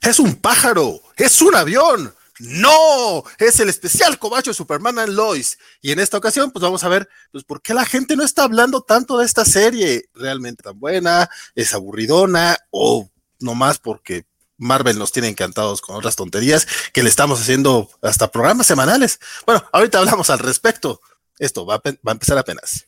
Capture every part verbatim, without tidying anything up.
¡Es un pájaro! ¡Es un avión! ¡No! Es el especial Covacho de Superman and Lois. Y en esta ocasión, pues vamos a ver, pues, por qué la gente no está hablando tanto de esta serie. ¿Realmente tan buena? ¿Es aburridona? ¿O nomás porque Marvel nos tiene encantados con otras tonterías que le estamos haciendo hasta programas semanales? Bueno, ahorita hablamos al respecto. Esto va a, va a empezar apenas.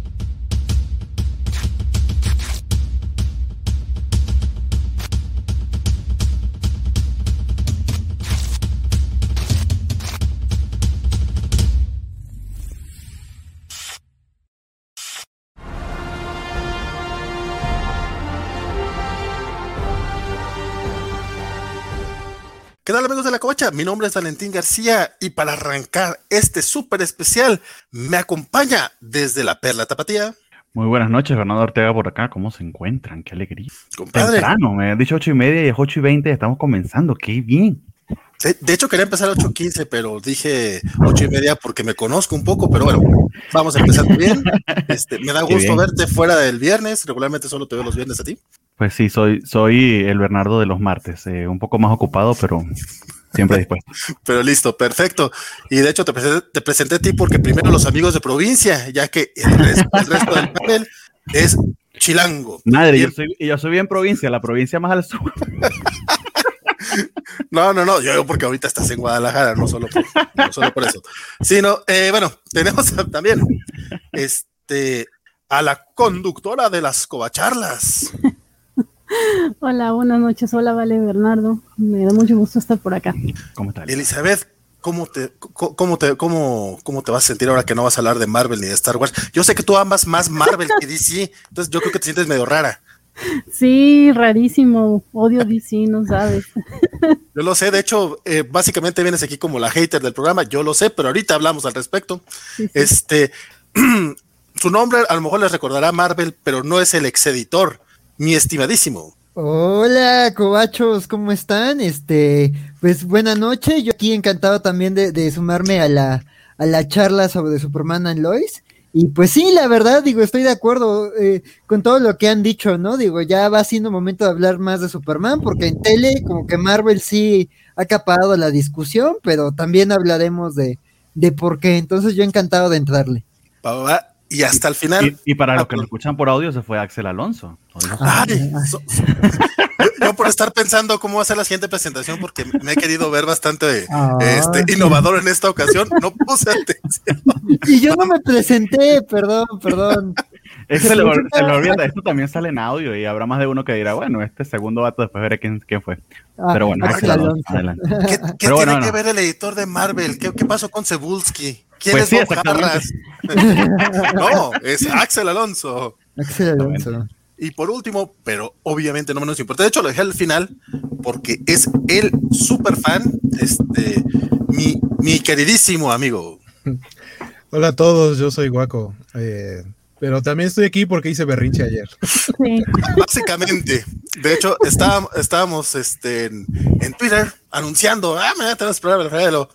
¿Qué tal, amigos de la Covacha? Mi nombre es Valentín García y para arrancar este súper especial me acompaña desde la Perla Tapatía. Muy buenas noches, Bernardo Ortega por acá. ¿Cómo se encuentran? ¡Qué alegría! Compadre. Temprano, me han dicho ocho y media y es ocho y veinte, estamos comenzando. ¡Qué bien! De hecho quería empezar a ocho quince, pero dije ocho y media porque me conozco un poco, pero bueno, vamos a empezar bien. Este, me da gusto verte fuera del viernes, regularmente solo te veo los viernes a ti. Pues sí, soy, soy el Bernardo de los martes, eh, un poco más ocupado, pero siempre dispuesto. Pero listo, perfecto. Y de hecho te presenté, te presenté a ti porque primero los amigos de provincia, ya que el resto, el resto del panel es chilango. Madre, yo soy, yo soy bien provincia, la provincia más al sur. No, no, no, yo porque ahorita estás en Guadalajara, no solo por, no solo por eso. Sino, eh, bueno, tenemos también este, a la conductora de las Covacharlas. Hola, buenas noches. Hola, Vale, Bernardo. Me da mucho gusto estar por acá. ¿Cómo estás? Elizabeth, ¿cómo te, cómo, te, cómo, ¿cómo te vas a sentir ahora que no vas a hablar de Marvel ni de Star Wars? Yo sé que tú amas más Marvel que D C, entonces yo creo que te sientes medio rara. Sí, rarísimo. Odio D C, no sabes. Yo lo sé, de hecho, eh, básicamente vienes aquí como la hater del programa, yo lo sé, pero ahorita hablamos al respecto. Sí, sí. Este, su nombre a lo mejor les recordará Marvel, pero no es el exeditor. Mi estimadísimo. Hola, covachos, ¿cómo están? Este, pues buena noche, yo aquí encantado también de, de sumarme a la, a la charla sobre Superman and Lois, y pues sí, la verdad, digo, estoy de acuerdo eh, con todo lo que han dicho, ¿no? Digo, ya va siendo momento de hablar más de Superman, porque en tele, como que Marvel sí ha acaparado la discusión, pero también hablaremos de, de por qué, entonces yo encantado de entrarle. Va, va, va. Y hasta el final. Y, y para ah, los que nos escuchan por audio, se fue Axel Alonso. Ay, so, so, yo, yo por estar pensando cómo va a ser la siguiente presentación, porque me he querido ver bastante ah. este, innovador en esta ocasión, no puse atención. Y yo no me presenté, perdón, perdón. Es que se le, se le olvida, esto también sale en audio y habrá más de uno que dirá, bueno, este segundo vato después veré quién, quién fue. Ah, Pero bueno, Axel Alonso, adelante. ¿Qué, qué Pero tiene bueno, que no. ver el editor de Marvel? ¿Qué, qué pasó con Cebulski? ¿Quién pues es sí, Bob Harras? No, es Axel Alonso. Axel Alonso. Y por último, pero obviamente no menos importante, de hecho lo dejé al final porque es el super fan, este, mi, mi queridísimo amigo. Hola a todos, yo soy Guaco, eh, pero también estoy aquí porque hice berrinche ayer. Sí. Básicamente, de hecho estábamos, estábamos este, en, en Twitter anunciando, ah, mañana tenemos programa de Alfredo.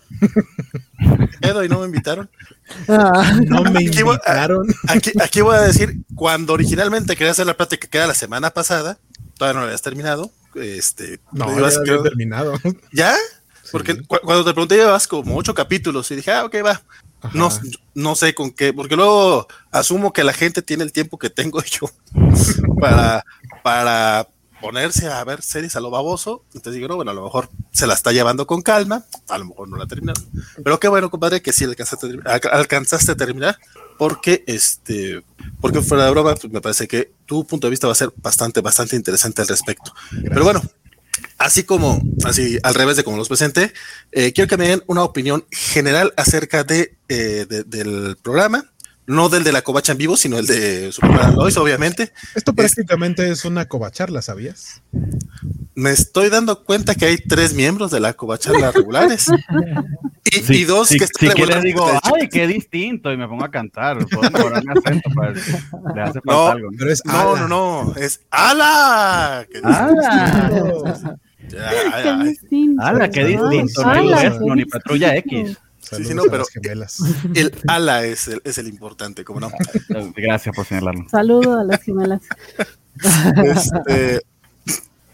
Y no me invitaron. Ah, no me aquí invitaron. Voy, aquí, aquí voy a decir, cuando originalmente quería hacer la plática que era la semana pasada, todavía no lo habías terminado. Este, no, ya había creo, terminado. ¿Ya? Porque sí. cu cuando te pregunté llevas como ocho capítulos y dije, ah, ok, va. No, no sé con qué, porque luego asumo que la gente tiene el tiempo que tengo yo para, para ponerse a ver series a lo baboso. Entonces digo, no, bueno, a lo mejor se la está llevando con calma, a lo mejor no la terminaron. Pero qué bueno, compadre, que sí alcanzaste a, alcanzaste a terminar, porque este, porque fuera de broma, pues me parece que tu punto de vista va a ser bastante, bastante interesante al respecto. Gracias. Pero bueno, así como, así al revés de como los presenté, eh, quiero que me den una opinión general acerca de, eh, de del programa. No del de la Covacha en vivo, sino el de Superman Lois, obviamente. Esto prácticamente es, es una Covacharla, ¿sabías? Me estoy dando cuenta que hay tres miembros de la Covacharla regulares. Y, sí, y dos sí, que están. Si quieres digo, ay, qué distinto, y me pongo a cantar. Puedo mejorar mi acento para ver si le hace falta no, algo. Pero es no, no, no, es ¡Ala! ¿Qué ¡Ala! Ya, ay, ay. ¡Ala, qué distinto! No digo eso, ni Patrulla X. Sí, sí, no, pero el ala es el, es el importante, ¿cómo no? Gracias por señalarlo. Saludo a las gemelas. Este,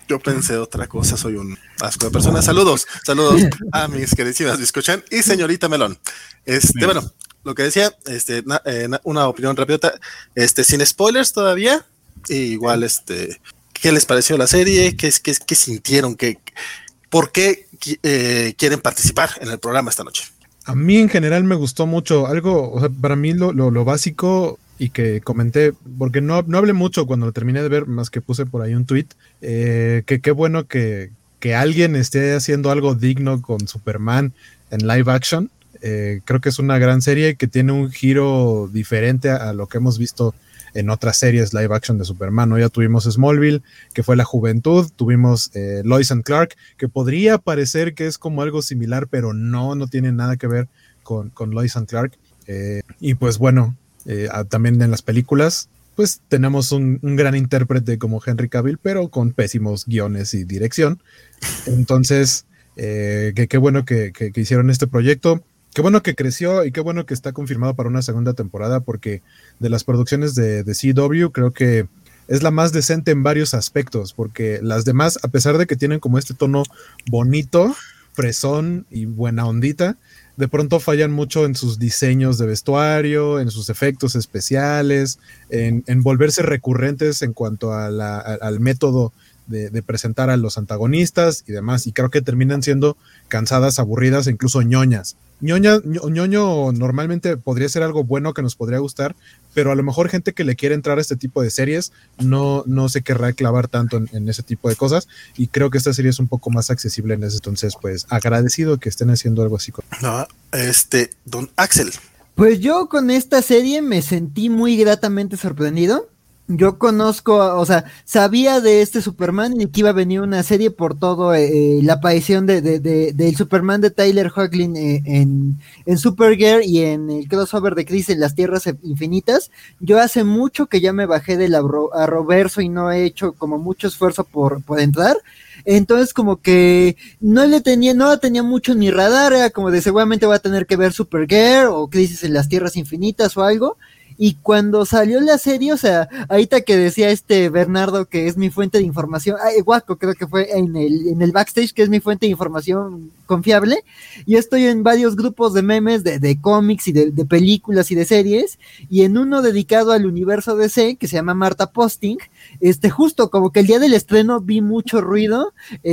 Yo pensé otra cosa, soy un asco de persona. Saludos, saludos a mis queridas Biscochan y señorita Melón. Este, bueno, lo que decía, este, na, eh, na, una opinión rápida, este, sin spoilers todavía, y igual, este, ¿qué les pareció la serie? ¿Qué, qué, qué sintieron? ¿Qué, ¿Por qué eh, quieren participar en el programa esta noche? A mí en general me gustó mucho, algo, o sea, para mí lo, lo, lo básico y que comenté, porque no, no hablé mucho cuando lo terminé de ver, más que puse por ahí un tweet, eh, que qué bueno que, que alguien esté haciendo algo digno con Superman en live action. Eh, creo que es una gran serie que tiene un giro diferente a, a lo que hemos visto en otras series live action de Superman, ¿no? Ya tuvimos Smallville, que fue la juventud, tuvimos eh, Lois and Clark, que podría parecer que es como algo similar, pero no, no tiene nada que ver con, con Lois and Clark. Eh, y pues bueno, eh, también en las películas, pues tenemos un, un gran intérprete como Henry Cavill, pero con pésimos guiones y dirección. Entonces, eh, que qué bueno que, que, que hicieron este proyecto. Qué bueno que creció y qué bueno que está confirmado para una segunda temporada, porque de las producciones de, de C W creo que es la más decente en varios aspectos, porque las demás, a pesar de que tienen como este tono bonito, fresón y buena ondita, de pronto fallan mucho en sus diseños de vestuario, en sus efectos especiales, en, en volverse recurrentes en cuanto a la, a, al método De, de presentar a los antagonistas y demás, y creo que terminan siendo cansadas, aburridas e incluso ñoñas. Ñoña, ño, ñoño normalmente podría ser algo bueno que nos podría gustar, pero a lo mejor gente que le quiere entrar a este tipo de series no, no se querrá clavar tanto en, en ese tipo de cosas, y creo que esta serie es un poco más accesible en ese. Entonces, pues agradecido que estén haciendo algo así. No, este, don Axel. Pues yo con esta serie me sentí muy gratamente sorprendido. Yo conozco, o sea, sabía de este Superman y que iba a venir una serie por todo eh, la aparición de, de, de, del Superman de Tyler Hoechlin eh, en, en Supergirl y en el crossover de Crisis en las Tierras Infinitas. Yo hace mucho que ya me bajé del Arrowverso y no he hecho como mucho esfuerzo por, por entrar. Entonces como que no le tenía, no tenía mucho ni radar, era como de seguramente voy a tener que ver Supergirl o Crisis en las Tierras Infinitas o algo. Y cuando salió la serie, o sea, ahorita que decía este Bernardo que es mi fuente de información, ay, Guaco creo que fue en el, en el backstage, que es mi fuente de información confiable, yo estoy en varios grupos de memes de, de cómics y de, de películas y de series, y en uno dedicado al universo D C, que se llama Marta Posting, este, justo como que el día del estreno vi mucho ruido,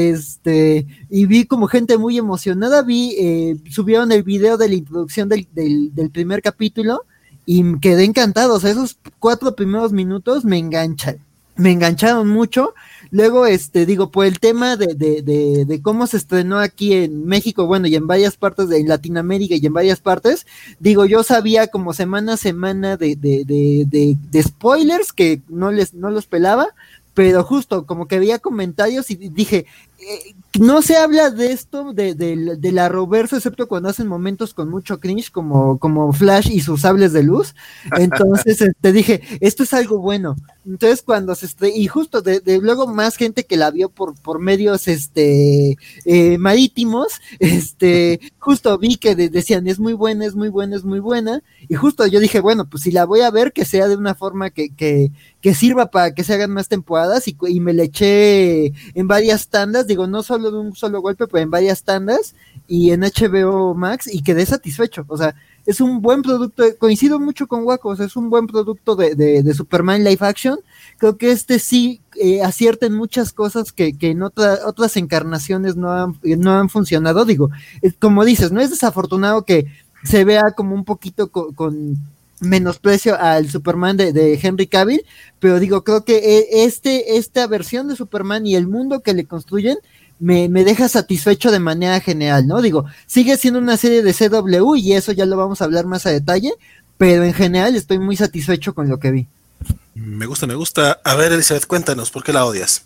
este, y vi como gente muy emocionada, vi, eh, subieron el video de la introducción del, del, del primer capítulo, y quedé encantado, o sea, esos cuatro primeros minutos me enganchan, me engancharon mucho. Luego, este, digo, por el tema de, de, de, de cómo se estrenó aquí en México, bueno, y en varias partes de en Latinoamérica y en varias partes, digo, yo sabía como semana a semana de, de, de, de, de spoilers que no les, no los pelaba, pero justo como que había comentarios y dije, eh, no se habla de esto, de, de, de la Arrowverso, excepto cuando hacen momentos con mucho cringe, como, como Flash y sus sables de luz. Entonces te este, dije, esto es algo bueno. Entonces cuando se estre... y justo de, de luego más gente que la vio por, por medios este eh, marítimos, este, justo vi que de, decían, es muy buena, es muy buena, es muy buena, y justo yo dije, bueno, pues si la voy a ver, que sea de una forma que, que, que sirva para que se hagan más temporadas, y, y me le eché en varias tandas, digo, no solo de un solo golpe, pero en varias tandas, y en H B O Max, y quedé satisfecho. O sea, es un buen producto, coincido mucho con Waco, o sea, es un buen producto de, de, de Superman live action. Creo que este sí eh, acierta en muchas cosas que, que en otra, otras encarnaciones no han, no han funcionado. Digo, eh, como dices, no es desafortunado que se vea como un poquito con, con menosprecio al Superman de, de Henry Cavill, pero digo, creo que este, esta versión de Superman y el mundo que le construyen me, me deja satisfecho de manera general, ¿no? Digo, sigue siendo una serie de C W y eso ya lo vamos a hablar más a detalle, pero en general estoy muy satisfecho con lo que vi. Me gusta, me gusta. A ver, Elizabeth, cuéntanos, ¿por qué la odias?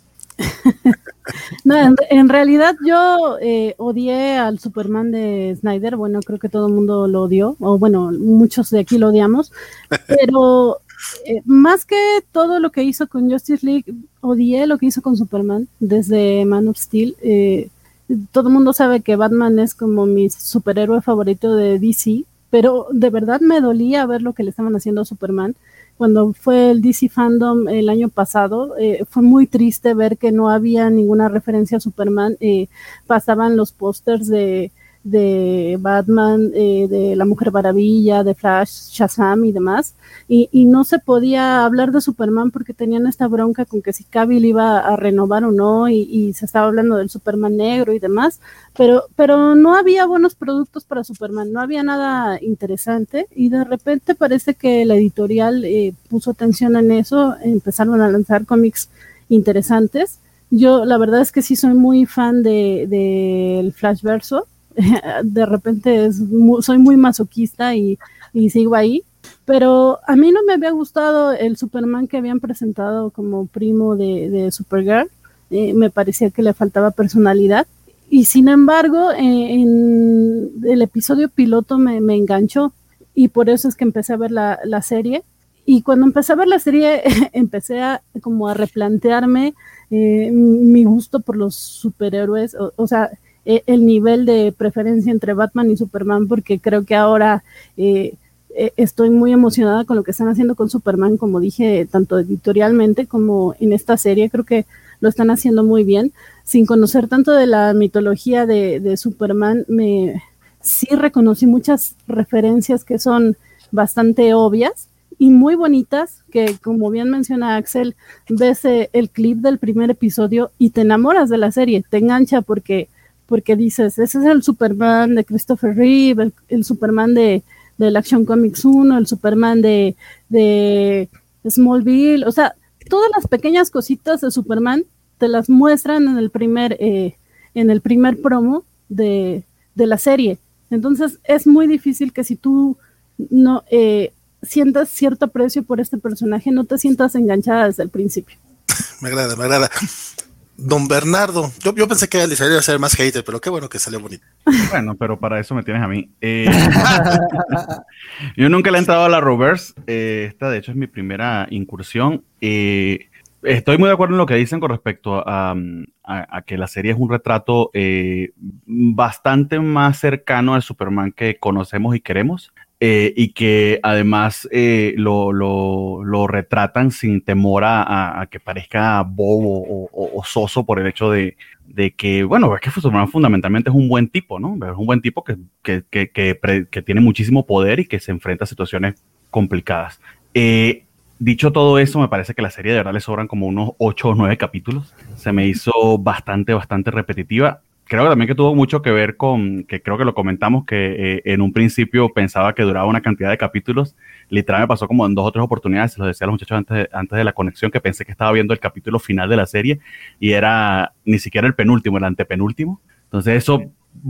No, en, en realidad yo eh, odié al Superman de Snyder. Bueno, creo que todo el mundo lo odió, o bueno, muchos de aquí lo odiamos, pero eh, más que todo lo que hizo con Justice League, odié lo que hizo con Superman desde Man of Steel. Eh, todo el mundo sabe que Batman es como mi superhéroe favorito de D C, pero de verdad me dolía ver lo que le estaban haciendo a Superman. cuando fue el D C Fandom el año pasado, eh, fue muy triste ver que no había ninguna referencia a Superman. Eh, pasaban los pósters de, de Batman, eh, de la Mujer Maravilla, de Flash, Shazam y demás, y, y no se podía hablar de Superman porque tenían esta bronca con que si Cavill iba a renovar o no, y, y se estaba hablando del Superman negro y demás, pero, pero no había buenos productos para Superman, no había nada interesante, y de repente parece que la editorial eh, puso atención en eso, empezaron a lanzar cómics interesantes. Yo la verdad es que sí soy muy fan de, de el Flashverso. De repente es muy, soy muy masoquista y, y sigo ahí, pero a mí no me había gustado el Superman que habían presentado como primo de, de Supergirl. Eh, me parecía que le faltaba personalidad, y sin embargo eh, en el episodio piloto me, me enganchó, y por eso es que empecé a ver la, la serie. Y cuando empecé a ver la serie empecé a como a replantearme eh, mi gusto por los superhéroes, o, o sea, el nivel de preferencia entre Batman y Superman, porque creo que ahora eh, estoy muy emocionada con lo que están haciendo con Superman, como dije, tanto editorialmente como en esta serie. Creo que lo están haciendo muy bien. Sin conocer tanto de la mitología de, de Superman, me sí reconocí muchas referencias que son bastante obvias y muy bonitas, que como bien menciona Axel, ves el clip del primer episodio y te enamoras de la serie, te engancha porque porque dices, ese es el Superman de Christopher Reeve, el, el Superman de, del Action Comics uno, el Superman de, de Smallville, o sea, todas las pequeñas cositas de Superman te las muestran en el primer, eh, en el primer promo de, de la serie. Entonces es muy difícil que si tú no eh, sientas cierto aprecio por este personaje, no te sientas enganchada desde el principio. Me agrada, me agrada. Don Bernardo, yo, yo pensé que Elisa iba a ser más hater, pero qué bueno que salió bonito. Bueno, pero para eso me tienes a mí. Eh, yo nunca le he entrado a la Reverse. Eh, esta, de hecho, es mi primera incursión. Eh, estoy muy de acuerdo en lo que dicen con respecto a, a, a que la serie es un retrato eh, bastante más cercano al Superman que conocemos y queremos. Eh, y que además eh, lo, lo, lo retratan sin temor a, a, a que parezca bobo o, o, o soso por el hecho de, de que, bueno, es que Superman fundamentalmente es un buen tipo, ¿no? Es un buen tipo que, que, que, que, pre, que tiene muchísimo poder y que se enfrenta a situaciones complicadas. Eh, dicho todo eso, me parece que la serie de verdad le sobran como unos ocho o nueve capítulos. Se me hizo bastante, bastante repetitiva. Creo que también que tuvo mucho que ver con, que creo que lo comentamos, que eh, en un principio pensaba que duraba una cantidad de capítulos. Literal me pasó como en dos o tres oportunidades, se lo decía a los muchachos antes de, antes de la conexión, que pensé que estaba viendo el capítulo final de la serie y era ni siquiera el penúltimo, el antepenúltimo. Entonces eso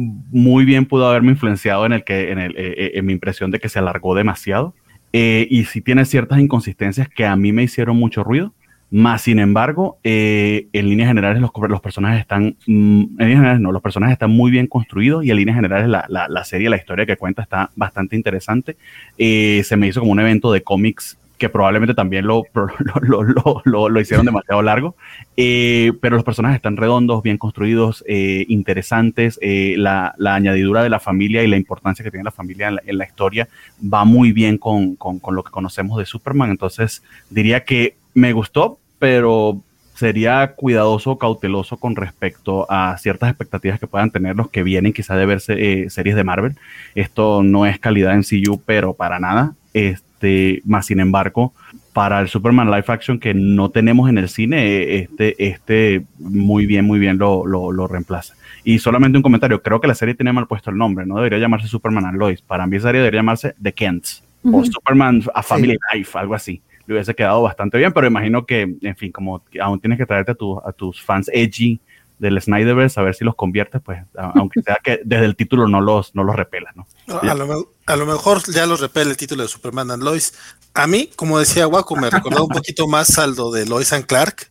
muy bien pudo haberme influenciado en, el que, en, el, eh, en mi impresión de que se alargó demasiado. Eh, y sí tiene ciertas inconsistencias que a mí me hicieron mucho ruido. Más sin embargo, eh, en líneas generales los, los personajes están, mm, en líneas generales no, los personajes están muy bien construidos y en líneas generales la, la, la serie, la historia que cuenta está bastante interesante. Eh, se me hizo como un evento de cómics que probablemente también lo, lo, lo, lo, lo hicieron demasiado largo, eh, pero los personajes están redondos, bien construidos, eh, interesantes. Eh, la, la añadidura de la familia y la importancia que tiene la familia en la, en la historia va muy bien con, con, con lo que conocemos de Superman. Entonces diría que me gustó, pero sería cuidadoso, cauteloso con respecto a ciertas expectativas que puedan tener los que vienen quizá de ver eh, series de Marvel. Esto no es calidad en C U, pero para nada. Este, más sin embargo, para el Superman Live Action que no tenemos en el cine, este, este muy bien, muy bien lo, lo, lo reemplaza. Y solamente un comentario, creo que la serie tiene mal puesto el nombre, no debería llamarse Superman and Lois. Para mí esa serie debería llamarse The Kents, uh-huh. o Superman A Family sí. Life, algo así. Le hubiese quedado bastante bien, pero imagino que, en fin, como aún tienes que traerte a, tu, a tus fans edgy del Snyderverse, a ver si los conviertes, pues, a, aunque sea que desde el título no los, no los repelas, ¿no? No, a, lo, a lo mejor ya los repele el título de Superman and Lois. A mí, como decía Waco, me recordó un poquito más al de Lois and Clark.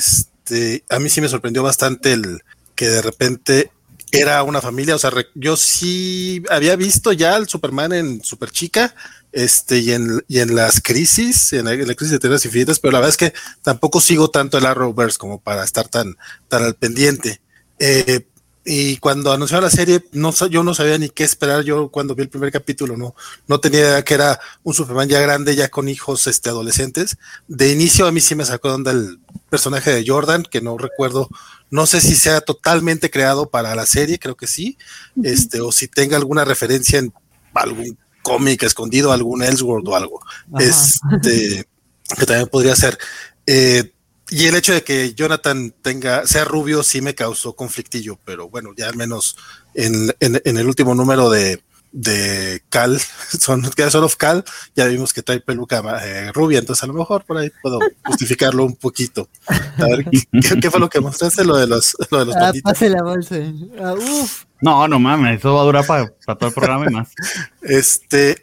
Este, a mí sí me sorprendió bastante el que de repente era una familia. O sea, yo sí había visto ya al Superman en Superchica, este, y en, y en las crisis, en la, en la crisis de Tierras Infinitas, pero la verdad es que tampoco sigo tanto el Arrowverse como para estar tan, tan al pendiente. Eh, y cuando anunciaron la serie, no, yo no sabía ni qué esperar. Yo cuando vi el primer capítulo no, no tenía idea que era un Superman ya grande, ya con hijos este, adolescentes. De inicio a mí sí me sacó de onda el personaje de Jordan, que no recuerdo, no sé si sea totalmente creado para la serie, creo que sí, uh-huh. este, o si tenga alguna referencia en algún cómic escondido, algún Elseworld o algo, este, que también podría ser. Eh, y el hecho de que Jonathan tenga, sea rubio sí me causó conflictillo, pero bueno, ya al menos en, en, en el último número de, de Cal, son, son of Cal, ya vimos que trae peluca eh, rubia, entonces a lo mejor por ahí puedo justificarlo un poquito. A ver, ¿qué, qué fue lo que mostraste? Lo de los, lo de los ah, pase la bolsa. Ah, uf. No, no mames, eso va a durar para pa todo el programa y más. Este,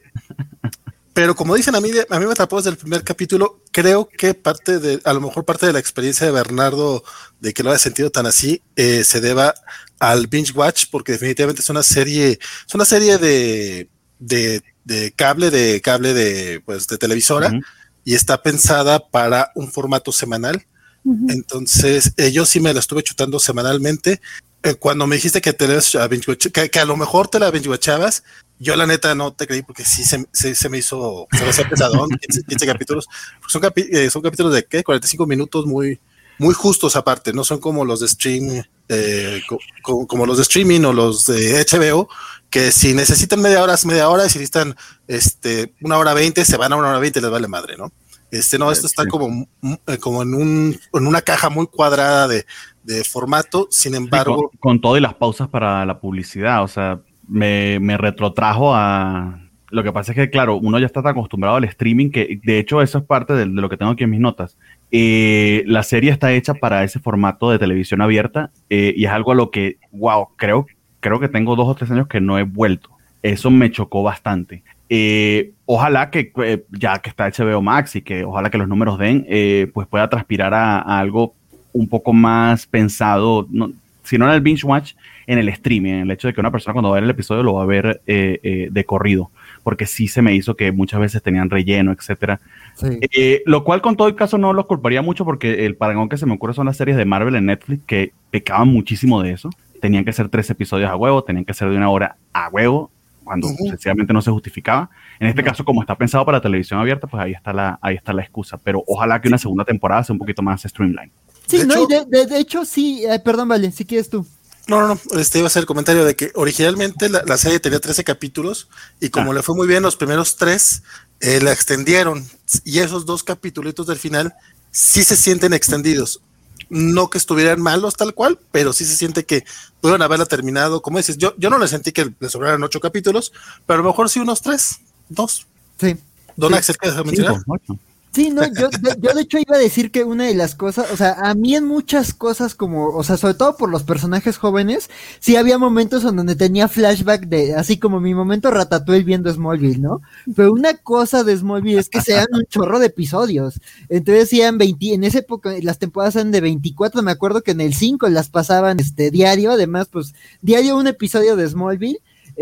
pero como dicen, a mí, a mí me atrapó desde el primer capítulo. Creo que parte de, a lo mejor parte de la experiencia de Bernardo, de que lo haya sentido tan así, eh, se deba al binge watch, porque definitivamente es una serie, es una serie de, de, de cable, de cable de, pues, de televisora, uh-huh. y está pensada para un formato semanal. Uh-huh. Entonces, eh, yo sí me la estuve chutando semanalmente. Cuando me dijiste que, te la binge watch, que, que a lo mejor te la binge watchabas, yo la neta no te creí porque sí se, se, se me hizo, se me hacía pesadón, quince, quince capítulos. Son, capi, eh, son capítulos de ¿qué? cuarenta y cinco minutos muy, muy justos aparte, no son como los de stream, eh, co, co, como los de streaming o los de H B O, que si necesitan media hora es media hora, y si necesitan este, una hora veinte, se van a una hora veinte y les vale madre, ¿no? Este, no, esto está como, como en, un, en una caja muy cuadrada de, de formato, sin embargo... Sí, con, con todo y las pausas para la publicidad, o sea, me, me retrotrajo a... Lo que pasa es que, claro, uno ya está tan acostumbrado al streaming que, de hecho, eso es parte de, de lo que tengo aquí en mis notas. Eh, la serie está hecha para ese formato de televisión abierta eh, y es algo a lo que, wow, creo, creo que tengo dos o tres años que no he vuelto. Eso me chocó bastante. Eh, ojalá que eh, ya que está H B O Max y que ojalá que los números den, eh, pues pueda transpirar a, a algo un poco más pensado, no, si no en el binge watch, en el streaming, en el hecho de que una persona cuando va a ver el episodio lo va a ver eh, eh, de corrido, porque sí se me hizo que muchas veces tenían relleno, etcétera. Sí. Eh, lo cual con todo el caso no los culparía mucho, porque el parangón que se me ocurre son las series de Marvel en Netflix que pecaban muchísimo de eso. Tenían que ser tres episodios a huevo, tenían que ser de una hora a huevo, cuando uh-huh. sencillamente no se justificaba. En este uh-huh. caso, como está pensado para la televisión abierta, pues ahí está la, ahí está la excusa. Pero ojalá que una segunda temporada sea un poquito más streamline. Sí, de no, hecho, y de, de, de hecho sí, eh, perdón, Vale, si quieres tú. No, no, no, este iba a ser el comentario de que originalmente la, la serie tenía trece capítulos y como ah. le fue muy bien los primeros tres, eh, la extendieron, y esos dos capítulos del final sí se sienten extendidos. No que estuvieran malos tal cual, pero sí se siente que pudieron haberla terminado, como dices, yo, yo no le sentí que le sobraran ocho capítulos, pero a lo mejor sí unos tres, dos. Sí. Don sí. Axel, ¿qué vas a mencionar? Cinco, Sí, no, yo de, yo de hecho iba a decir que una de las cosas, o sea, a mí en muchas cosas como, o sea, sobre todo por los personajes jóvenes, sí había momentos en donde tenía flashback de, así como mi momento Ratatouille viendo Smallville, ¿no? Pero una cosa de Smallville es que sean un chorro de episodios, entonces eran veinte, en esa época las temporadas eran de veinticuatro, me acuerdo que en el cinco las pasaban, este, diario, además, pues, diario un episodio de Smallville,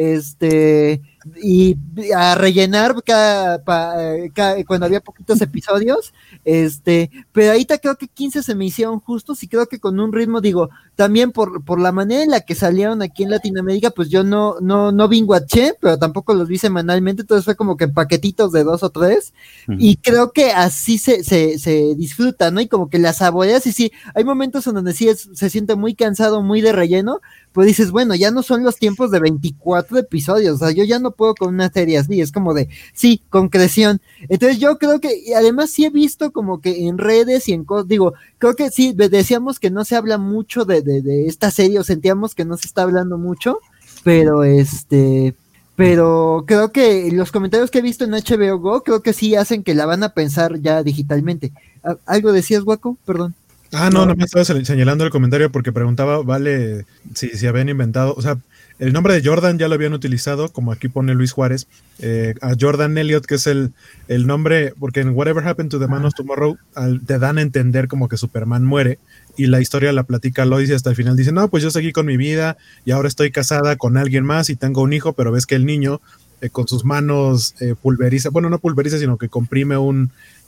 este... y a rellenar cada, pa, cada, cuando había poquitos episodios, este, pero ahorita creo que quince se me hicieron justos y creo que con un ritmo, digo, también por, por la manera en la que salieron aquí en Latinoamérica, pues yo no, no, no binguaché, pero tampoco los vi semanalmente, entonces fue como que en paquetitos de dos o tres, uh-huh. y creo que así se, se, se disfruta, ¿no? Y como que las saboreas, y sí, hay momentos en donde sí es, se siente muy cansado, muy de relleno, pues dices, bueno, ya no son los tiempos de veinticuatro episodios, o sea, yo ya no puedo con una serie así, es como de, sí, concreción. Entonces yo creo que, y además sí he visto como que en redes y en cosas, digo, creo que sí, decíamos que no se habla mucho de, de, de esta serie, o sentíamos que no se está hablando mucho, pero este, pero creo que los comentarios que he visto en H B O Go, creo que sí hacen que la van a pensar ya digitalmente. ¿Algo decías, Guaco? Perdón. Ah, no, no me estaba señalando el comentario porque preguntaba, vale, si, si habían inventado, o sea, el nombre de Jordan ya lo habían utilizado, como aquí pone Luis Juárez, eh, a Jordan Elliott, que es el, el nombre, porque en Whatever Happened to the Man of Tomorrow al, te dan a entender como que Superman muere, y la historia la platica Lois y hasta el final dice, no, pues yo seguí con mi vida y ahora estoy casada con alguien más y tengo un hijo, pero ves que el niño eh, con sus manos eh, pulveriza, bueno, no pulveriza, sino que comprime un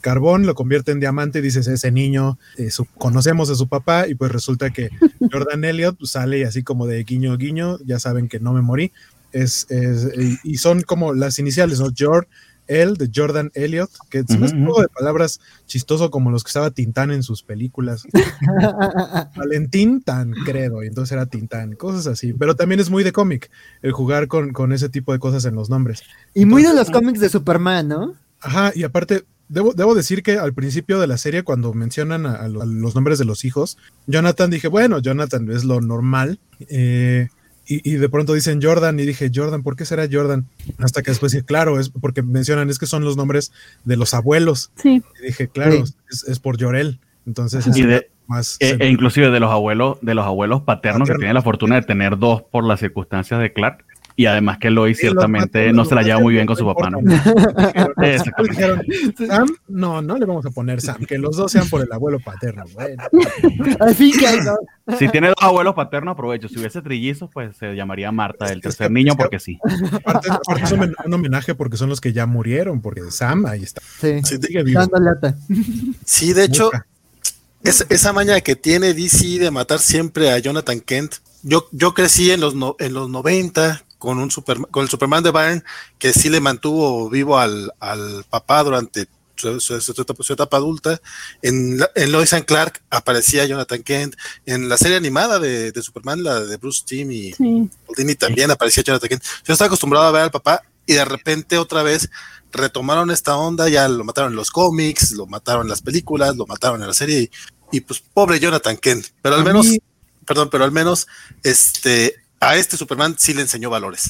carbón, lo convierte en diamante y dices, ese niño, eh, su, conocemos a su papá, y pues resulta que Jordan Elliot pues, sale y así como de guiño guiño, ya saben que no me morí, es, es y son como las iniciales, ¿no? Jor El de Jordan Elliot, que es uh-huh. un juego de palabras chistoso como los que usaba Tintán en sus películas. Valentín Tancredo, y entonces era Tintán, cosas así. Pero también es muy de cómic el jugar con, con ese tipo de cosas en los nombres. Y entonces, muy de los cómics de Superman, ¿no? Ajá, y aparte, debo, debo decir que al principio de la serie, cuando mencionan a, a los nombres de los hijos, Jonathan, dije, bueno, Jonathan es lo normal, eh, Y, y de pronto dicen Jordan, y dije, Jordan, ¿por qué será Jordan? Hasta que después dije, claro, es porque mencionan, es que son los nombres de los abuelos. Sí. Y dije, claro, sí. es, es por Jor-El. Entonces, y de, más e, e inclusive de los abuelos, de los abuelos paternos, paternos que tienen la fortuna de tener dos por las circunstancias de Clark. Y además que Lois sí, ciertamente no se la lleva muy bien con su papá, ¿no? Dijeron, dijeron, Sam, no, no le vamos a poner Sam, que los dos sean por el abuelo paterno. Bueno. Así que no. Si tiene dos abuelos paternos, aprovecho. Si hubiese trillizos, pues se llamaría Marta, el tercer niño, porque sí. Aparte, aparte es un, un homenaje porque son los que ya murieron, porque Sam ahí está. Sí, sí sigue vivo. Dando lata. Sí, de hecho, es, esa maña que tiene D C de matar siempre a Jonathan Kent. Yo, yo crecí en los, no, en los noventa con un super, con el Superman de Byrne, que sí le mantuvo vivo al, al papá durante su, su, su, etapa, su etapa adulta. En, en Lois and Clark aparecía Jonathan Kent. En la serie animada de, de Superman, la de Bruce Timm y sí. Dini, también aparecía Jonathan Kent. Yo estaba acostumbrado a ver al papá y de repente otra vez retomaron esta onda, ya lo mataron en los cómics, lo mataron en las películas, lo mataron en la serie y, y pues pobre Jonathan Kent, pero al menos, mí... perdón, pero al menos este a este Superman sí le enseñó valores.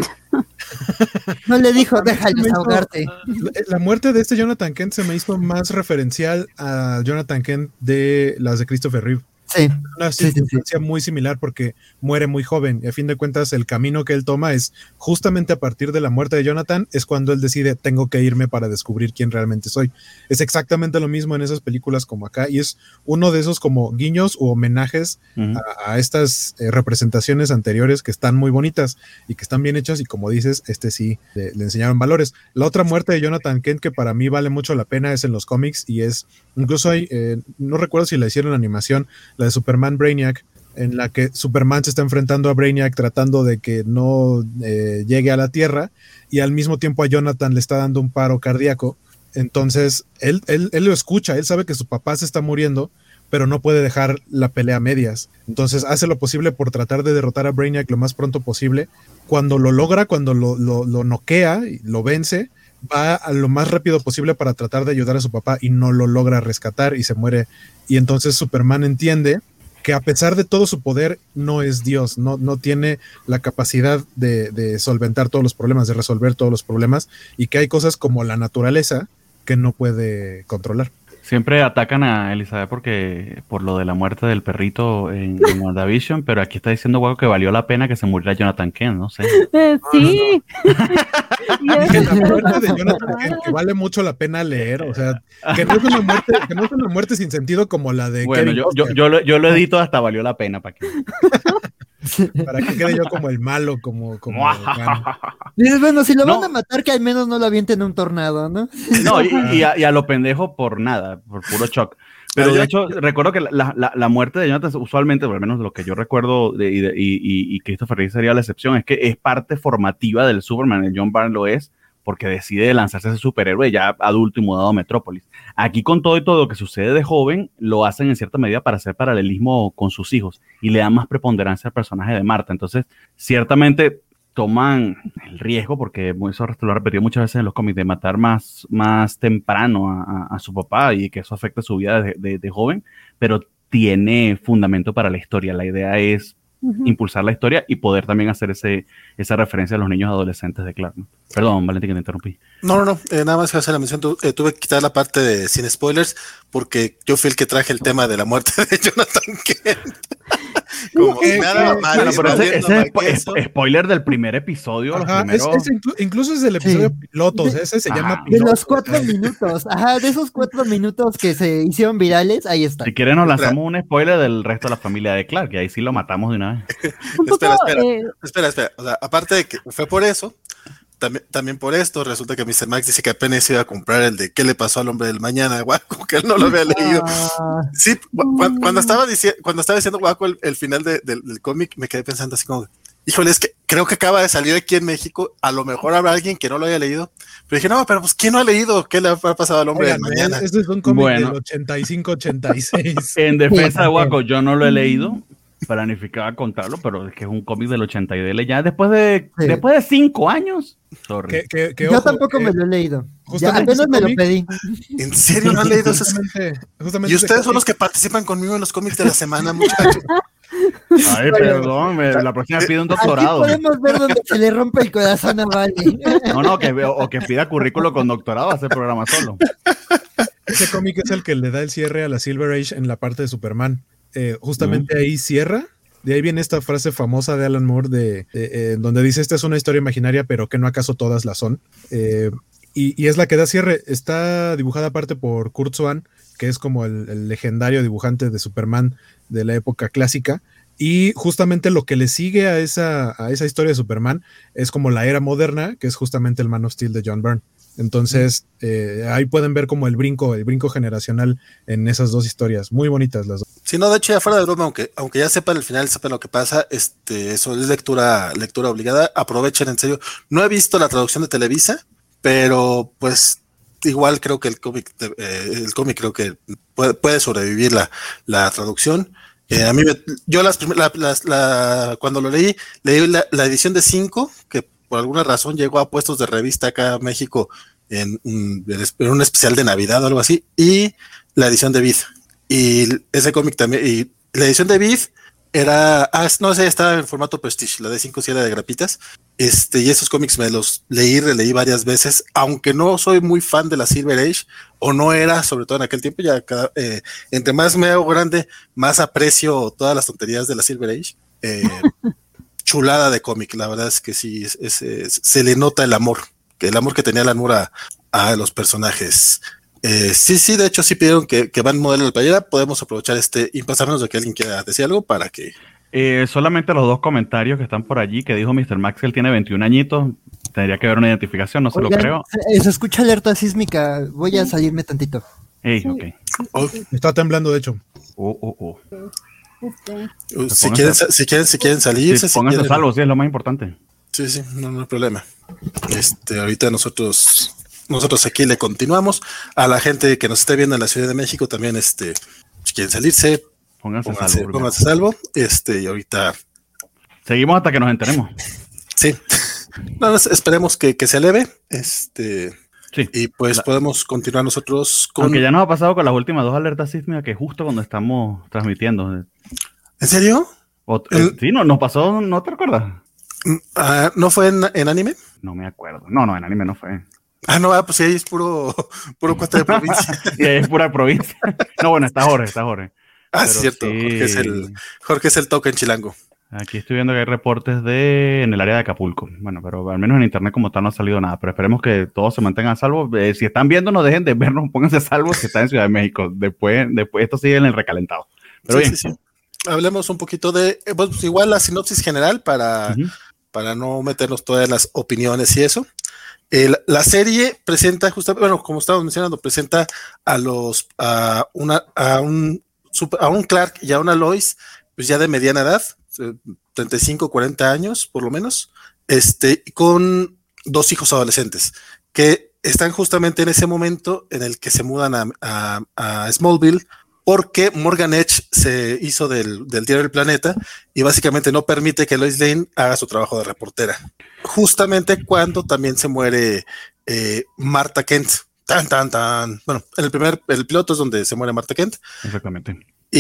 No le dijo, déjalo desahogarte. La muerte de este Jonathan Kent se me hizo más referencial a Jonathan Kent de las de Christopher Reeve. Sí. Una circunstancia sí, sí. muy similar porque muere muy joven y a fin de cuentas el camino que él toma es justamente a partir de la muerte de Jonathan es cuando él decide tengo que irme para descubrir quién realmente soy. Es exactamente lo mismo en esas películas como acá y es uno de esos como guiños u homenajes uh-huh. a, a estas eh, representaciones anteriores que están muy bonitas y que están bien hechas y como dices, este sí le, le enseñaron valores. La otra muerte de Jonathan Kent que para mí vale mucho la pena es en los cómics y es, incluso hay, eh, no recuerdo si la hicieron en animación, la de Superman Brainiac, en la que Superman se está enfrentando a Brainiac tratando de que no eh, llegue a la Tierra y al mismo tiempo a Jonathan le está dando un paro cardíaco. Entonces él, él, él lo escucha, él sabe que su papá se está muriendo, pero no puede dejar la pelea a medias. Entonces hace lo posible por tratar de derrotar a Brainiac lo más pronto posible. Cuando lo logra, cuando lo, lo, lo noquea y lo vence, va a lo más rápido posible para tratar de ayudar a su papá y no lo logra rescatar y se muere. Y entonces Superman entiende que a pesar de todo su poder no es Dios, no, no tiene la capacidad de, de solventar todos los problemas, de resolver todos los problemas y que hay cosas como la naturaleza que no puede controlar. Siempre atacan a Elizabeth porque por lo de la muerte del perrito en, en WandaVision, pero aquí está diciendo algo que valió la pena que se muriera Jonathan Kent, no sé. Eh, sí. No, no. Que la muerte de Jonathan Kent, que vale mucho la pena leer, o sea, que no es una muerte, que no es una muerte sin sentido como la de bueno, Kevin yo, yo, yo, lo, yo lo edito hasta valió la pena para que para que quede yo como el malo, como, como dices, bueno, si lo no. van a matar, que al menos no lo avienten en un tornado, ¿no? No, y, y, a, y a lo pendejo por nada, por puro shock. Pero de hecho, recuerdo que la, la, la muerte de Jonathan, usualmente, por lo menos lo que yo recuerdo, de, y, de, y, y Christopher Reeve sería la excepción, es que es parte formativa del Superman. El John Byrne lo es porque decide lanzarse a ese superhéroe ya adulto y mudado a Metrópolis. Aquí con todo y todo lo que sucede de joven, lo hacen en cierta medida para hacer paralelismo con sus hijos y le dan más preponderancia al personaje de Marta. Entonces, ciertamente toman el riesgo, porque eso lo ha repetido muchas veces en los cómics, de matar más, más temprano a, a, a su papá y que eso afecte su vida de, de, de joven, pero tiene fundamento para la historia. La idea es uh-huh. impulsar la historia y poder también hacer ese, esa referencia a los niños adolescentes de Clark, ¿no? Perdón, Valentín, que te interrumpí. No, no, no, eh, nada más que hacer la mención, tu, eh, tuve que quitar la parte de sin spoilers porque yo fui el que traje el tema de la muerte de Jonathan Kent. Como que nada mal, bueno, pero ese, ese es spo- spoiler del primer episodio. Ajá, los primeros... es, es inclu- incluso es del episodio sí. pilotos, de, ese se ajá. llama pilotos. De los cuatro minutos, ajá, de esos cuatro minutos que se hicieron virales, ahí está. Si quieren nos lanzamos un spoiler del resto de la familia de Clark, y ahí sí lo matamos de una vez. espera, espera, eh... espera, espera, o sea, aparte de que fue por eso, también, también por esto, resulta que mister Max dice que apenas iba a comprar el de ¿qué le pasó al hombre del mañana? Guaco, que él no lo había leído. Ah. Sí, cu- cuando estaba diciendo, cuando estaba diciendo Guaco el, el final de, de, del cómic, me quedé pensando así como, híjole, es que creo que acaba de salir aquí en México, a lo mejor habrá alguien que no lo haya leído, pero dije, no, pero pues ¿quién no ha leído? ¿Qué le ha pasado al hombre Oigan, del mañana? Este es un cómic bueno, del ochenta y cinco ochenta y seis. En defensa de Guaco, yo no lo he leído, planificaba contarlo, pero es que es un cómic del ochenta y dele ya después de sí. después de cinco años. Sorry. Que, que, que, Yo ojo, tampoco que, me lo he leído. Ya apenas me lo pedí. ¿En serio no han leído eso? Justamente, justamente y ustedes son los que participan conmigo en los cómics de la semana, muchachos. Ay, perdón, me, la próxima pide un doctorado. Aquí podemos ver donde se le rompe el corazón a Vale. No, no, que, o que pida currículo con doctorado a hacer programa solo. Ese cómic es el que le da el cierre a la Silver Age en la parte de Superman. Eh, justamente uh-huh. ahí cierra. De ahí viene esta frase famosa de Alan Moore de, de, eh, donde dice, esta es una historia imaginaria, pero que no acaso todas la son. Eh, y, y es la que da cierre. Está dibujada aparte por Kurt Swan, que es como el, el legendario dibujante de Superman de la época clásica. Y justamente lo que le sigue a esa, a esa historia de Superman es como la era moderna, que es justamente el Man of Steel de John Byrne. Entonces, eh, ahí pueden ver como el brinco, el brinco generacional en esas dos historias, muy bonitas las dos. Sí, no, de hecho, ya fuera de broma, aunque, aunque ya sepan el final, sepan lo que pasa, este, eso es lectura, lectura obligada, aprovechen en serio. No he visto la traducción de Televisa, pero pues igual creo que el cómic, eh, el cómic creo que puede, puede sobrevivir la, la traducción. Eh, a mí, me, yo las, la, las, la, cuando lo leí, leí la, la edición de cinco, que por alguna razón llegó a puestos de revista acá a México en un, en un especial de Navidad o algo así, y la edición de Vid. Y ese cómic también, y la edición de Vid era, ah, no sé, estaba en formato Prestige, la de cinco sí era de grapitas, este, y esos cómics me los leí, releí varias veces, aunque no soy muy fan de la Silver Age, o no era, sobre todo en aquel tiempo, ya cada, eh, entre más me hago grande, más aprecio todas las tonterías de la Silver Age. Eh, chulada de cómic, la verdad es que sí, es, es, es, se le nota el amor, que el amor que tenía Alan Moore a, a los personajes. Eh, sí, sí, de hecho sí pidieron que, que van modelo de playera, podemos aprovechar este impasse a menos de que alguien quiera decir algo para que... Eh, solamente los dos comentarios que están por allí, que dijo mister Max que él tiene veintiún añitos, tendría que haber una identificación, no se Oigan, lo creo. Se, se escucha alerta sísmica, voy a salirme tantito. Hey, ok. Oh, está temblando, de hecho. Oh, oh, oh. Este. Si, quieren, si quieren si quieren salir, sí, si pónganse quieren... salvos, sí, es lo más importante. Sí, sí, no, no hay problema. Este, ahorita nosotros nosotros aquí le continuamos a la gente que nos esté viendo en la Ciudad de México también, este, si quieren salirse, pónganse, pónganse salvo, pónganse salvo, este, y ahorita seguimos hasta que nos enteremos. Sí, no, esperemos que, que se eleve, este. Sí. Y pues la... podemos continuar nosotros con... Aunque ya nos ha pasado con las últimas dos alertas sísmicas que justo cuando estamos transmitiendo. ¿En serio? O, eh, sí, no, nos pasó, ¿no te recuerdas? Uh, ¿No fue en, en anime? No me acuerdo. No, no, en anime no fue. Ah, no, ah, pues sí, ahí es puro, puro cuate de provincia. Sí, ahí es pura provincia. No, bueno, está Jorge, está Jorge. Ah, es cierto, sí. Jorge es el, Jorge es el token chilango. Aquí estoy viendo que hay reportes de en el área de Acapulco. Bueno, pero al menos en internet como tal no ha salido nada. Pero esperemos que todos se mantengan a salvo. Eh, si están viendo, no dejen de vernos, pónganse a salvo si están en Ciudad de México. Después, después esto sigue en el recalentado. Pero sí, bien. Sí, sí. Hablemos un poquito de, pues igual la sinopsis general para, uh-huh. para no meternos todas las opiniones y eso. El, la serie presenta justamente, bueno, como estábamos mencionando, presenta a los, a una, a un, a un Clark y a una Lois, pues ya de mediana edad, treinta y cinco, cuarenta años por lo menos, este, con dos hijos adolescentes que están justamente en ese momento en el que se mudan a, a, a Smallville porque Morgan Edge se hizo del, del diario del Planeta y básicamente no permite que Lois Lane haga su trabajo de reportera. Justamente cuando también se muere eh, Martha Kent. Tan, tan, tan. Bueno, en el primer, el piloto es donde se muere Martha Kent. Exactamente.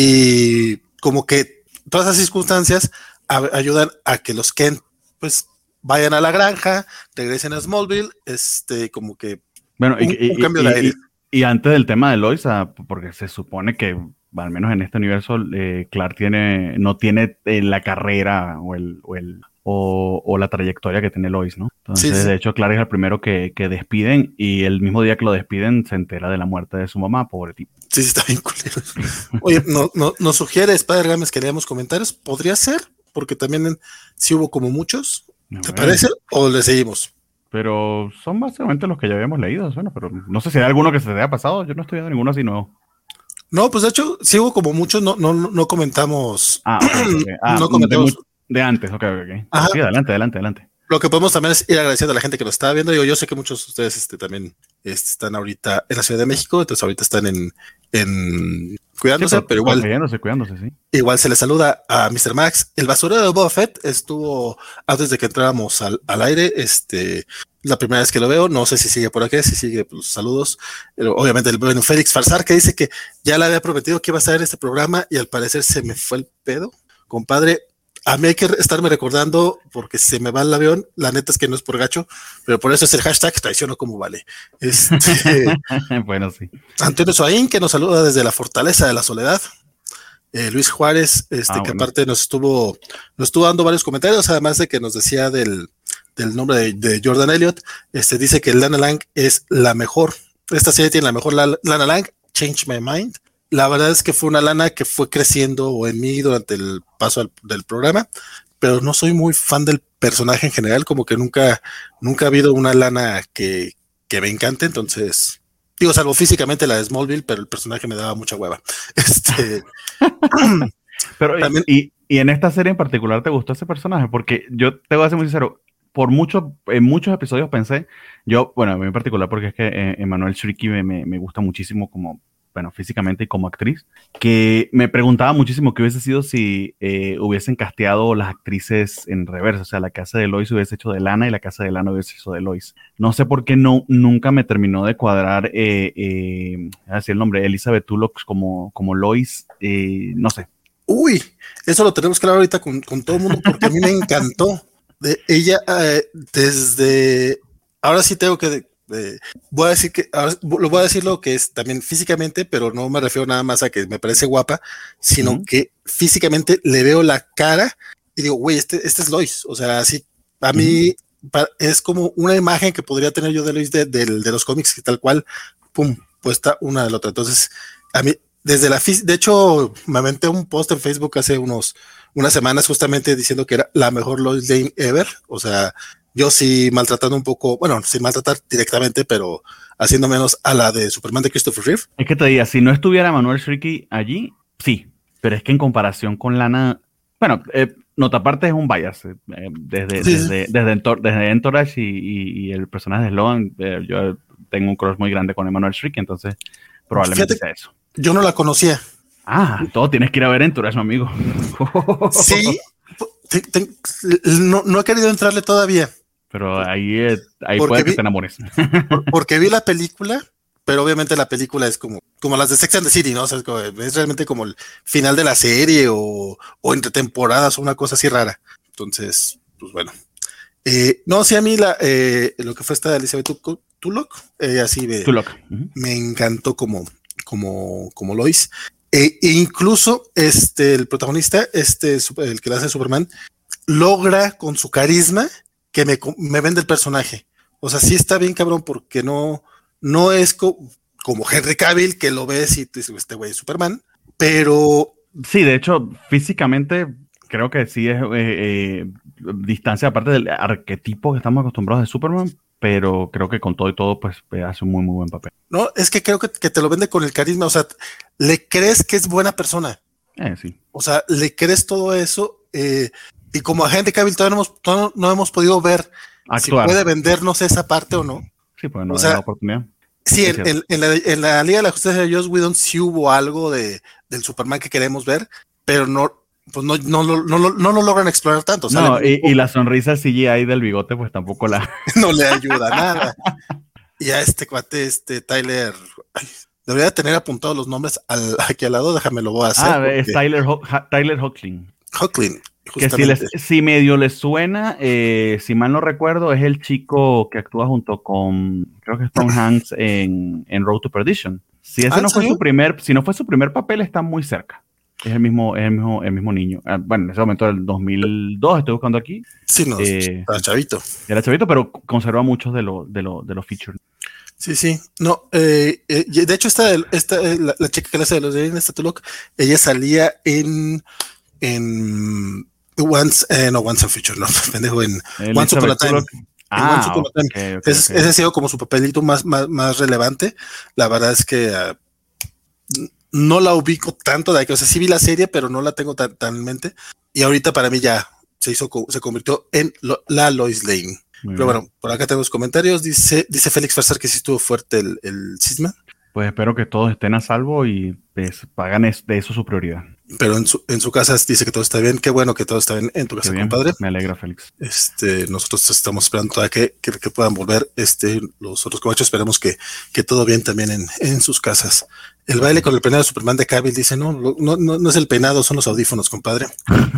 Y como que todas esas circunstancias a, ayudan a que los Kent pues vayan a la granja, regresen a Smallville, este, como que bueno, un, y, un cambio y, de aire. Y, y antes del tema de Lois, porque se supone que al menos en este universo eh, Clark tiene, no tiene eh, la carrera o el, o, el o, o la trayectoria que tiene Lois, ¿no? Entonces, sí, sí. De hecho, Clark es el primero que, que despiden y el mismo día que lo despiden se entera de la muerte de su mamá, pobre tipo. Sí, sí, está bien culero. Oye, no, no, nos sugiere Spider-Games que leamos comentarios. ¿Podría ser? Porque también sí hubo como muchos. ¿Te parece? ¿O le seguimos? pero son básicamente los que ya habíamos leído. Bueno, pero no sé si hay alguno que se te haya pasado. Yo no estoy viendo ninguno así nuevo. No, pues de hecho, sí hubo como muchos, no, no, no comentamos. Ah, okay, okay. Ah, no comentamos. De, de antes, ok, ok. Ajá. Sí, adelante, adelante, adelante. Lo que podemos también es ir agradeciendo a la gente que nos estaba viendo. Yo, yo sé que muchos de ustedes este, también este, están ahorita en la Ciudad de México, entonces ahorita están en, en cuidándose, sí, pero, pero igual cuidándose, cuidándose, sí. Igual se le saluda a mister Max. El basurero de Boba Fett estuvo antes de que entráramos al, al aire. Este, la primera vez que lo veo, no sé si sigue por aquí, si sigue, pues saludos. Pero obviamente el buen Félix Farsar, que dice que ya le había prometido que iba a estar en este programa y al parecer se me fue el pedo. Compadre, a mí hay que estarme recordando porque se me va el avión. La neta es que no es por gacho, pero por eso es el hashtag traiciono como vale. Este, bueno, sí. Antonio Soaín, que nos saluda desde la Fortaleza de la Soledad. Eh, Luis Juárez, este, ah, que bueno. aparte nos estuvo, nos estuvo dando varios comentarios, además de que nos decía del, del nombre de, de Jordan Elliott. Este, dice que Lana Lang es la mejor. Esta serie tiene la mejor la, Lana Lang, Change My Mind. La verdad es que fue una Lana que fue creciendo en mí durante el paso al, del programa, pero no soy muy fan del personaje en general, como que nunca, nunca ha habido una Lana que, que me encante, entonces, digo, salvo físicamente la de Smallville, pero el personaje me daba mucha hueva. Este, pero también, y, y en esta serie en particular, ¿te gustó ese personaje? Porque yo te voy a ser muy sincero, por muchos, en muchos episodios pensé, yo, bueno, a mí en particular, porque es que eh, Emmanuelle Chriqui me, me, me gusta muchísimo como, bueno, físicamente y como actriz, que me preguntaba muchísimo qué hubiese sido si eh, hubiesen casteado las actrices en reverso, o sea, la casa de Lois hubiese hecho de Lana y la casa de Lana hubiese hecho de Lois. No sé por qué no, nunca me terminó de cuadrar, eh, eh, así el nombre, Elizabeth Tulloch como, como Lois, eh, no sé. Uy, eso lo tenemos que hablar ahorita con, con todo el mundo porque a mí me encantó. De ella, eh, desde, ahora sí tengo que... Eh, voy a decir que ahora, lo voy a decir lo que es también físicamente, pero no me refiero nada más a que me parece guapa, sino uh-huh. que físicamente le veo la cara y digo, güey, este, este es Lois. O sea, así a uh-huh. mí pa, es como una imagen que podría tener yo de Lois de, de, de los cómics, que tal cual, pum, puesta una de la otra. Entonces, a mí, desde la de hecho, me aventé un post en Facebook hace unos unas semanas justamente diciendo que era la mejor Lois Lane ever. O sea, yo sí maltratando un poco, bueno, sin maltratar directamente, pero haciendo menos a la de Superman de Christopher Reeve. Es que te diga, si no estuviera Emmanuelle Chriqui allí, sí, pero es que en comparación con Lana, bueno, eh, nota aparte es un bias, eh, desde, sí, desde, sí. desde, Entor, desde Entourage y, y, y el personaje de Sloan, eh, yo tengo un crush muy grande con Emmanuelle Chriqui, entonces probablemente Fíjate, sea eso. Yo no la conocía. Ah, todo tienes que ir a ver Entourage, amigo. Sí, te, te, no, no he querido entrarle todavía. Pero ahí, ahí puede vi, que te enamores. Porque vi la película, pero obviamente la película es como, como las de Sex and the City, ¿no? O sea, es, como, es realmente como el final de la serie o, o entre temporadas o una cosa así rara. Entonces, pues bueno. Eh, no, sí, a mí la, eh, lo que fue esta de Elizabeth Tulloch, eh, así me, uh-huh. me encantó como, como, como Lois. Eh, e incluso este, el protagonista, este, el que le hace Superman, logra con su carisma que me, me vende el personaje. O sea, sí está bien cabrón porque no, no es co como Henry Cavill que lo ves y te dices, este güey es Superman, pero... Sí, de hecho, físicamente creo que sí es eh, eh, distancia aparte del arquetipo que estamos acostumbrados de Superman, pero creo que con todo y todo, pues hace un muy, muy buen papel. No, es que creo que, que te lo vende con el carisma, o sea, le crees que es buena persona. Eh, sí. O sea, le crees todo eso, eh, y como a Henry Cavill todavía no hemos, todavía no hemos podido ver actuar. Si puede vendernos esa parte o no. Sí, pues no o hay sea, la oportunidad. Sí, en, en, en, la, en la Liga de la Justicia de Joss Whedon sí hubo algo de, del Superman que queremos ver, pero no, pues no, no, no, no, no lo logran explorar tanto. No, y, y la sonrisa C G I del bigote, pues tampoco la... no le ayuda nada. Y a este cuate, este Tyler... Ay, debería tener apuntados los nombres al, aquí al lado, déjame lo voy a hacer. Ah, porque... es Tyler, Ho Tyler Hoechlin. Hoechlin. Que si, les, si medio les suena, eh, si mal no recuerdo, es el chico que actúa junto con, creo que es Tom Hanks en, en Road to Perdition. Si ese ¿Ah, no fue su primer, si no fue su primer papel, está muy cerca. Es el mismo, es el mismo, el mismo niño. Ah, bueno, en ese momento del dos mil dos, estoy buscando aquí. Sí, no, eh, era chavito. Era chavito, pero conserva muchos de los de lo, de los features. Sí, sí. No, eh, eh, de hecho, esta, esta la, la chica que le hace de los de esta Tulloch, ella salía en en Once, eh, no, Once and Future, no, pendejo, en Elizabeth Once Upon a Time. Tulloch. Ah, One Super okay, Time. okay, Es, okay. Ese ha sido como su papelito más, más, más relevante. La verdad es que uh, no la ubico tanto de aquí. O sea, sí vi la serie, pero no la tengo tan, tan en mente. Y ahorita para mí ya se hizo, se convirtió en lo, la Lois Lane. Muy Pero bien. bueno, por acá tenemos comentarios. Dice, dice Félix Farsar que sí estuvo fuerte el, el cisma. Pues espero que todos estén a salvo y pues, hagan es, de eso su prioridad. Pero en su, en su casa dice que todo está bien. Qué bueno que todo está bien en tu casa, Qué bien, compadre. me alegra, Félix. Este, nosotros estamos esperando a que, que, que puedan volver este, los otros cobachos. Esperemos que, que todo bien también en, en sus casas. El baile con el peinado de Superman de Cavill dice, no, no, no, no es el peinado, son los audífonos, compadre.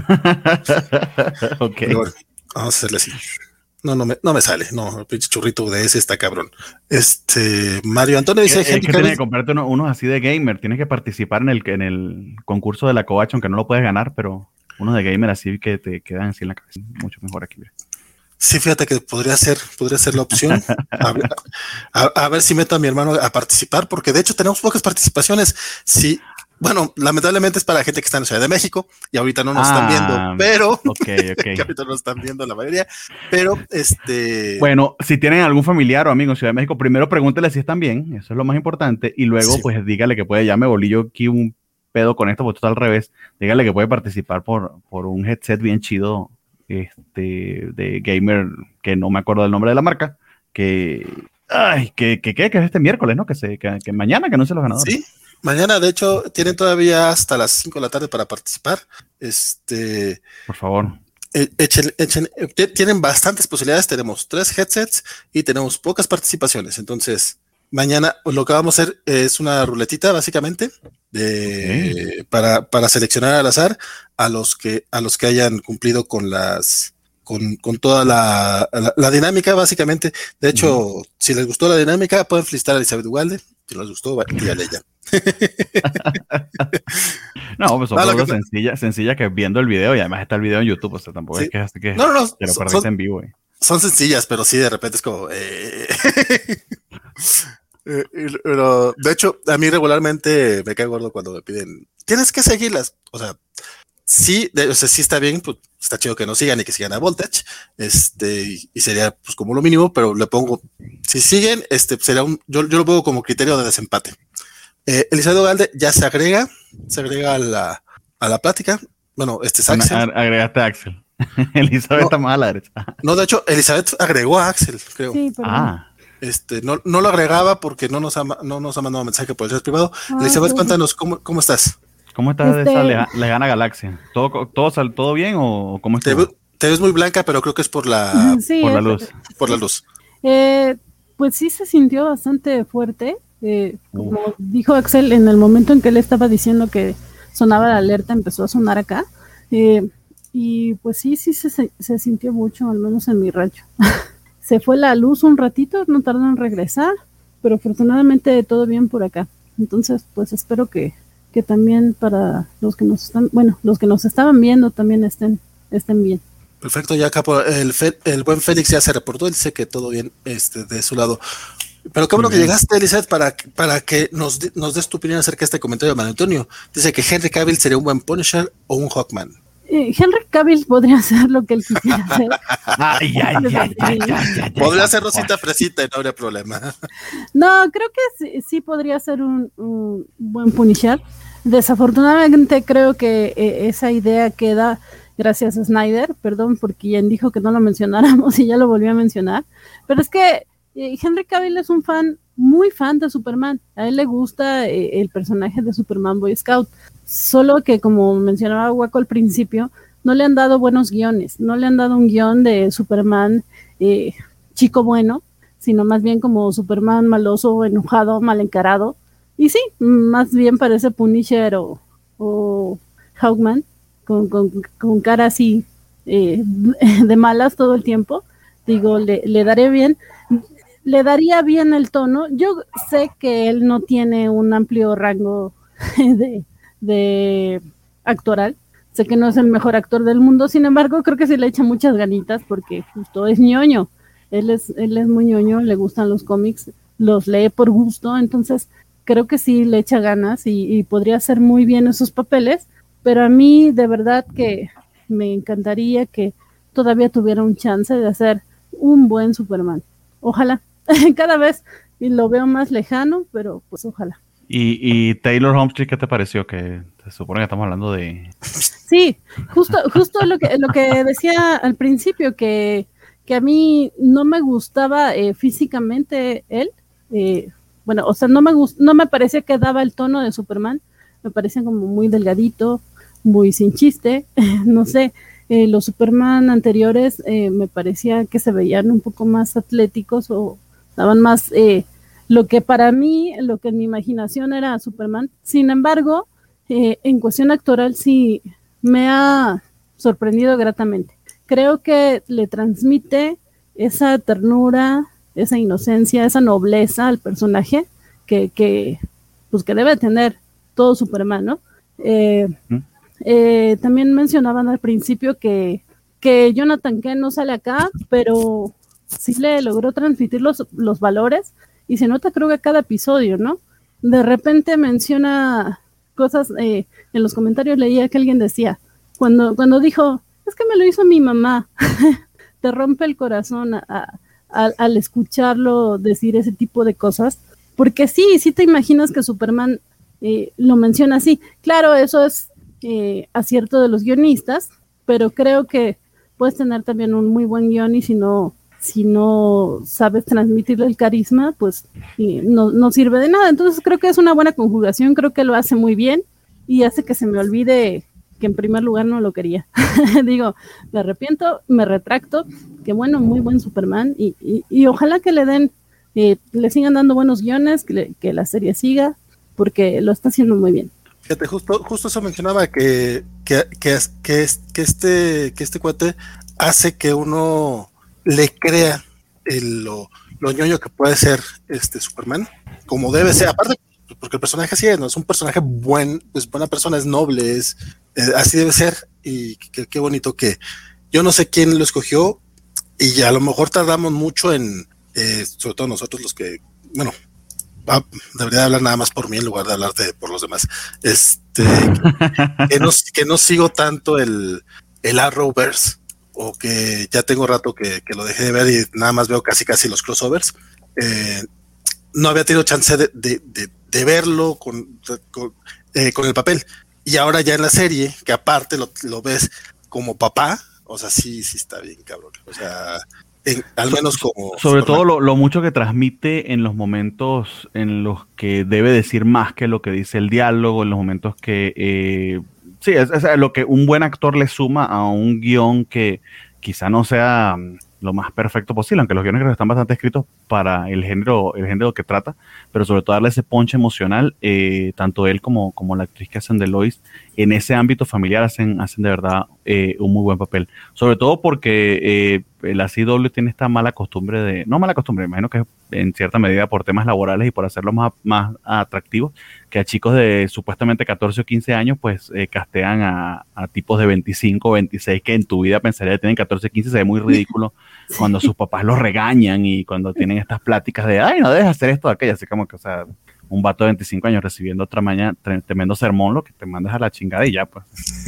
Ok. Pero bueno, vamos a hacerle así. No, no me, no me sale. No, el pinche churrito de ese está cabrón. Este, Mario Antonio dice, Es, es que tienes que comprarte unos, unos así de gamer. Tienes que participar en el, en el concurso de la covacha, aunque no lo puedes ganar, pero unos de gamer así que te quedan así en la cabeza. Mucho mejor aquí. Mira. Sí, fíjate que podría ser, podría ser la opción. A ver, a, a ver si meto a mi hermano a participar, porque de hecho tenemos pocas participaciones. Sí, bueno, lamentablemente es para la gente que está en la Ciudad de México y ahorita no nos ah, están viendo, pero okay, okay. que ahorita no nos están viendo la mayoría, pero este. Bueno, si tienen algún familiar o amigo en Ciudad de México, primero pregúntele si están bien, eso es lo más importante, y luego sí. pues dígale que puede, ya me volví yo aquí un pedo con esto, porque esto está al revés, dígale que puede participar por, por un headset bien chido, este, de gamer, que no me acuerdo del nombre de la marca, que, ay, que, que, que, que es este miércoles, ¿no? Que, se, que, que mañana, que no se los ganadores. Sí. Mañana, de hecho, tienen todavía hasta las cinco de la tarde para participar. Este, por favor. Echen, echen, tienen bastantes posibilidades. Tenemos tres headsets y tenemos pocas participaciones. Entonces, mañana lo que vamos a hacer es una ruletita, básicamente, de, okay. para, para seleccionar al azar a los que, a los que hayan cumplido con las. Con, con toda la, la, la dinámica, básicamente. De hecho, uh-huh. si les gustó la dinámica, pueden felicitar a Elizabeth Ugalde. Si les gustó, dígale ella. No, pues son ah, cosas sencillas, sencilla que viendo el video, y además está el video en YouTube, o sea, tampoco sí. es que, así que, no, no, no, que lo son, perdiste en vivo. Eh. Son sencillas, pero sí, de repente es como... Eh... eh, pero, de hecho, a mí regularmente me cae gordo cuando me piden, tienes que seguirlas, o sea... Sí, de, o sea, sí está bien, pues está chido que nos sigan y que sigan a Voltage, este, y, y sería pues como lo mínimo, pero le pongo, si siguen, este, será un, yo, yo lo pongo como criterio de desempate. Eh, Elizabeth Ugalde ya se agrega, se agrega a la, a la plática, bueno, este es Axel. Ag- agregaste a Axel. Elizabeth no, está más a la derecha. No, de hecho, Elizabeth agregó a Axel, creo. Sí, perdón. Ah. Este, no, no lo agregaba porque no nos ha, no nos ha mandado mensaje por el chat privado. Ah, Elizabeth, sí. Cuéntanos, ¿cómo, cómo estás? ¿Cómo estás este... de esa le, lejana galaxia? ¿Todo, todo, ¿Todo bien o cómo estás? Te, te ves muy blanca, pero creo que es por la, sí, por es, la luz. Por la luz. Eh, pues sí se sintió bastante fuerte. Eh, como Uf. dijo Axel, en el momento en que él estaba diciendo que sonaba la alerta, empezó a sonar acá. Eh, y pues sí, sí se, se sintió mucho, al menos en mi rancho. Se fue la luz un ratito, no tardó en regresar, pero afortunadamente todo bien por acá. Entonces, pues espero que que también para los que nos están, bueno, los que nos estaban viendo también estén, estén bien. Perfecto, ya acá por el, el buen Félix ya se reportó, él dice que todo bien este, de su lado. Pero qué bueno que llegaste, Elizabeth, para, para que nos, nos des tu opinión acerca de este comentario de Manuel Antonio. Dice que Henry Cavill sería un buen Punisher o un Hawkman. Eh, Henry Cavill podría hacer lo que él quisiera hacer. ay, ay, ay, ay, ay, ay, podría ser Rosita Fresita y no habría problema. No, creo que sí, sí podría ser un, un buen Punisher. Desafortunadamente creo que eh, esa idea queda gracias a Snyder, perdón por quien dijo que no lo mencionáramos y ya lo volvió a mencionar, pero es que eh, Henry Cavill es un fan, muy fan de Superman, a él le gusta eh, el personaje de Superman Boy Scout, solo que como mencionaba Waco al principio, no le han dado buenos guiones, no le han dado un guión de Superman eh, chico bueno, sino más bien como Superman maloso, enojado, mal encarado. Y sí, más bien parece Punisher o, o Hawkman, con, con, con cara así eh, de malas todo el tiempo. Digo, le, le daré bien, le daría bien el tono. Yo sé que él no tiene un amplio rango de, de actoral, sé que no es el mejor actor del mundo, sin embargo, creo que sí le echa muchas ganitas porque justo es ñoño. Él es, él es muy ñoño, le gustan los cómics, los lee por gusto, entonces creo que sí le echa ganas y, y podría hacer muy bien esos papeles, pero a mí de verdad que me encantaría que todavía tuviera un chance de hacer un buen Superman. Ojalá. Cada vez lo veo más lejano, pero pues ojalá. ¿Y, y Taylor Homstreet qué te pareció? Que se supone que estamos hablando de... Sí, justo, justo lo que, lo que decía al principio, que, que a mí no me gustaba eh, físicamente él. Eh, bueno, o sea, no me gust- no me parecía que daba el tono de Superman. Me parecía como muy delgadito, muy sin chiste. No sé, eh, los Superman anteriores eh, me parecía que se veían un poco más atléticos o daban más... Eh, lo que para mí, lo que en mi imaginación era Superman. Sin embargo, eh, en cuestión actoral sí me ha sorprendido gratamente. Creo que le transmite esa ternura, esa inocencia, esa nobleza al personaje que, que, pues que debe tener todo Superman, ¿no? Eh, ¿Mm? eh, también mencionaban al principio que, que Jonathan Kent no sale acá, pero sí le logró transmitir los, los valores. Y se nota, creo que cada episodio, ¿no? De repente menciona cosas, eh, en los comentarios leía que alguien decía, cuando, cuando dijo, es que me lo hizo mi mamá, te rompe el corazón a, a, a, al escucharlo decir ese tipo de cosas, porque sí, sí te imaginas que Superman eh, lo menciona así. Claro, eso es eh, acierto de los guionistas, pero creo que puedes tener también un muy buen guión y si no... si no sabes transmitirle el carisma, pues no, no sirve de nada. Entonces creo que es una buena conjugación, creo que lo hace muy bien y hace que se me olvide que en primer lugar no lo quería. Digo, me arrepiento, me retracto, que bueno, muy buen Superman y, y, y ojalá que le den, eh, le sigan dando buenos guiones, que, le, que la serie siga, porque lo está haciendo muy bien. Fíjate, justo, justo eso mencionaba que, que, que, que, que, este, que este cuate hace que uno le crea el, lo, lo ñoño que puede ser este Superman, como debe ser, aparte porque el personaje así es, ¿no? Es un personaje buen, es buena persona, es noble, es eh, así debe ser, y qué bonito que yo no sé quién lo escogió, y a lo mejor tardamos mucho en, eh, sobre todo nosotros los que, bueno, ah, debería hablar nada más por mí en lugar de hablar de, por los demás, este, que, no, que no sigo tanto el, el Arrowverse, o que ya tengo rato que, que lo dejé de ver y nada más veo casi casi los crossovers, eh, no había tenido chance de, de, de, de verlo con, con, eh, con el papel, y ahora ya en la serie, que aparte lo, lo ves como papá, o sea, sí, sí está bien, cabrón, o sea, en, al menos como... Sobre todo lo, lo mucho que transmite en los momentos en los que debe decir más que lo que dice el diálogo, en los momentos que... Eh, sí, es, es lo que un buen actor le suma a un guión que quizá no sea lo más perfecto posible, aunque los guiones creo que están bastante escritos para el género, el género que trata, pero sobre todo darle ese punch emocional, eh, tanto él como, como la actriz que hacen de Lois, en ese ámbito familiar hacen, hacen de verdad eh, un muy buen papel. Sobre todo porque eh, la C W tiene esta mala costumbre de, no mala costumbre, imagino que en cierta medida por temas laborales y por hacerlos más, más atractivos, que a chicos de supuestamente catorce o quince años, pues eh, castean a, a tipos de veinticinco o veintiséis que en tu vida pensaría que tienen catorce o quince, se ve muy ridículo sí. Cuando sus papás los regañan y cuando tienen estas pláticas de, ay, no debes hacer esto o aquello, así como que, o sea, un vato de veinticinco años recibiendo otra mañana, tremendo sermón, lo que te mandas a la chingada y ya, pues.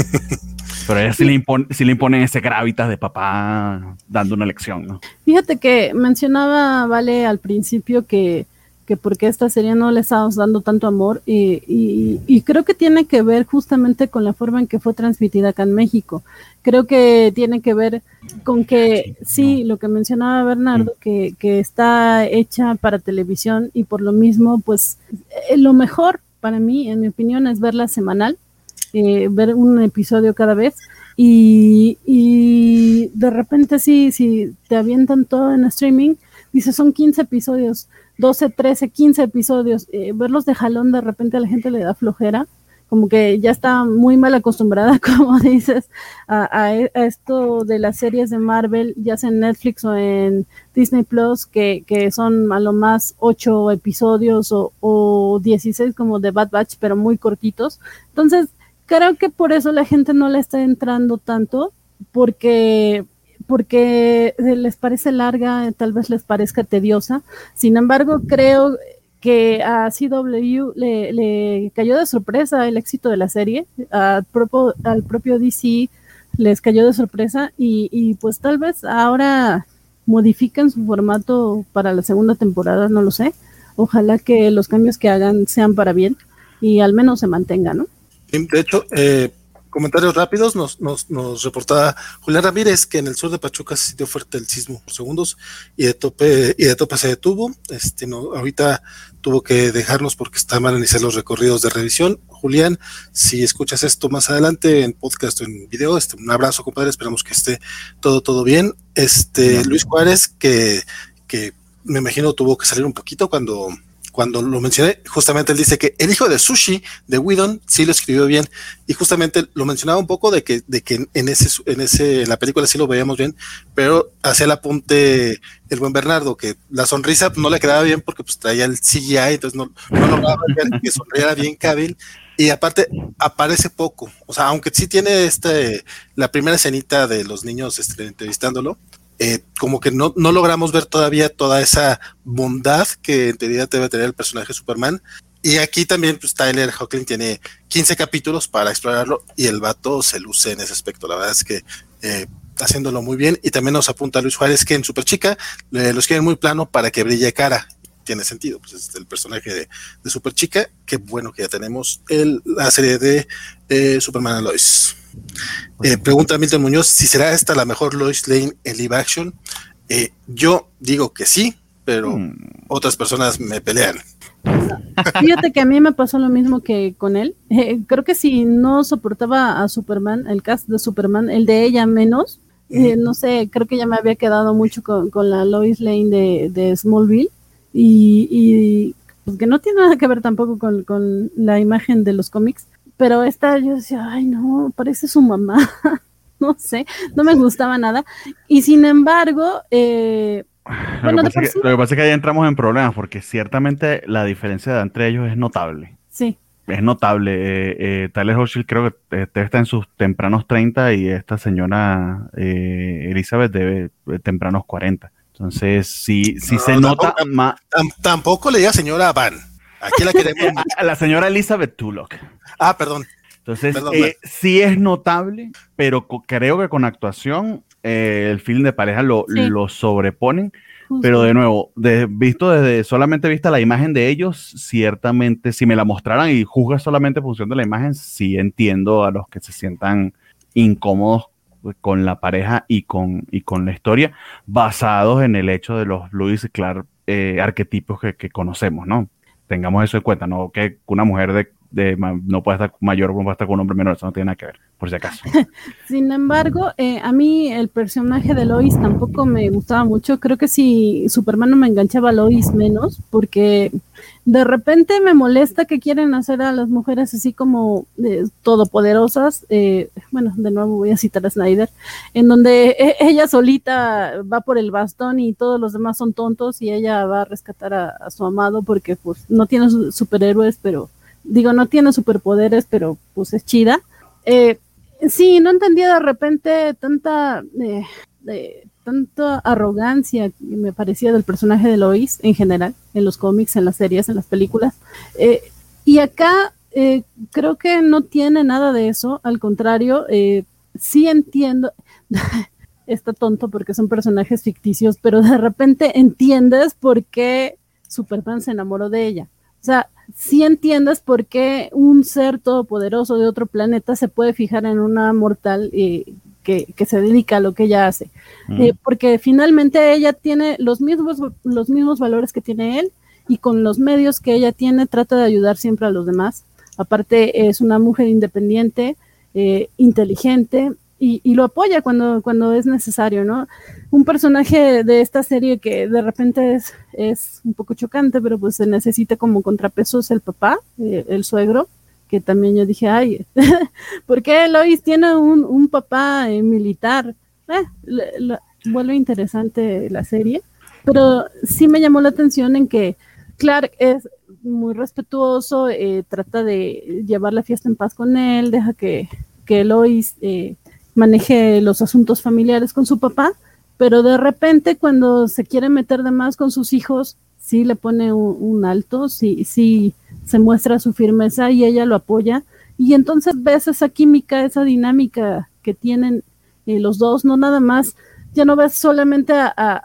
Pero a ella sí le, impone, sí le imponen ese gravitas de papá dando una lección, ¿no? Fíjate que mencionaba, Vale, al principio que, que porque esta serie no le estábamos dando tanto amor y, y, y creo que tiene que ver justamente con la forma en que fue transmitida acá en México. Creo que tiene que ver con que, sí, lo que mencionaba Bernardo, que, que está hecha para televisión y por lo mismo, pues, eh, lo mejor para mí, en mi opinión, es verla semanal. Eh, ver un episodio cada vez y, y de repente sí, si te avientan todo en streaming, dices son quince episodios, doce, trece, quince episodios, eh, verlos de jalón de repente a la gente le da flojera, como que ya está muy mal acostumbrada, como dices, a, a, a esto de las series de Marvel, ya sea en Netflix o en Disney Plus, que, que son a lo más ocho episodios o, o dieciséis como de Bad Batch, pero muy cortitos. Entonces creo que por eso la gente no le está entrando tanto, porque, porque les parece larga, tal vez les parezca tediosa. Sin embargo, creo que a C W le, le cayó de sorpresa el éxito de la serie, al propio, al propio D C les cayó de sorpresa y, y pues tal vez ahora modifiquen su formato para la segunda temporada, no lo sé. Ojalá que los cambios que hagan sean para bien y al menos se mantengan, ¿no? De hecho, eh, comentarios rápidos, nos, nos, nos reportaba Julián Ramírez que en el sur de Pachuca se sintió fuerte el sismo por segundos y de tope y de tope se detuvo. Este, no, ahorita tuvo que dejarnos porque estaban a iniciar los recorridos de revisión. Julián, si escuchas esto más adelante en podcast o en video, este, un abrazo, compadre, esperamos que esté todo, todo bien. Este, Luis Juárez, que, que me imagino tuvo que salir un poquito cuando... Cuando lo mencioné, justamente él dice que el hijo de Sushi de Whedon sí lo escribió bien y justamente lo mencionaba un poco de que, de que en ese, en ese, en la película sí lo veíamos bien, pero hacía el apunte el buen Bernardo que la sonrisa no le quedaba bien porque pues traía el C G I, entonces no, no lograba que sonriera bien Cavill y aparte aparece poco, o sea, aunque sí tiene este, la primera escenita de los niños este, entrevistándolo. Eh, como que no, no logramos ver todavía toda esa bondad que en teoría debe tener el personaje de Superman. Y aquí también pues, Tyler Hoechlin tiene quince capítulos para explorarlo y el vato se luce en ese aspecto. La verdad es que eh, haciéndolo muy bien. Y también nos apunta Luis Juárez que en Superchica eh, los quieren muy plano para que brille cara. Tiene sentido, pues es el personaje de, de Superchica. Qué bueno que ya tenemos el, la serie de eh, Superman and Lois. Eh, pregunta Milton Muñoz si será esta la mejor Lois Lane en live action. Eh, yo digo que sí, pero hmm. otras personas me pelean. Fíjate que a mí me pasó lo mismo que con él. Eh, creo que si no soportaba a Superman, el cast de Superman, el de ella menos, eh, no sé, creo que ya me había quedado mucho con, con la Lois Lane de, de Smallville y, y pues que no tiene nada que ver tampoco con, con la imagen de los cómics. Pero esta yo decía, ay no, parece su mamá, no sé, no me gustaba nada. Y sin embargo, eh, bueno, lo, que sí... que, lo que pasa es que ahí entramos en problemas, porque ciertamente la diferencia entre ellos es notable. Sí. Es notable. Eh, eh, Tyler Hoechlin creo que eh, está en sus tempranos treinta y esta señora eh, Elizabeth debe eh, tempranos cuarenta. Entonces, sí, sí no, se tampoco, nota más. Tampoco le diga señora Van. Aquí la queremos mucho. A la señora Elizabeth Tulloch. Ah, perdón. Entonces, perdón, eh, sí es notable, pero co- creo que con actuación eh, el film de pareja lo, sí. lo sobreponen. Justo. Pero de nuevo, de, visto desde solamente vista la imagen de ellos, ciertamente, si me la mostraran y juzgas solamente en función de la imagen, sí entiendo a los que se sientan incómodos con la pareja y con, y con la historia, basados en el hecho de los Lewis y Clark eh, arquetipos que, que conocemos, ¿no? Tengamos eso en cuenta, no que una mujer de, de no puede estar mayor, no puede estar con un hombre menor, eso no tiene nada que ver, por si acaso. Sin embargo, eh, a mí el personaje de Lois tampoco me gustaba mucho. Creo que si Superman no me enganchaba a Lois menos, porque de repente me molesta que quieren hacer a las mujeres así como eh, todopoderosas. Eh, bueno, de nuevo voy a citar a Snyder, en donde eh, ella solita va por el bastón y todos los demás son tontos y ella va a rescatar a, a su amado porque pues no tiene superhéroes, pero digo, no tiene superpoderes, pero pues es chida. Eh, sí, no entendía de repente tanta eh, eh, tanta arrogancia que me parecía del personaje de Lois en general, en los cómics, en las series, en las películas. Eh, y acá eh, creo que no tiene nada de eso, al contrario, eh, sí entiendo, está tonto porque son personajes ficticios, pero de repente entiendes por qué Superman se enamoró de ella. O sea, sí entiendes por qué un ser todopoderoso de otro planeta se puede fijar en una mortal eh, que, que se dedica a lo que ella hace. Mm. Eh, porque finalmente ella tiene los mismos, los mismos valores que tiene él y con los medios que ella tiene trata de ayudar siempre a los demás. Aparte es una mujer independiente, eh, inteligente y, y lo apoya cuando, cuando es necesario, ¿no? Un personaje de esta serie que de repente es, es un poco chocante, pero pues se necesita como contrapeso es el papá, eh, el suegro, que también yo dije, ay, ¿por qué Lois tiene un, un papá eh, militar? Eh, le, le, vuelve interesante la serie, pero sí me llamó la atención en que Clark es muy respetuoso, eh, trata de llevar la fiesta en paz con él, deja que, que Lois eh, maneje los asuntos familiares con su papá, pero de repente cuando se quiere meter de más con sus hijos, sí le pone un, un alto, sí, sí se muestra su firmeza y ella lo apoya, y entonces ves esa química, esa dinámica que tienen eh, los dos, no nada más, ya no ves solamente a, a,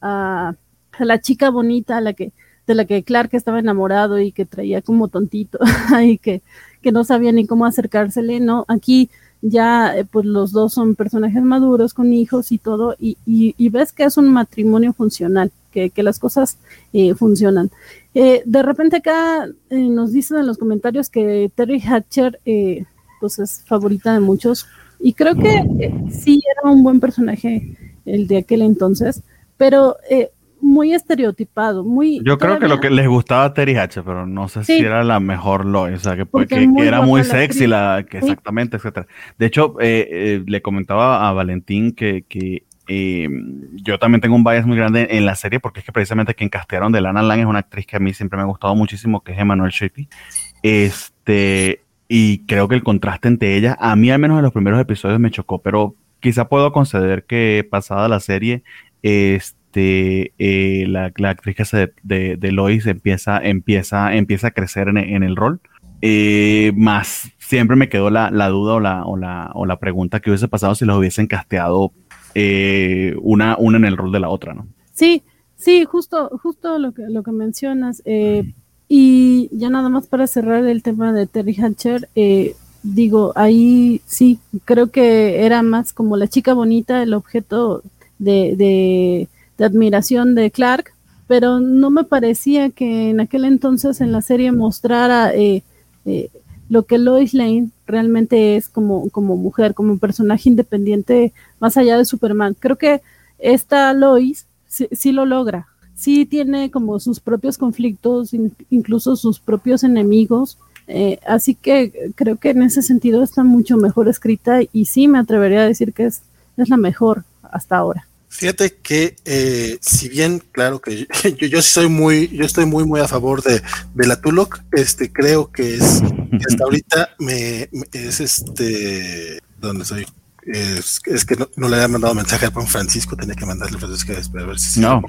a, a la chica bonita, a la que, de la que Clark estaba enamorado y que traía como tontito y que, que no sabía ni cómo acercársele, ¿no? Aquí ya eh, pues los dos son personajes maduros con hijos y todo, y, y, y ves que es un matrimonio funcional, que, que las cosas eh, funcionan. Eh, de repente acá eh, nos dicen en los comentarios que Terry Hatcher eh, pues es favorita de muchos, y creo que eh, sí era un buen personaje el de aquel entonces, pero eh, muy estereotipado, muy... Yo creo todavía... que lo que les gustaba a Terry Hatcher, pero no sé sí. si era la mejor Lois, o sea, que, Porque que, muy que era guapa muy la sexy, actriz. la, que Sí. exactamente, etcétera. De hecho, eh, eh, le comentaba a Valentín que, que eh, yo también tengo un bias muy grande en la serie, porque es que precisamente quien castearon de Lana Lang es una actriz que a mí siempre me ha gustado muchísimo, que es Emmanuel Shetty. Este, y creo que el contraste entre ellas, a mí al menos en los primeros episodios me chocó, pero quizá puedo conceder que pasada la serie, este, eh, la, la actriz que hace de, de, de Lois empieza, empieza, empieza a crecer en, en el rol. Eh, más siempre me quedó la, la duda o la, o, la, o la pregunta que hubiese pasado si los hubiesen casteado eh, una, una en el rol de la otra, ¿no? Sí, sí, justo, justo lo que, lo que mencionas. Eh, y ya nada más para cerrar el tema de Terry Hatcher, eh, digo, ahí sí, creo que era más como la chica bonita, el objeto de, de, de admiración de Clark, pero no me parecía que en aquel entonces en la serie mostrara eh, eh, lo que Lois Lane realmente es como, como mujer, como un personaje independiente más allá de Superman. Creo que esta Lois sí, sí lo logra, sí tiene como sus propios conflictos, in, incluso sus propios enemigos, eh, así que creo que en ese sentido está mucho mejor escrita y sí me atrevería a decir que es, es la mejor hasta ahora. Fíjate que eh, si bien, claro que yo, yo, yo sí soy muy, yo estoy muy muy a favor de, de la Tulloch, este creo que es que hasta ahorita me, me es este ¿dónde soy? Es, es que no, no le había mandado mensaje a Juan Francisco, tenía que mandarle Francisco a ver si no.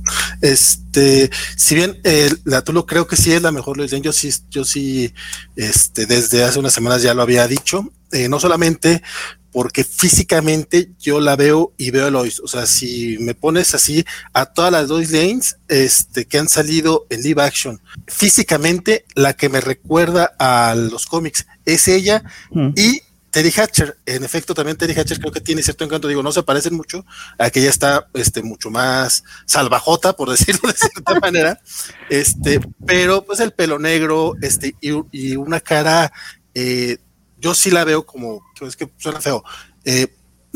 Este, si bien eh, la Tulloch creo que sí es la mejor Lois Lane, yo sí, yo sí, este, desde hace unas semanas ya lo había dicho, eh, no solamente porque físicamente yo la veo y veo a Lois, o sea, si me pones así a todas las Lois Lanes este, que han salido en live action, físicamente la que me recuerda a los cómics es ella mm. y Terry Hatcher. En efecto, también Terry Hatcher creo que tiene cierto encanto, digo, no se parecen mucho, a que ella está este, mucho más salvajota, por decirlo de cierta manera, este, pero pues el pelo negro este, y, y una cara... Eh, yo sí la veo como, es que suena feo, eh,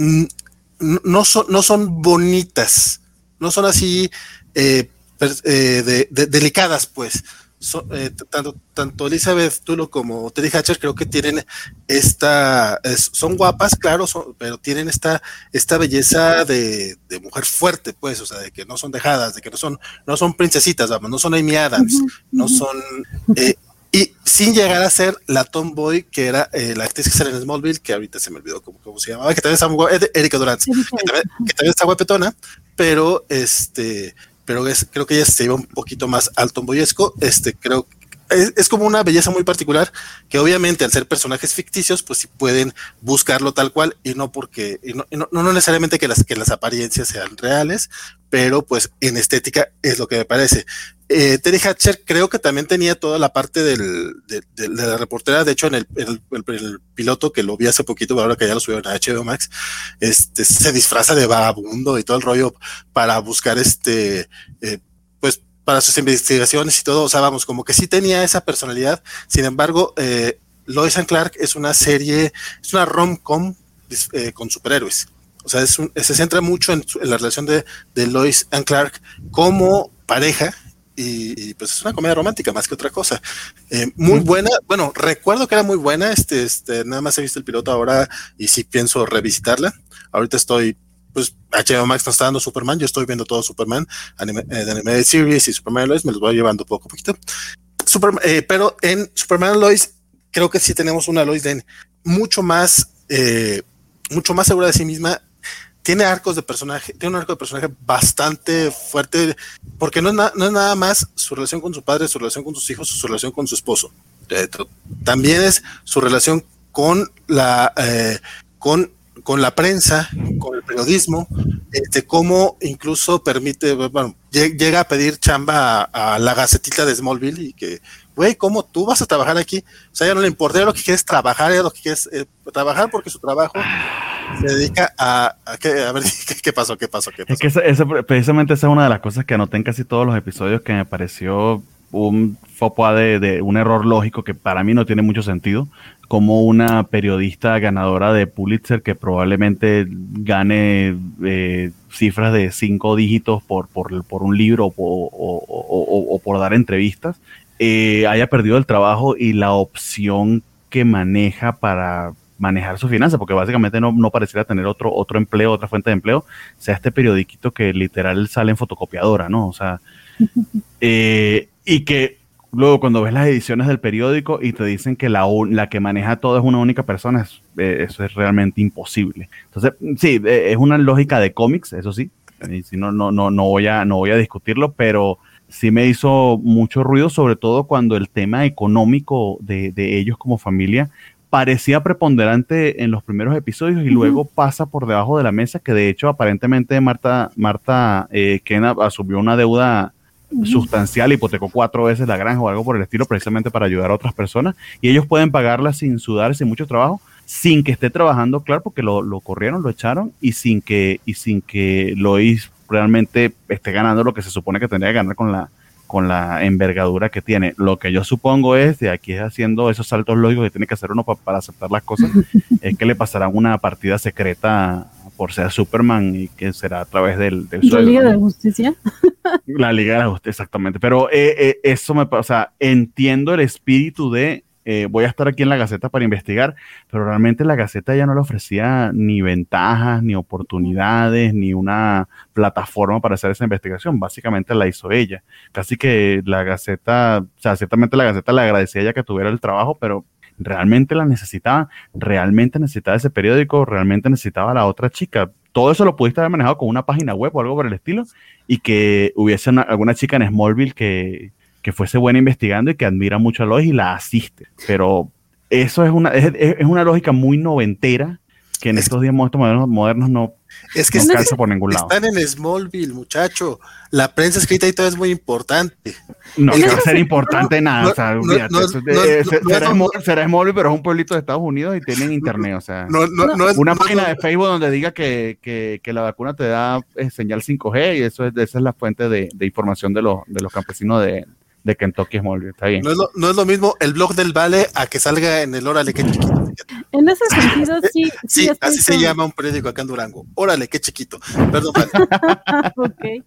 no, son, no son bonitas, no son así eh, eh, de, de, delicadas, pues. So, eh, tanto, tanto Elizabeth Tulloch como Terry Hatcher creo que tienen esta, es, son guapas, claro, son, pero tienen esta, esta belleza de, de mujer fuerte, pues, o sea, de que no son dejadas, de que no son, no son princesitas, vamos, no son Amy Adams, uh-huh, no uh-huh. son... Eh, y sin llegar a ser la tomboy que era eh, la actriz que sale en Smallville, que ahorita se me olvidó cómo, cómo se llamaba, que también está muy guapa, Erika Durant, que también, que también está guapetona, pero este, pero es, creo que ella se iba un poquito más al tomboyesco, este, creo es, es como una belleza muy particular, que obviamente al ser personajes ficticios, pues sí pueden buscarlo tal cual, y no porque, y no, y no, no necesariamente que las, que las apariencias sean reales, pero pues en estética es lo que me parece. Eh, Terry Hatcher creo que también tenía toda la parte del, de, de, de la reportera, de hecho en el, en el, el, el piloto que lo vi hace poquito, ahora que ya lo subieron a H B O Max, este, se disfraza de vagabundo y todo el rollo para buscar este, eh, pues para sus investigaciones y todo, o sea, vamos, como que sí tenía esa personalidad, sin embargo, eh, Lois and Clark es una serie, es una rom-com eh, con superhéroes, o sea, es un, se centra mucho en, en la relación de, de Lois and Clark como pareja, Y, y pues es una comedia romántica más que otra cosa, eh, muy buena, bueno, recuerdo que era muy buena, este, este, nada más he visto el piloto ahora y sí pienso revisitarla, ahorita estoy, pues H B O Max nos está dando Superman, yo estoy viendo todo Superman, anime, eh, de Animated Series y Superman Lois, me los voy llevando poco a poquito, Super, eh, pero en Superman Lois creo que sí tenemos una Lois Lane mucho más, eh, mucho más segura de sí misma. Tiene arcos de personaje, tiene un arco de personaje bastante fuerte, porque no es, na, no es nada más su relación con su padre, su relación con sus hijos, su relación con su esposo. Eh, también es su relación con la, eh, con con la prensa, con el periodismo, este, cómo incluso permite, bueno, llega a pedir chamba a, a la Gacetita de Smallville y que, güey, ¿cómo tú vas a trabajar aquí? O sea, ya no le importa, ya lo que quieres trabajar, ya lo que quieres eh, trabajar porque su trabajo se dedica a, a, ¿qué, a ver, ¿qué, ¿qué pasó? ¿Qué pasó? ¿Qué pasó? Es que esa, esa, precisamente esa es una de las cosas que anoté en casi todos los episodios que me pareció un fopa de, de un error lógico que para mí no tiene mucho sentido, como una periodista ganadora de Pulitzer que probablemente gane eh, cifras de cinco dígitos por, por, por un libro o, o, o, o, o por dar entrevistas, eh, haya perdido el trabajo y la opción que maneja para manejar sus finanzas, porque básicamente no, no pareciera tener otro, otro empleo, otra fuente de empleo, sea este periodiquito que literal sale en fotocopiadora, ¿no? O sea, eh, y que luego cuando ves las ediciones del periódico y te dicen que la, la que maneja todo es una única persona, es, eh, eso es realmente imposible. Entonces, sí, eh, es una lógica de cómics, eso sí, y si no, no, no, no, voy a, no voy a discutirlo, pero sí me hizo mucho ruido, sobre todo cuando el tema económico de, de ellos como familia parecía preponderante en los primeros episodios y uh-huh. luego pasa por debajo de la mesa, que de hecho aparentemente Marta, Marta eh, Kena asumió una deuda uh-huh. sustancial, hipotecó cuatro veces la granja o algo por el estilo, precisamente para ayudar a otras personas, y ellos pueden pagarla sin sudar, sin mucho trabajo, sin que esté trabajando, claro, porque lo, lo corrieron, lo echaron, y sin que, y sin que Lois realmente esté ganando lo que se supone que tendría que ganar con la con la envergadura que tiene. Lo que yo supongo es, de aquí haciendo esos saltos lógicos que tiene que hacer uno pa, para aceptar las cosas, es que le pasarán una partida secreta por ser Superman y que será a través del, del sueldo. ¿La Liga ¿no? de la Justicia? La Liga de la Justicia, exactamente. Pero eh, eh, eso me pasa, o sea, entiendo el espíritu de eh, voy a estar aquí en la Gaceta para investigar, pero realmente la Gaceta ya no le ofrecía ni ventajas, ni oportunidades, ni una plataforma para hacer esa investigación. Básicamente la hizo ella. Casi que la Gaceta, o sea, ciertamente la Gaceta le agradecía a ella que tuviera el trabajo, pero realmente la necesitaba, realmente necesitaba ese periódico, realmente necesitaba a la otra chica. Todo eso lo pudiste haber manejado con una página web o algo por el estilo, y que hubiese una, alguna chica en Smallville que que fuese buena investigando y que admira mucho a Lois y la asiste. Pero eso es una, es, es una lógica muy noventera que en es, estos días modernos, modernos no, es que no están, calza por ningún lado. Están en Smallville, muchacho. La prensa escrita y todo es muy importante. No, no va a ser importante no, nada. No, o sea, no, olvídate. No, no, eh, no, será, no, Smallville, será Smallville, pero es un pueblito de Estados Unidos y tienen internet. O sea, no, no, no es, una no, página no, de Facebook donde diga que, que, que la vacuna te da eh, señal cinco G y eso es, esa es la fuente de, de información de los, de los campesinos de de Kentucky Smallville, está bien. No es, lo, no es lo mismo el blog del Vale a que salga en el Órale, qué chiquito. En ese sentido, sí. Sí, sí así con... se llama un periódico acá en Durango. Órale, qué chiquito. Perdón, Vale. Ok.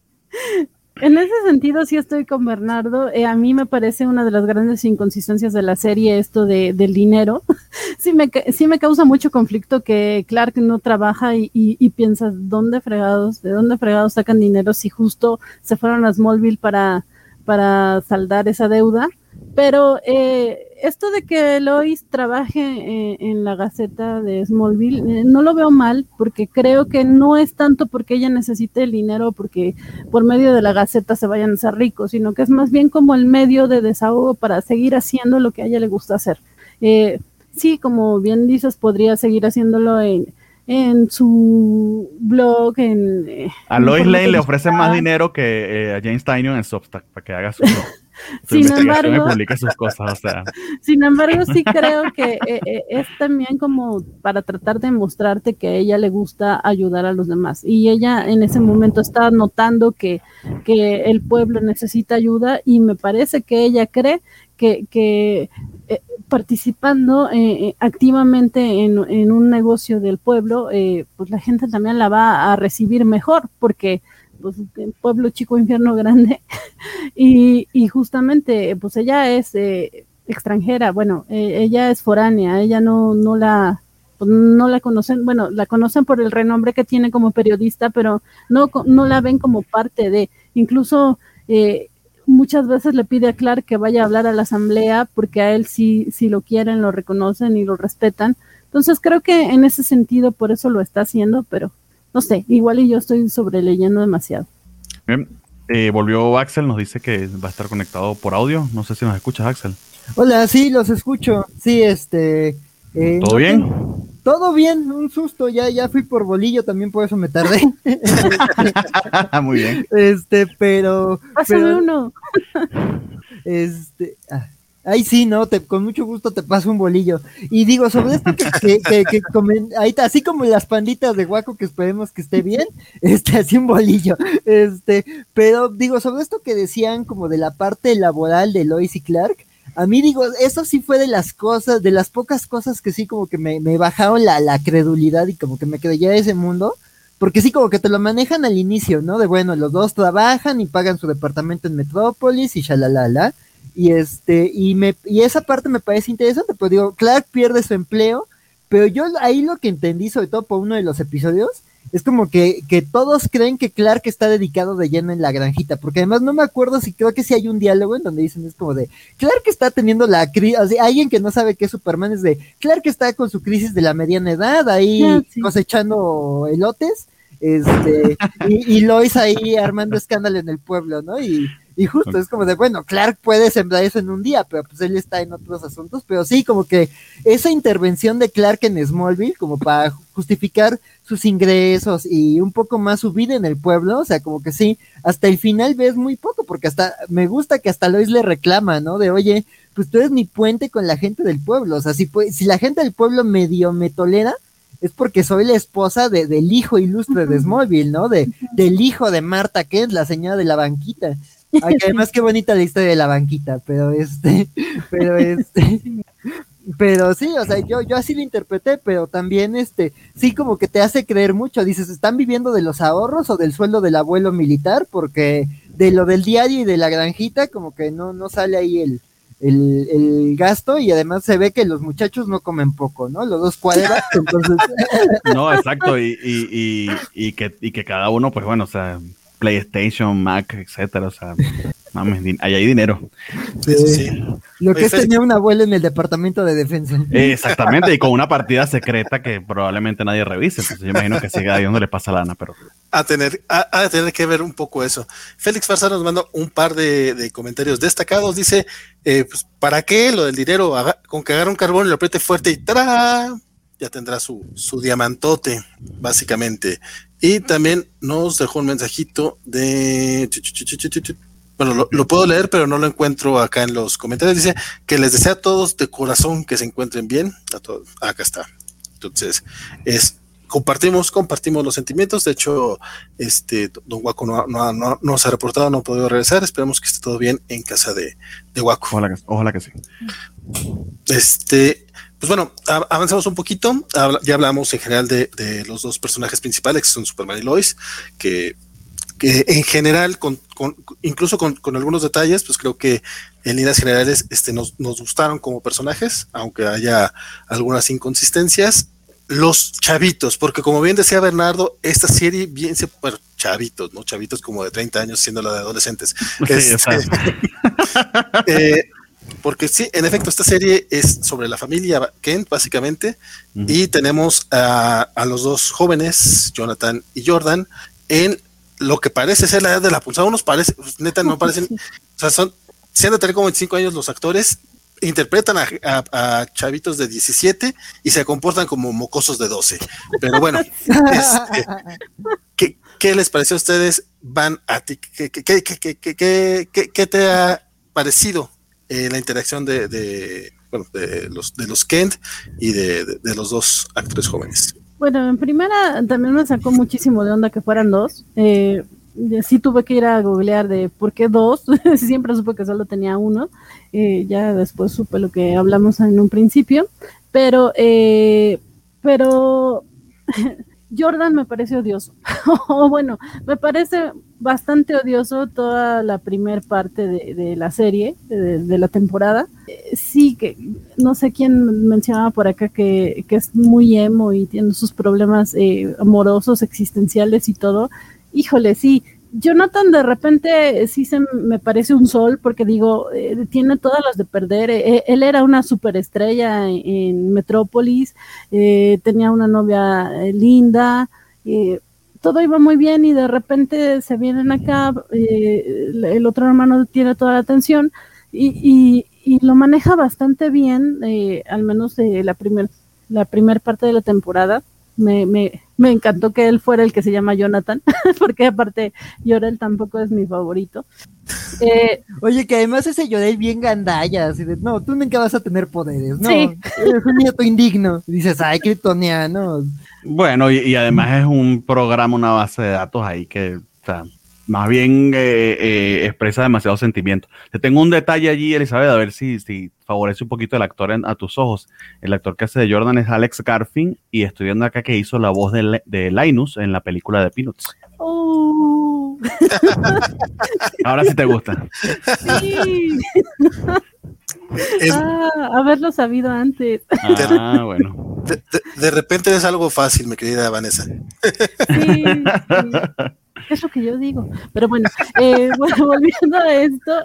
En ese sentido, sí estoy con Bernardo. Eh, a mí me parece una de las grandes inconsistencias de la serie esto de, del dinero. sí, me, sí me causa mucho conflicto que Clark no trabaja y, y, y piensas, ¿dónde fregados, de dónde fregados sacan dinero si justo se fueron a Smallville para... para saldar esa deuda, pero eh, esto de que Lois trabaje eh, en la Gaceta de Smallville, eh, no lo veo mal, porque creo que no es tanto porque ella necesite el dinero, porque por medio de la Gaceta se vayan a ser ricos, sino que es más bien como el medio de desahogo para seguir haciendo lo que a ella le gusta hacer. Eh, sí, como bien dices, podría seguir haciéndolo en en su blog, en... Eh, a Lois Lane le ofrecen más dinero que eh, a James Tynion en Substack para que haga su, su sin investigación embargo, y publique sus cosas, o sea. Sin embargo, sí creo que eh, eh, es también como para tratar de mostrarte que a ella le gusta ayudar a los demás, y ella en ese momento está notando que, que el pueblo necesita ayuda, y me parece que ella cree que... que eh, participando eh, activamente en, en un negocio del pueblo, eh, pues la gente también la va a recibir mejor, porque pues el pueblo chico, infierno grande, y, y justamente pues ella es eh, extranjera, bueno, eh, ella es foránea, ella no, no la pues no la conocen, bueno, la conocen por el renombre que tiene como periodista, pero no, no la ven como parte de, incluso eh, muchas veces le pide a Clark que vaya a hablar a la asamblea porque a él sí, sí lo quieren, lo reconocen y lo respetan. Entonces creo que en ese sentido por eso lo está haciendo, pero no sé, igual y yo estoy sobreleyendo demasiado. Bien, eh, volvió Axel, nos dice que va a estar conectado por audio. No sé si nos escuchas, Axel. Hola, sí, los escucho. Sí, este... Eh, ¿Todo no bien? Tengo... Todo bien, un susto, ya, ya fui por bolillo, también por eso me tardé. Muy bien. Este, pero... Pásame pero, uno. Este... Ah, ahí sí, ¿no? Te, con mucho gusto te paso un bolillo. Y digo, sobre esto que, que, que, que comen, ahí está, así como las panditas de Waco, que esperemos que esté bien, este, así un bolillo. Este, pero digo, sobre esto que decían como de la parte laboral de Lois y Clark, a mí digo, eso sí fue de las cosas, de las pocas cosas que sí como que me, me bajaron la, la credulidad y como que me creía ese mundo, porque sí como que te lo manejan al inicio, ¿no? De bueno, los dos trabajan y pagan su departamento en Metrópolis y shalalala, y este, y me, y esa parte me parece interesante, pero digo, Clark pierde su empleo, pero yo ahí lo que entendí, sobre todo por uno de los episodios, es como que, que todos creen que Clark está dedicado de lleno en la granjita, porque además no me acuerdo si creo que sí hay un diálogo en donde dicen es como de, Clark está teniendo la crisis, o sea, alguien que no sabe qué es Superman es de, Clark está con su crisis de la mediana edad, ahí ah, sí. cosechando elotes, este, y, y Lois ahí armando escándalo en el pueblo, ¿no? Y, y justo okay. Es como de, bueno, Clark puede sembrar eso en un día, pero pues él está en otros asuntos, pero sí, como que esa intervención de Clark en Smallville, como para justificar sus ingresos y un poco más su vida en el pueblo, o sea, como que sí, hasta el final ves muy poco, porque hasta, me gusta que hasta Lois le reclama, ¿no? De, oye, pues tú eres mi puente con la gente del pueblo, o sea, si, si la gente del pueblo medio me tolera, es porque soy la esposa de, del hijo ilustre de Smallville, ¿no? De, del hijo de Martha Kent, la señora de la banquita. Ay, además qué bonita la historia de la banquita, pero este, pero este, pero sí, o sea, yo, yo así lo interpreté, pero también este, sí como que te hace creer mucho, dices, ¿están viviendo de los ahorros o del sueldo del abuelo militar? Porque de lo del diario y de la granjita como que no, no sale ahí el, el, el gasto, y además se ve que los muchachos no comen poco, ¿no? Los dos cuadras, entonces... No, exacto, y, y, y, y, que, y que cada uno, pues bueno, o sea... PlayStation, Mac, etcétera, o sea, mames, ahí hay dinero. Sí, sí, sí. Lo que Oye, es Félix. Tener un abuelo en el departamento de defensa. Exactamente, y con una partida secreta que probablemente nadie revise, entonces yo imagino que siga ahí donde le pasa lana, pero... A tener, a, a tener que ver un poco eso. Félix Farsa nos manda un par de, de comentarios destacados, dice, eh, pues, ¿para qué lo del dinero? Haga, con que agarre un carbón y lo apriete fuerte y ¡tará! Ya tendrá su, su diamantote, básicamente. Y también nos dejó un mensajito de... Bueno, lo, lo puedo leer, pero no lo encuentro acá en los comentarios. Dice que les desea a todos de corazón que se encuentren bien. A todos. Acá está. Entonces, es compartimos compartimos los sentimientos. De hecho, este don Waco no, no, no, no se ha reportado, no ha podido regresar. Esperemos que esté todo bien en casa de, de Waco. Ojalá que, ojalá que sí. Este... Pues bueno, avanzamos un poquito, ya hablamos en general de, de los dos personajes principales, que son Superman y Lois, que, que en general, con, con, incluso con, con algunos detalles, pues creo que en líneas generales este, nos, nos gustaron como personajes, aunque haya algunas inconsistencias. Los chavitos, porque como bien decía Bernardo, esta serie bien se... Bueno, chavitos, ¿no? Chavitos como de treinta años siendo la de adolescentes. Sí, este, eh, porque sí, en efecto, esta serie es sobre la familia Kent, básicamente, uh-huh. Y tenemos a, a los dos jóvenes, Jonathan y Jordan, en lo que parece ser la edad de la pulsada. Unos parece, pues, neta, no parecen, o sea, son, se han de tener como veinticinco años los actores, interpretan a, a, a chavitos de diecisiete y se comportan como mocosos de doce. Pero bueno, este, ¿qué, ¿qué les pareció a ustedes? Van a ti, ¿qué, qué, qué, qué, qué, qué, qué te ha parecido? Eh, la interacción de, de, bueno, de, los, de los Kent y de, de, de los dos actores jóvenes. Bueno, en primera también me sacó muchísimo de onda que fueran dos. Eh, sí tuve que ir a googlear de por qué dos. Siempre supe que solo tenía uno. Eh, ya después supe lo que hablamos en un principio. Pero, eh, pero Jordan me parece odioso. O bueno, me parece bastante odioso toda la primer parte de, de la serie, de, de la temporada. Eh, sí, que no sé quién mencionaba por acá que, que es muy emo y tiene sus problemas eh, amorosos, existenciales y todo. Híjole, sí. Jonathan de repente sí se me parece un sol, porque digo, eh, tiene todas las de perder. Eh, él era una superestrella en, en Metrópolis, eh, tenía una novia eh, linda, eh, todo iba muy bien y de repente se vienen acá, eh, el otro hermano tiene toda la atención y, y, y lo maneja bastante bien, eh, al menos de la primera la primera parte de la temporada. Me, me, me encantó que él fuera el que se llama Jonathan, porque aparte Jor-El tampoco es mi favorito. Eh, Oye, que además ese Jor-El bien gandalla, así de, no, tú nunca vas a tener poderes, no, sí. Eres un nieto indigno. Dices, ay, kryptoniano. Bueno, y, y además es un programa, una base de datos ahí que, o sea, más bien eh, eh, expresa demasiados sentimientos. Te tengo un detalle allí, Elizabeth, a ver si, si favorece un poquito el actor en, a tus ojos. El actor que hace de Jordan es Alex Garfin, y estoy viendo acá que hizo la voz de, de Linus en la película de Peanuts. Oh. Ahora sí te gusta. Sí. Es, ah, haberlo sabido antes. Ah, bueno. De, de, de repente es algo fácil, mi querida Vanessa. Sí, sí. Es lo que yo digo. Pero bueno, eh, bueno volviendo a esto,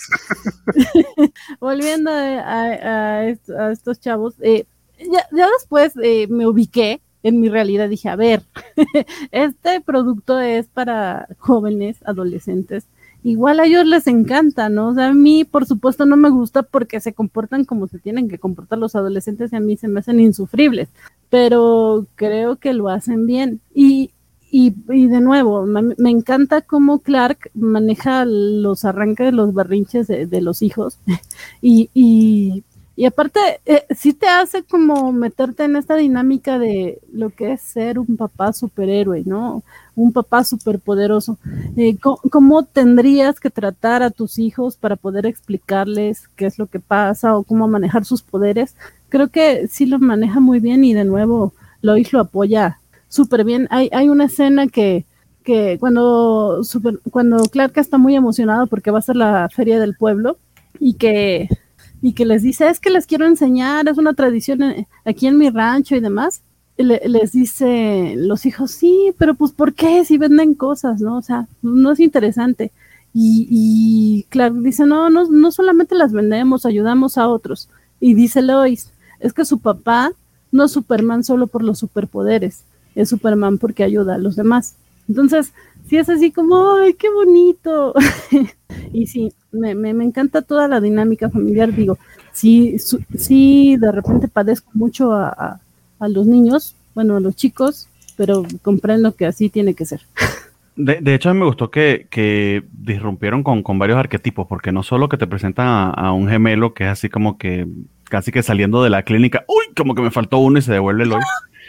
eh, volviendo a, a, a, esto, a estos chavos, eh, ya, ya después eh, me ubiqué en mi realidad. Dije, a ver, este producto es para jóvenes, adolescentes. Igual a ellos les encanta, ¿no? O sea, a mí, por supuesto, no me gusta porque se comportan como se tienen que comportar los adolescentes y a mí se me hacen insufribles. Pero creo que lo hacen bien. Y Y, y de nuevo, me, me encanta cómo Clark maneja los arranques de los berrinches de, de los hijos. Y, y, y aparte, eh, sí te hace como meterte en esta dinámica de lo que es ser un papá superhéroe, ¿no? Un papá superpoderoso. Eh, ¿cómo, ¿Cómo tendrías que tratar a tus hijos para poder explicarles qué es lo que pasa o cómo manejar sus poderes? Creo que sí lo maneja muy bien y de nuevo Lois lo apoya súper bien. Hay, hay una escena que, que cuando, super, cuando Clark está muy emocionado porque va a ser la feria del pueblo y que, y que les dice, es que les quiero enseñar, es una tradición aquí en mi rancho y demás, le, les dice los hijos, sí, pero pues ¿por qué? Si venden cosas, ¿no? O sea, no es interesante. Y, y Clark dice, no, no, no solamente las vendemos, ayudamos a otros. Y dice Lois, es que su papá no es Superman solo por los superpoderes, es Superman porque ayuda a los demás. Entonces, sí es así como, ¡ay, qué bonito! Y sí, me, me, me encanta toda la dinámica familiar. Digo, sí, su, sí de repente padezco mucho a, a, a los niños, bueno, a los chicos, pero comprendo que así tiene que ser. De, de hecho, a mí me gustó que, que disrumpieron con, con varios arquetipos, porque no solo que te presentan a, a un gemelo que es así como que casi que saliendo de la clínica, ¡uy! Como que me faltó uno y se devuelve el hoy.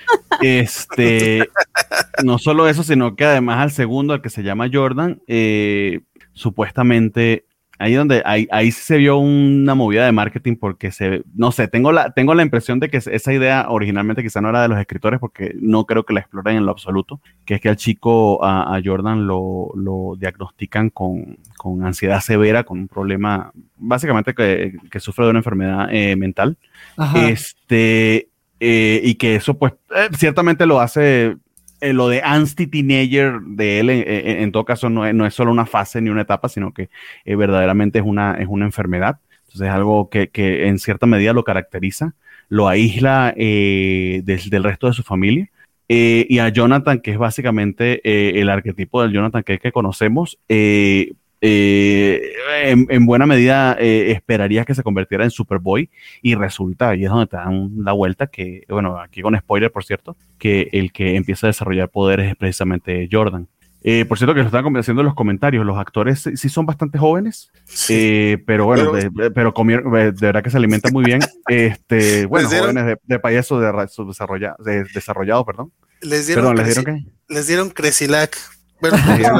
Este, no solo eso, sino que además al segundo, al que se llama Jordan, eh, supuestamente ahí donde ahí, ahí se vio una movida de marketing porque se, no sé, tengo la, tengo la impresión de que esa idea originalmente quizá no era de los escritores porque no creo que la exploren en lo absoluto, que es que al chico, a, a Jordan lo, lo diagnostican con, con ansiedad severa, con un problema básicamente que, que sufre de una enfermedad eh, mental. Ajá. Este Eh, y que eso pues eh, ciertamente lo hace eh, lo de anti-teenager de él, eh, eh, en todo caso no es, no es solo una fase ni una etapa, sino que eh, verdaderamente es una, es una enfermedad. Entonces es algo que, que en cierta medida lo caracteriza, lo aísla eh, del, del resto de su familia. Eh, y a Jonathan, que es básicamente eh, el arquetipo del Jonathan que, que conocemos, eh, Eh, en, en buena medida eh, esperarías que se convirtiera en Superboy y resulta, y es donde te dan la vuelta, que bueno, aquí con spoiler por cierto, que el que empieza a desarrollar poderes es precisamente Jordan. Eh, por cierto que lo están haciendo en los comentarios, los actores sí, sí son bastante jóvenes, sí. eh, pero bueno, pero, de, pero comieron, de verdad que se alimentan muy bien, este, bueno, dieron, jóvenes de, de payaso de, desarrolla, de, desarrollado, perdón. Les dieron, perdón, creci, ¿les dieron qué? Les dieron Cresilac. Bueno,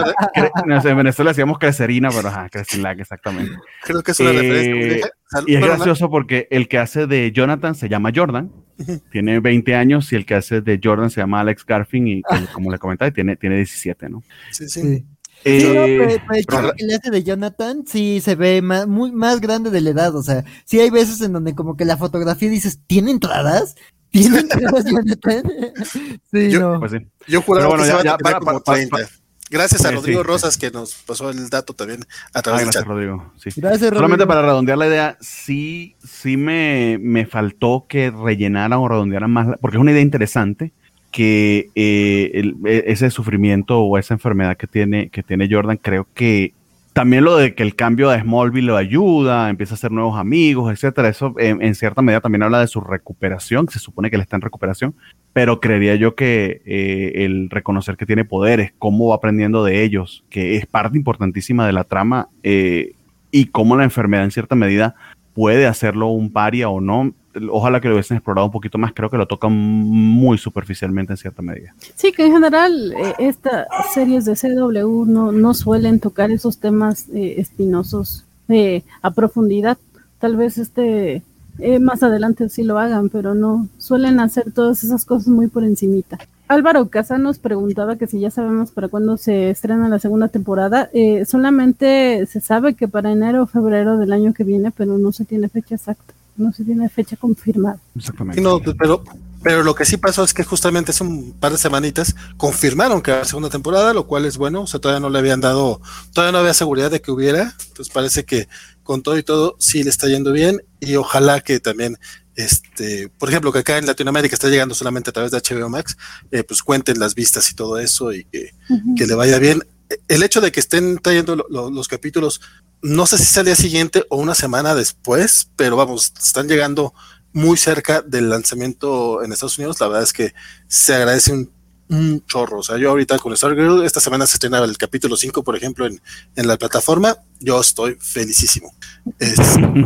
no sé, en Venezuela decíamos Crecerina, pero ajá, Cresilac, exactamente. Creo que es una eh, referencia. Y es gracioso porque el que hace de Jonathan se llama Jordan, uh-huh. tiene veinte años, y el que hace de Jordan se llama Alex Garfin, y ah. como le comentaba, tiene, tiene diecisiete, ¿no? Sí, sí. sí. Eh, sí, no, pero, pero el chico que le hace de Jonathan sí se ve más, muy, más grande de la edad, o sea, sí hay veces en donde como que la fotografía dices, ¿tiene entradas? ¿Tiene entradas, Jonathan? Sí, yo, no. Pues sí. Yo juraba bueno, que ya, se va ya, a tener para, como para, treinta. Para, Gracias a sí, Rodrigo sí, Rosas sí. que nos pasó el dato también a través ah, del gracias, chat. Rodrigo. Sí. Gracias, Rodrigo. Solamente para redondear la idea, sí, sí me, me faltó que rellenaran o redondearan más, porque es una idea interesante, que eh, el, ese sufrimiento o esa enfermedad que tiene, que tiene Jordan, creo que también lo de que el cambio de Smallville lo ayuda, empieza a hacer nuevos amigos, etcétera. Eso en, en cierta medida también habla de su recuperación, que se supone que él está en recuperación, pero creería yo que eh, el reconocer que tiene poderes, cómo va aprendiendo de ellos, que es parte importantísima de la trama, eh, y cómo la enfermedad en cierta medida puede hacerlo un paria o no. Ojalá que lo hubiesen explorado un poquito más. Creo que lo tocan muy superficialmente en cierta medida. Sí, que en general eh, estas series de C W no, no suelen tocar esos temas eh, espinosos eh, a profundidad. Tal vez este eh, más adelante sí lo hagan, pero no suelen hacer todas esas cosas muy por encimita. Álvaro Casa nos preguntaba que si ya sabemos para cuándo se estrena la segunda temporada. Eh, solamente se sabe que para enero o febrero del año que viene, pero no se tiene fecha exacta. No se tiene fecha confirmada. Exactamente. No, pero, pero lo que sí pasó es que justamente hace un par de semanitas confirmaron que era la segunda temporada, lo cual es bueno. O sea, todavía no le habían dado, todavía no había seguridad de que hubiera. Entonces parece que con todo y todo sí le está yendo bien, y ojalá que también, este, por ejemplo, que acá en Latinoamérica está llegando solamente a través de H B O Max, eh, pues cuenten las vistas y todo eso, y que, uh-huh. que le vaya bien. El hecho de que estén trayendo lo, lo, los capítulos, no sé si es al día siguiente o una semana después, pero vamos, están llegando muy cerca del lanzamiento en Estados Unidos. La verdad es que se agradece un, un chorro. O sea, yo ahorita con Stargirl, esta semana se estrena el capítulo cinco, por ejemplo, en, en la plataforma. Yo estoy felicísimo. Es,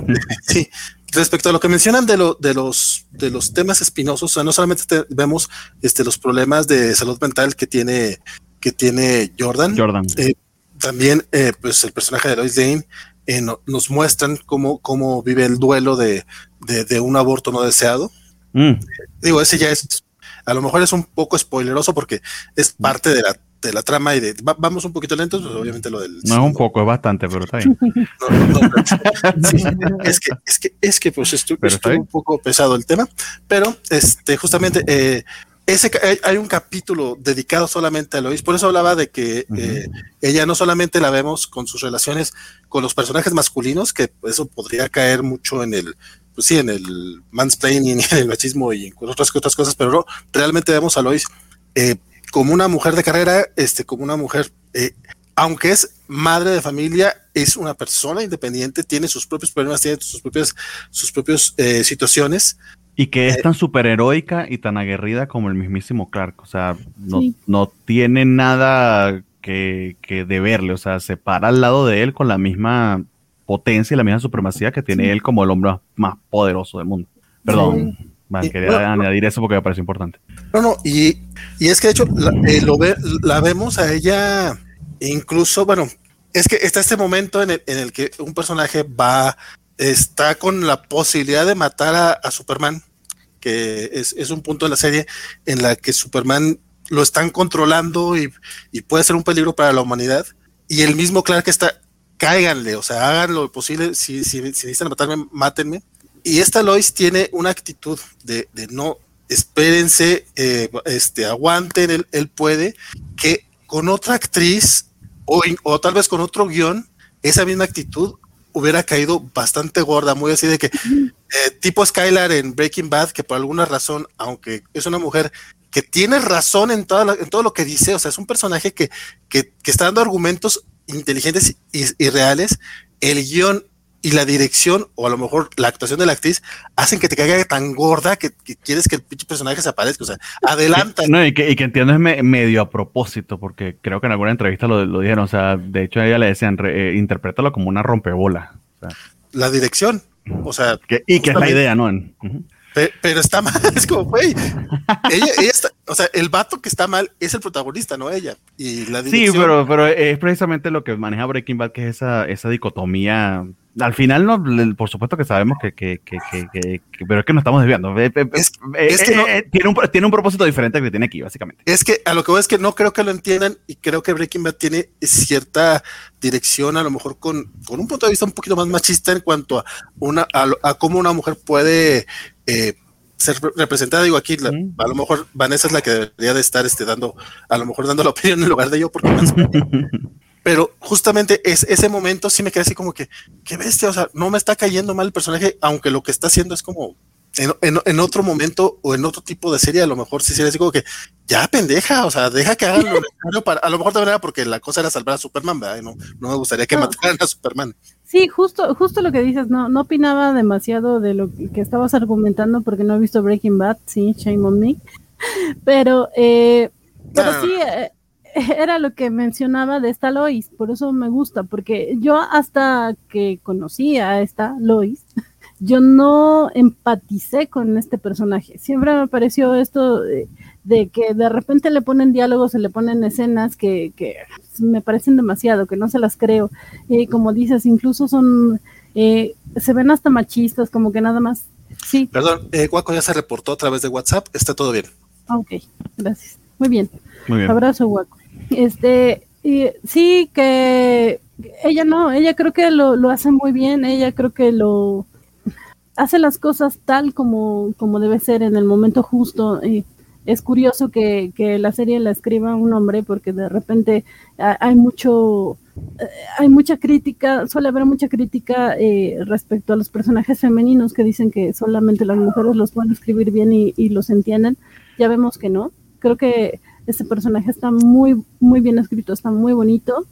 sí. Respecto a lo que mencionan de, lo, de, los, de los temas espinosos, o sea, no solamente te, vemos este, los problemas de salud mental que tiene, que tiene Jordan, Jordan. Eh, también eh, pues el personaje de Lois Lane eh, no, nos muestran cómo, cómo vive el duelo de, de, de un aborto no deseado. Mm. Digo, ese ya es, a lo mejor es un poco spoileroso porque es parte de la, de la trama y de, va, vamos un poquito lentos, pues obviamente lo del... No es un poco, es bastante, pero está bien. No, no, no, sí, es que, es que, es que pues estuvo, estuvo un poco pesado el tema, pero este, justamente... Eh, Ese, hay un capítulo dedicado solamente a Lois, por eso hablaba de que uh-huh. eh, ella no solamente la vemos con sus relaciones con los personajes masculinos, que eso podría caer mucho en el, pues sí, en el mansplaining, en el machismo y en otras, otras cosas, pero no, realmente vemos a Lois eh, como una mujer de carrera, este, como una mujer, eh, aunque es madre de familia, es una persona independiente, tiene sus propios problemas, tiene sus propias, sus propias eh, situaciones. Y que es tan superheroica y tan aguerrida como el mismísimo Clark. O sea, no, sí. no tiene nada que, que deberle. O sea, se para al lado de él con la misma potencia y la misma supremacía que tiene sí. él como el hombre más poderoso del mundo. Perdón, sí. man, quería no, añadir eso porque me pareció importante. No, no, y, y es que de hecho la, eh, lo ve, la vemos a ella incluso, bueno, es que está este momento en el, en el que un personaje va... está con la posibilidad de matar a, a Superman, que es, es un punto de la serie en la que Superman lo están controlando y, y puede ser un peligro para la humanidad, y el mismo Clark está, cáiganle, o sea, hagan lo posible, si, si, si necesitan matarme, mátenme, y esta Lois tiene una actitud de, de no, espérense, eh, este, aguanten, él, él puede, que con otra actriz, o, o tal vez con otro guión, esa misma actitud hubiera caído bastante gorda, muy así de que eh, tipo Skylar en Breaking Bad, que por alguna razón, aunque es una mujer que tiene razón en, toda la, en todo lo que dice, o sea, es un personaje que, que, que está dando argumentos inteligentes y, y reales, el guión y la dirección, o a lo mejor la actuación de la actriz, hacen que te caiga tan gorda que, que quieres que el pinche personaje se aparezca, o sea, adelanta. No, y que, y que entiendo es me, medio a propósito, porque creo que en alguna entrevista lo, lo dijeron, o sea, de hecho a ella le decían, re, eh, interprétalo como una rompebola. O sea, la dirección, o sea... Que, y que es la idea, ¿no? Uh-huh. Pero, pero está mal, es como, güey, ella, ella está, o sea, el vato que está mal es el protagonista, no ella. Y la dirección... Sí, pero, pero es precisamente lo que maneja Breaking Bad, que es esa, esa dicotomía. Al final, no, por supuesto que sabemos que, que, que, que, que, que pero es que nos estamos desviando. Es, es que no, tiene, un, tiene un propósito diferente al que tiene aquí, básicamente. Es que a lo que voy es que no creo que lo entiendan, y creo que Breaking Bad tiene cierta dirección, a lo mejor con, con un punto de vista un poquito más machista en cuanto a una a, a cómo una mujer puede eh, ser representada. Digo, aquí la, mm. a lo mejor Vanessa es la que debería de estar este, dando, a lo mejor dando la opinión en lugar de yo, porque más pero justamente es, ese momento sí me quedé así como que, qué bestia, o sea, no me está cayendo mal el personaje, aunque lo que está haciendo es como en, en, en otro momento o en otro tipo de serie, a lo mejor sí sería así como que, ya pendeja, o sea, deja que hagan lo necesario para, a lo mejor también era porque la cosa era salvar a Superman, ¿verdad? No, no me gustaría que no. mataran a Superman. Sí, justo, justo lo que dices, no, no opinaba demasiado de lo que estabas argumentando porque no he visto Breaking Bad, sí, shame on me, pero, eh, pero ah. sí, eh, era lo que mencionaba de esta Lois, por eso me gusta, porque yo hasta que conocí a esta Lois, yo no empaticé con este personaje, siempre me pareció esto de, de que de repente le ponen diálogos, se le ponen escenas que, que me parecen demasiado, que no se las creo, y como dices, incluso son, eh, se ven hasta machistas, como que nada más, sí. Perdón, eh, Guaco ya se reportó a través de WhatsApp, está todo bien. Ok, gracias, muy bien, muy bien. Abrazo, Guaco. Este, y, sí, que ella no, ella creo que lo, lo hace muy bien, ella creo que lo hace las cosas tal como, como debe ser en el momento justo. Y es curioso que, que la serie la escriba un hombre porque de repente hay mucho, hay mucha crítica, suele haber mucha crítica eh, respecto a los personajes femeninos que dicen que solamente las mujeres los pueden escribir bien y, y los entienden. Ya vemos que no. Creo que ese personaje está muy, muy bien escrito, está muy bonito.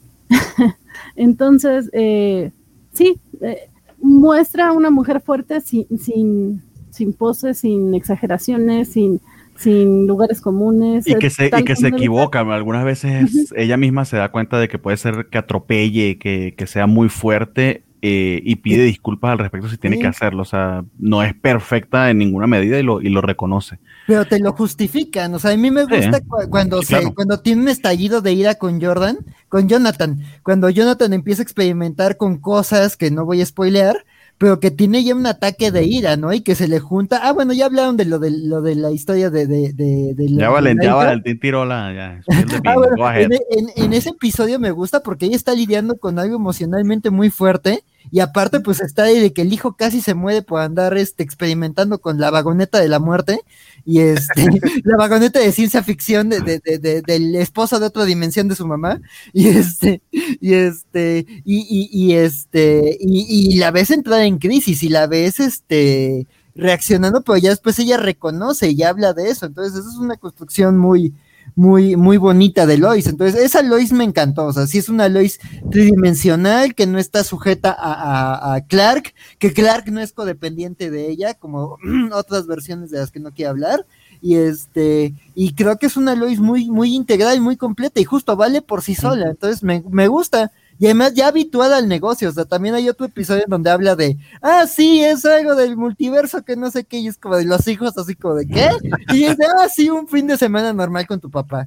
Entonces, eh, sí, eh, muestra a una mujer fuerte sin, sin, sin poses, sin exageraciones, sin, sin lugares comunes. Y que se, y que se equivoca, algunas veces uh-huh. ella misma se da cuenta de que puede ser que atropelle, que, que sea muy fuerte eh, y pide disculpas al respecto si tiene sí. que hacerlo. O sea, no es perfecta en ninguna medida y lo, y lo reconoce. Pero te lo justifican, o sea, a mí me gusta sí, cu- cuando, sí, se, claro. cuando tiene un estallido de ira con Jordan, con Jonathan, cuando Jonathan empieza a experimentar con cosas que no voy a spoilear, pero que tiene ya un ataque de ira, ¿no? Y que se le junta, ah, bueno, ya hablaron de lo de, lo de la historia de... de, de, de ya Valentín, ya Valentín tiró la... Ya, ah, bueno, en, en, en ese episodio me gusta porque ella está lidiando con algo emocionalmente muy fuerte. Y aparte, pues está de que el hijo casi se muere por andar este, experimentando con la vagoneta de la muerte. Y este, la vagoneta de ciencia ficción de, de, de, de, del esposo de otra dimensión de su mamá. Y este, y este, y, y, y este, y, y la ves entrar en crisis, y la ves este reaccionando, pero ya después ella reconoce y habla de eso. Entonces, eso es una construcción muy. muy, muy bonita de Lois. Entonces, esa Lois me encantó, o sea, sí es una Lois tridimensional, que no está sujeta a, a, a Clark, que Clark no es codependiente de ella, como otras versiones de las que no quiero hablar, y este, y creo que es una Lois muy, muy integral y muy completa, y justo vale por sí sola, entonces me, me gusta. Y además ya habituada al negocio, o sea, también hay otro episodio en donde habla de, ah, sí, es algo del multiverso que no sé qué, y es como de los hijos, así como de, ¿qué? Y es de, ah, sí, un fin de semana normal con tu papá.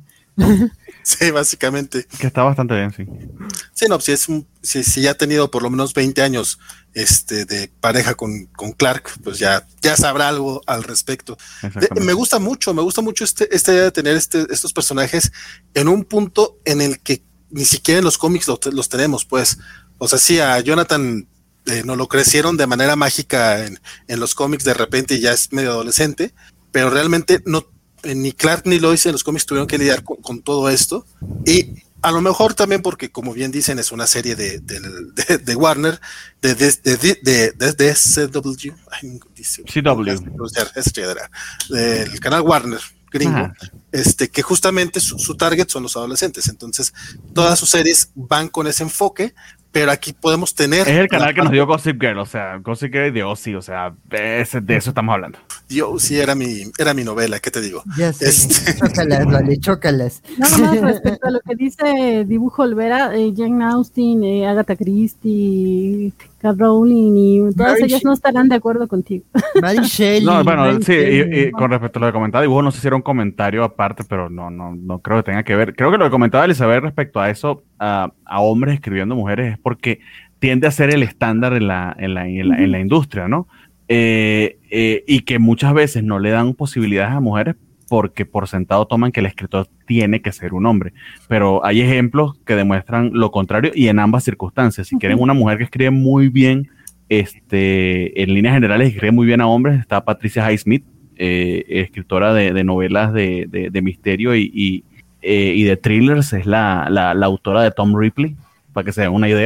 Sí, básicamente. Que está bastante bien, sí. Sí, no, si es un, si, si ya ha tenido por lo menos veinte años este, de pareja con, con Clark, pues ya, ya sabrá algo al respecto. De, me gusta mucho, me gusta mucho este, esta idea de tener este, estos personajes en un punto en el que ni siquiera en los cómics los, los tenemos, pues. O sea, sí, a Jonathan eh, no lo crecieron de manera mágica en, en los cómics de repente y ya es medio adolescente, pero realmente no, eh, ni Clark ni Lois en los cómics tuvieron que lidiar con, con todo esto. Y a lo mejor también porque, como bien dicen, es una serie de, de, de, de Warner, de, de, de, de, de, de C W, ay, C W, del canal Warner gringo, ajá. este que justamente su, su target son los adolescentes, entonces todas sus series van con ese enfoque, pero aquí podemos tener... Es el canal que parte... nos dio Gossip Girl, o sea, Gossip Girl de Ozzy, o sea, de, de eso estamos hablando. Yo sí, era mi, era mi novela, ¿qué te digo? Ya sé, este... chócalas, vale, chócalas. Nada más respecto a lo que dice Dibujo Olvera, eh, Jane Austen, eh, Agatha Christie, Kat Rowling, y todas Mary ellas Sh- no estarán de acuerdo contigo. Mary Shelley. No, bueno, Mary sí, Shelley. Y, y con respecto a lo que comentaba Dibujo, no sé si era un comentario aparte, pero no, no, no creo que tenga que ver. Creo que lo que comentaba Elizabeth respecto a eso, a, a hombres escribiendo mujeres, es porque tiende a ser el estándar en la, en la, en la, en la industria, ¿no? Eh, eh, y que muchas veces no le dan posibilidades a mujeres porque por sentado toman que el escritor tiene que ser un hombre, pero hay ejemplos que demuestran lo contrario y en ambas circunstancias. Si uh-huh. quieren una mujer que escribe muy bien, este, en líneas generales escribe muy bien a hombres, está Patricia Highsmith, eh, escritora de, de novelas de, de, de misterio y, y, eh, y de thrillers, es la, la, la autora de Tom Ripley, para que se den una idea.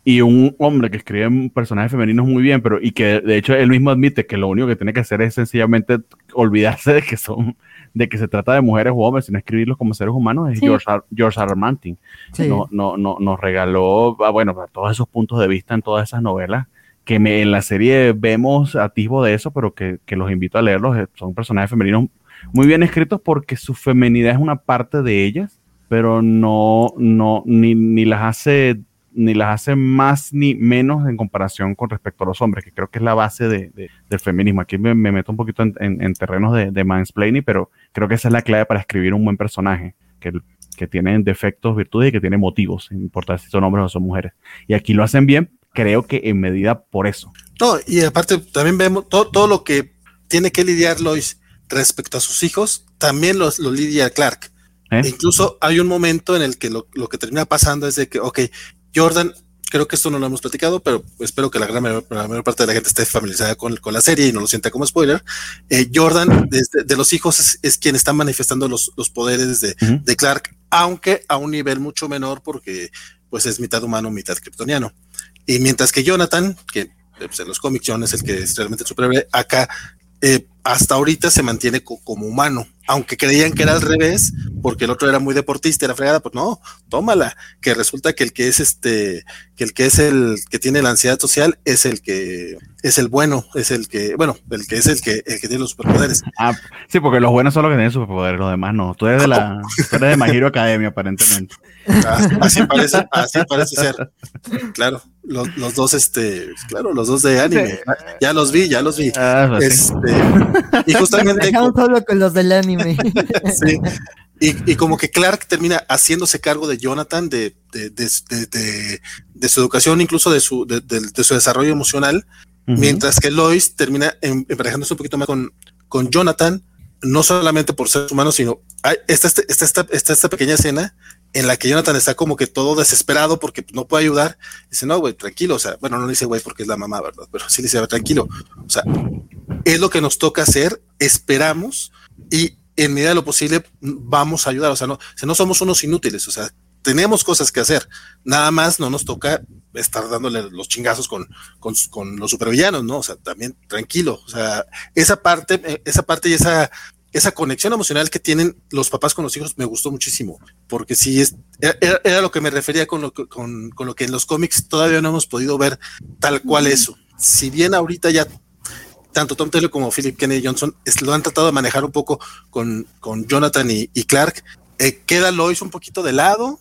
y un hombre que escribe personajes femeninos muy bien, pero y que de hecho él mismo admite que lo único que tiene que hacer es sencillamente olvidarse de que son, de que se trata de mujeres u hombres, sino escribirlos como seres humanos, es sí. George R. George R. R. Martin. Sí. No, no, no, nos regaló, bueno, todos esos puntos de vista en todas esas novelas, que me, en la serie vemos atisbo de eso, pero que, que los invito a leerlos. Son personajes femeninos muy bien escritos porque su feminidad es una parte de ellas, pero no, no ni, ni las hace ni las hace más ni menos en comparación con respecto a los hombres, que creo que es la base de, de, del feminismo. Aquí me, me meto un poquito en, en, en terrenos de, de mansplaining, pero creo que esa es la clave para escribir un buen personaje, que, que tiene defectos, virtudes y que tiene motivos, no importa si son hombres o son mujeres. Y aquí lo hacen bien, creo que en medida por eso. No, y aparte también vemos todo, todo lo que tiene que lidiar Lois respecto a sus hijos, también lo, lo lidia Clark. ¿Eh? E incluso hay un momento en el que lo, lo que termina pasando es de que, ok, Jordan, creo que esto no lo hemos platicado, pero espero que la gran mayor, la mayor parte de la gente esté familiarizada con, con la serie y no lo sienta como spoiler. Eh, Jordan, de, de los hijos, es, es quien está manifestando los, los poderes de, uh-huh. de Clark, aunque a un nivel mucho menor porque pues es mitad humano, mitad kryptoniano. Y mientras que Jonathan, que pues, en los cómics John es el que es realmente el superhéroe, acá eh, hasta ahorita se mantiene co- como humano, aunque creían que era al revés, porque el otro era muy deportista, era fregada, pues no, tómala, que resulta que el que es este, que el que es el que tiene la ansiedad social es el que es el bueno, es el que, bueno, el que es el que el que tiene los superpoderes. Ah, sí, porque los buenos son los que tienen superpoderes, los demás no. Tú eres de la, tú eres de My Hero Academia, aparentemente. Así, así parece, así parece ser. Claro, los, los dos, este, claro, los dos de anime. Ya los vi, ya los vi. Ah, pues este, sí. Y justamente. Dejamos solo con los del anime. Sí. Y, y como que Clark termina haciéndose cargo de Jonathan, de, de, de, de, de, de su educación, incluso de su, de, de, de su desarrollo emocional, uh-huh. mientras que Lois termina emparejándose un poquito más con, con Jonathan, no solamente por ser humano, sino hay, está, está, está, está, está esta pequeña escena en la que Jonathan está como que todo desesperado porque no puede ayudar. Dice, no, güey, tranquilo. O sea, bueno, no le dice güey porque es la mamá, ¿verdad? Pero sí le dice, tranquilo. O sea, es lo que nos toca hacer, esperamos y en medida de lo posible vamos a ayudar. O sea, no, o sea, no somos unos inútiles. O sea, tenemos cosas que hacer. Nada más no nos toca estar dándole los chingazos con, con, con los supervillanos, ¿no? O sea, también tranquilo. O sea, esa parte, esa parte y esa esa conexión emocional que tienen los papás con los hijos me gustó muchísimo, porque sí es, era, era lo que me refería con lo, con, con lo que en los cómics todavía no hemos podido ver tal cual eso. Si bien ahorita ya tanto Tom Taylor como Philip Kennedy Johnson es, lo han tratado de manejar un poco con, con Jonathan y, y Clark, eh, queda Lois un poquito de lado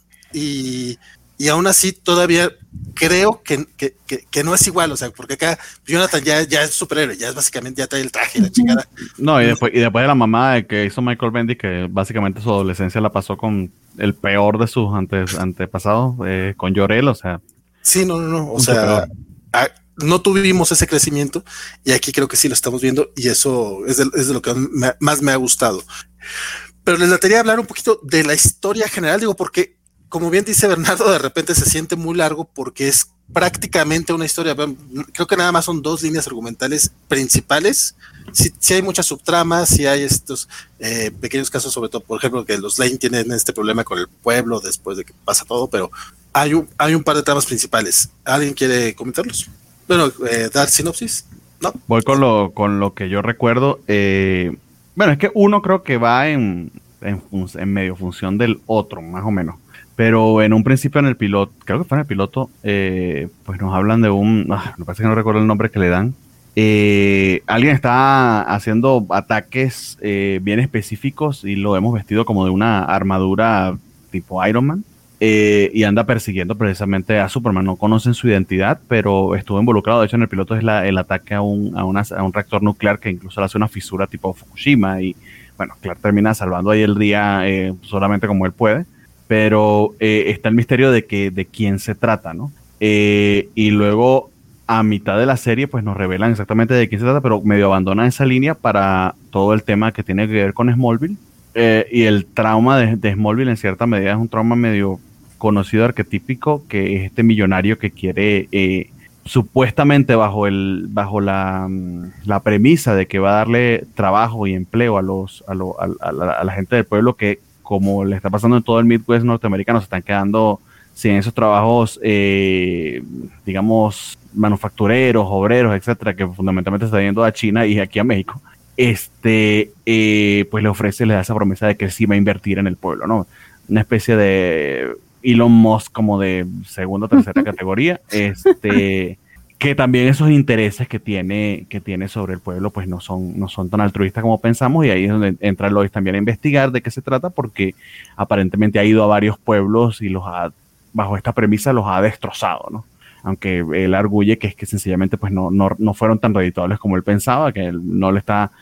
y, y aún así todavía creo que, que, que, que no es igual, o sea, porque acá Jonathan ya, ya es superhéroe, ya es básicamente, ya trae el traje y la chingada. No, y después, y después de la mamá que hizo Michael Bendis, que básicamente su adolescencia la pasó con el peor de sus antes, antepasados, eh, con Jor-El, o sea. Sí, no, no, no, o sea, a, no tuvimos ese crecimiento y aquí creo que sí lo estamos viendo y eso es de, es de lo que me, más me ha gustado. Pero les gustaría hablar un poquito de la historia general, digo, porque como bien dice Bernardo, de repente se siente muy largo porque es prácticamente una historia, creo que nada más son dos líneas argumentales principales, sí, sí hay muchas subtramas, sí hay estos eh, pequeños casos, sobre todo, por ejemplo, que los Lane tienen este problema con el pueblo después de que pasa todo, pero hay un, hay un par de tramas principales. ¿Alguien quiere comentarlos? Bueno, eh, dar sinopsis, ¿no? Voy con lo, con lo que yo recuerdo. Eh, bueno, es que uno creo que va en, en, en medio función del otro, más o menos. Pero en un principio en el piloto, creo que fue en el piloto, eh, pues nos hablan de un, ah, me parece que no recuerdo el nombre que le dan. Eh, alguien está haciendo ataques eh, bien específicos y lo hemos vestido como de una armadura tipo Iron Man. Eh, y anda persiguiendo precisamente a Superman. No conocen su identidad, pero estuvo involucrado. De hecho, en el piloto es la, el ataque a un, a, una, a un reactor nuclear que incluso le hace una fisura tipo Fukushima. Y bueno, Clark termina salvando ahí el día eh, solamente como él puede. Pero eh, está el misterio de que de quién se trata, ¿no? Eh, y luego, a mitad de la serie, pues nos revelan exactamente de quién se trata, pero medio abandonan esa línea para todo el tema que tiene que ver con Smallville. Eh, y el trauma de, de Smallville, en cierta medida, es un trauma medio conocido, arquetípico, que es este millonario que quiere, eh, supuestamente bajo el bajo la, la premisa de que va a darle trabajo y empleo a los a, lo, a, a, la, a la gente del pueblo que, como le está pasando en todo el Midwest norteamericano, se están quedando si en esos trabajos, eh, digamos, manufactureros, obreros, etcétera, que fundamentalmente está yendo a China y aquí a México, este, eh, pues le ofrece, le da esa promesa de que sí va a invertir en el pueblo, ¿no? Una especie de Elon Musk como de segunda o tercera categoría, este, que también esos intereses que tiene, que tiene sobre el pueblo, pues no son, no son tan altruistas como pensamos, y ahí es donde entra Lois también a investigar de qué se trata, porque aparentemente ha ido a varios pueblos y los ha, bajo esta premisa, los ha destrozado, ¿no? Aunque él arguye que es que sencillamente pues no, no, no fueron tan redituables como él pensaba, que él no le está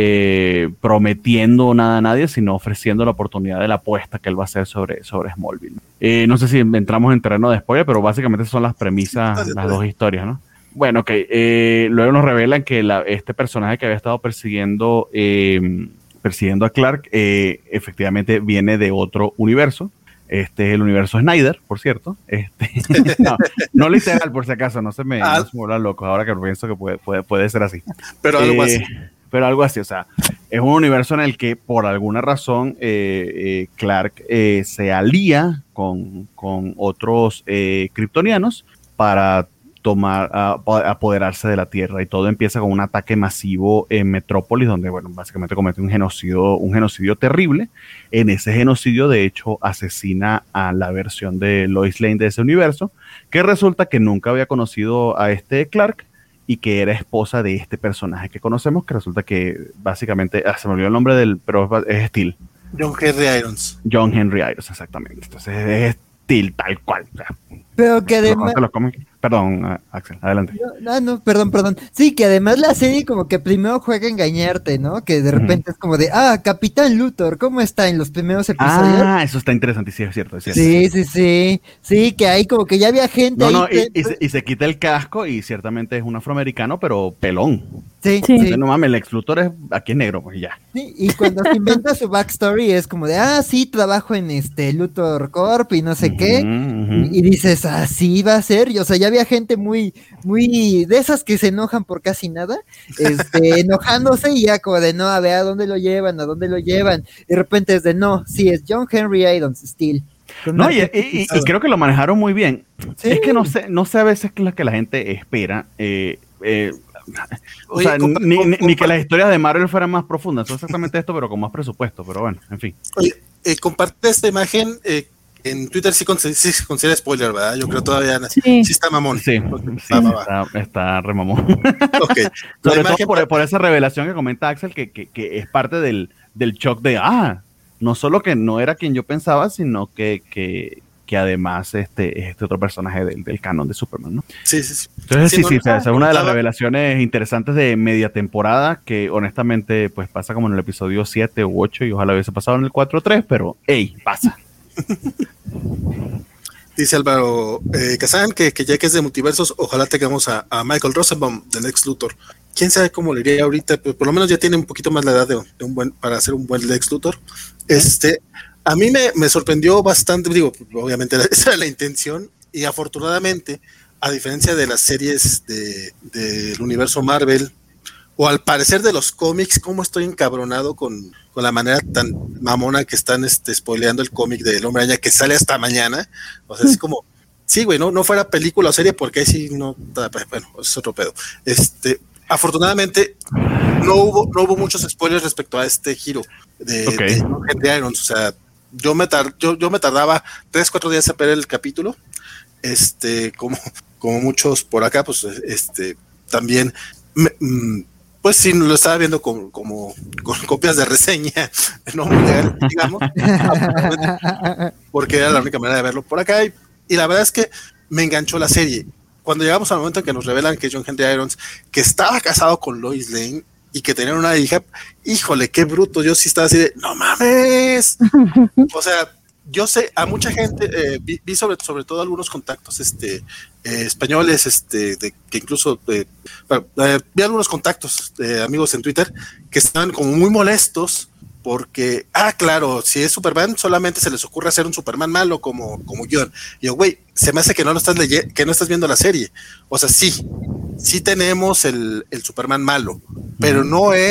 eh, prometiendo nada a nadie, sino ofreciendo la oportunidad de la apuesta que él va a hacer sobre, sobre Smallville. Eh, no sé si entramos en terreno de spoiler, pero básicamente son las premisas, las dos historias, ¿no? Bueno, ok, eh, luego nos revelan que la, este personaje que había estado persiguiendo, eh, persiguiendo a Clark, eh, efectivamente viene de otro universo. Este es el universo Snyder, por cierto. Este, no, no literal, por si acaso, no se me, ah, no se me vuelvan locos, ahora que pienso que puede, puede, puede ser así. Pero algo eh, así. Pero algo así, o sea, es un universo en el que por alguna razón eh, eh, Clark eh, se alía con, con otros eh, kryptonianos para tomar, a, a apoderarse de la Tierra, y todo empieza con un ataque masivo en Metrópolis, donde, bueno, básicamente comete un genocidio, un genocidio terrible. En ese genocidio, de hecho, asesina a la versión de Lois Lane de ese universo, que resulta que nunca había conocido a este Clark, y que era esposa de este personaje que conocemos, que resulta que básicamente, ah, se me olvidó el nombre del, pero es Steel. John Henry Irons. John Henry Irons, exactamente. Entonces es Steel tal cual. Pero que además... Perdón, Axel, adelante. No, no, no, perdón, perdón. Sí, que además la serie como que primero juega a engañarte, ¿no? Que de repente uh-huh. es como de, ah, Capitán Luthor, ¿cómo está en los primeros episodios? Ah, eso está interesante, sí, es cierto, es cierto. Sí, sí, sí. Sí, que hay como que ya había gente no, ahí. No, que... y, y, se, y se quita el casco y ciertamente es un afroamericano, pero pelón. Sí, sí. Entonces, no mames, el ex Luthor es aquí es negro, pues ya. Sí, y cuando se inventa su backstory es como de, ah, sí, trabajo en este Luthor Corp y no sé uh-huh, qué. Uh-huh. Y, y dices, así va a ser. Y, o sea, ya había gente muy, muy de esas que se enojan por casi nada, este, enojándose y ya como de, no, a ver a dónde lo llevan, a dónde lo llevan. Y de repente es de, no, sí, es John Henry Irons, Steel. No, y, y, y creo que lo manejaron muy bien. Sí. Es que no sé, no sé a veces qué es lo que la gente espera. Eh, eh, o Oye, sea, compa- ni, compa- ni que las historias de Marvel fueran más profundas. Eso es exactamente esto, pero con más presupuesto. Pero bueno, en fin. Oye, eh, comparte esta imagen. Eh, en Twitter sí, con, sí se considera spoiler, ¿verdad? Yo creo todavía sí, sí está mamón. Sí, sí va, va, va. Está, está re mamón. Okay. Sobre todo por, por esa revelación que comenta Axel, que, que, que es parte del, del shock de, ah, no solo que no era quien yo pensaba, sino que, que, que además este es este otro personaje del, del canon de Superman, ¿no? Sí, sí, sí. Entonces, sí, sí, sí, sí no, o sea, es una de las estaba... revelaciones interesantes de media temporada, que honestamente pues pasa como en el episodio siete u ocho, y ojalá hubiese pasado en el cuatro o tres, pero, hey, pasa. Dice Álvaro eh, Kazan que, que ya que es de multiversos, ojalá tengamos a, a Michael Rosenbaum del Lex Luthor. Quién sabe cómo le iría ahorita, pero por lo menos ya tiene un poquito más la edad de, de un buen para hacer un buen Lex Luthor. Este, a mí me, me sorprendió bastante, digo, obviamente esa era la intención, y afortunadamente, a diferencia de las series de, del universo Marvel, o al parecer de los cómics, cómo estoy encabronado con, con la manera tan mamona que están este, spoileando el cómic del Hombre Araña que sale hasta mañana. O sea, es como, sí, güey, no, no fuera película o serie, porque ahí sí no, bueno, es otro pedo. Este, afortunadamente, no hubo, no hubo muchos spoilers respecto a este giro de, okay. de Henry Irons. O sea, yo me, tar, yo, yo me tardaba tres, cuatro días en ver el capítulo. Este, como, como muchos por acá, pues, este, también me, mm, pues sí, lo estaba viendo con, como con copias de reseña, no muy legal, digamos, porque era la única manera de verlo por acá, y, y la verdad es que me enganchó la serie. Cuando llegamos al momento en que nos revelan que John Henry Irons, que estaba casado con Lois Lane y que tenían una hija, híjole, qué bruto, yo sí estaba así de, no mames, o sea, yo sé, a mucha gente, eh, vi, vi sobre, sobre todo algunos contactos este, eh, españoles, este, de, que incluso, eh, eh, vi algunos contactos de eh, amigos en Twitter que estaban como muy molestos porque, ah, claro, si es Superman, solamente se les ocurre hacer un Superman malo como, como John. Y yo, güey, se me hace que no lo estás leyendo, que no estás viendo la serie. O sea, sí, sí tenemos el, el Superman malo, pero no es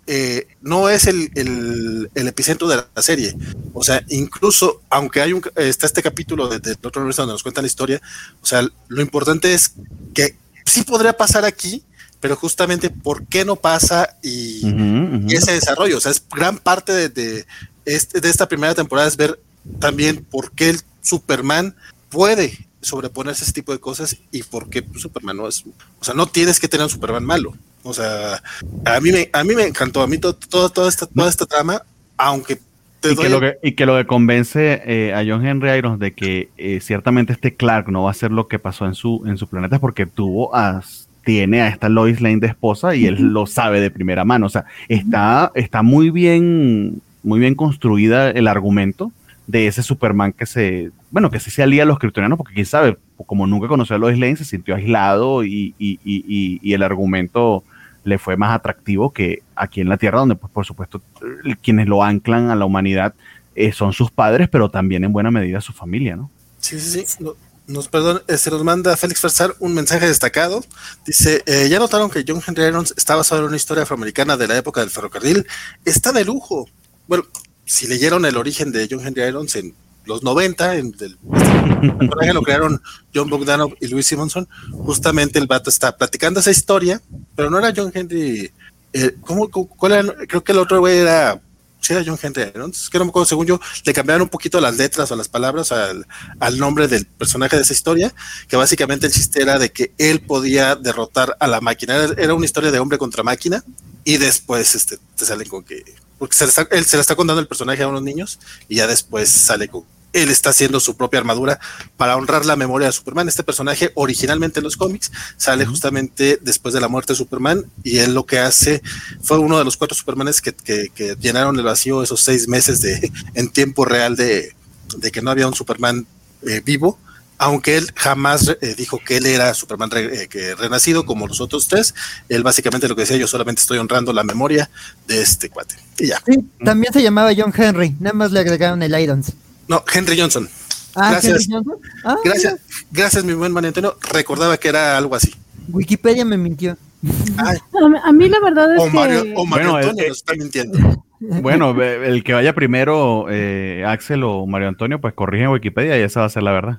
eh, no es el, el, el epicentro de la serie. O sea, incluso, aunque hay un, está este capítulo de, de otro universo donde nos cuentan la historia, o sea, lo importante es que sí podría pasar aquí, pero justamente por qué no pasa y, uh-huh, uh-huh. y ese desarrollo. O sea, es gran parte de, de, este, de esta primera temporada es ver también por qué el Superman puede sobreponerse a ese tipo de cosas y por qué Superman no es, o sea, no tienes que tener un Superman malo. O sea, a mí me, a mí me encantó, a mí todo, todo, toda, esta, toda esta trama, aunque te y, doy que lo que, y que lo que convence eh, a John Henry Irons de que eh, ciertamente este Clark no va a ser lo que pasó en su, en su planeta es porque tuvo a, tiene a esta Lois Lane de esposa y él lo sabe de primera mano. O sea, está, está muy bien, muy bien construida el argumento de ese Superman que se, bueno, que sí se alía a los kryptonianos, porque quién sabe, como nunca conoció a Lois Lane, se sintió aislado y, y, y, y, y el argumento le fue más atractivo que aquí en la Tierra, donde pues por supuesto quienes lo anclan a la humanidad eh, son sus padres, pero también en buena medida su familia, ¿no? Sí, sí, sí. No, nos, perdón, eh, se nos manda Félix Farsar un mensaje destacado. Dice, eh, ¿ya notaron que John Henry Irons está basado en una historia afroamericana de la época del ferrocarril? Está de lujo. Bueno, si leyeron el origen de John Henry Irons en los noventa, en el, el personaje lo crearon John Bogdanove y Louis Simonson, justamente el vato está platicando esa historia, pero no era John Henry, eh, ¿cómo, cuál era? Creo que el otro güey era, sí era John Henry Irons, que no me acuerdo, según yo, le cambiaron un poquito las letras o las palabras al, al nombre del personaje de esa historia, que básicamente el chiste era de que él podía derrotar a la máquina, era, era una historia de hombre contra máquina, y después este, te salen con que, porque se le está, él se le está contando el personaje a unos niños, y ya después sale con él está haciendo su propia armadura para honrar la memoria de Superman. Este personaje originalmente en los cómics sale uh-huh. justamente después de la muerte de Superman, y él lo que hace fue uno de los cuatro Supermanes que, que, que llenaron el vacío esos seis meses de, en tiempo real de, de que no había un Superman eh, vivo, aunque él jamás eh, dijo que él era Superman re, eh, que renacido como los otros tres. Él básicamente lo que decía, yo solamente estoy honrando la memoria de este cuate, y ya. Sí, también se llamaba John Henry, nada más le agregaron el Irons. No, Henry Johnson. Ah, gracias. Henry Johnson. Ah, gracias, gracias, mi buen Mario Antonio. Recordaba que era algo así. Wikipedia me mintió. A, a mí la verdad es o Mario, que... O Mario bueno, Antonio el, nos está mintiendo. Bueno, el que vaya primero, eh, Axel o Mario Antonio, pues corrigen Wikipedia y esa va a ser la verdad.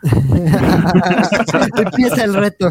Empieza el reto.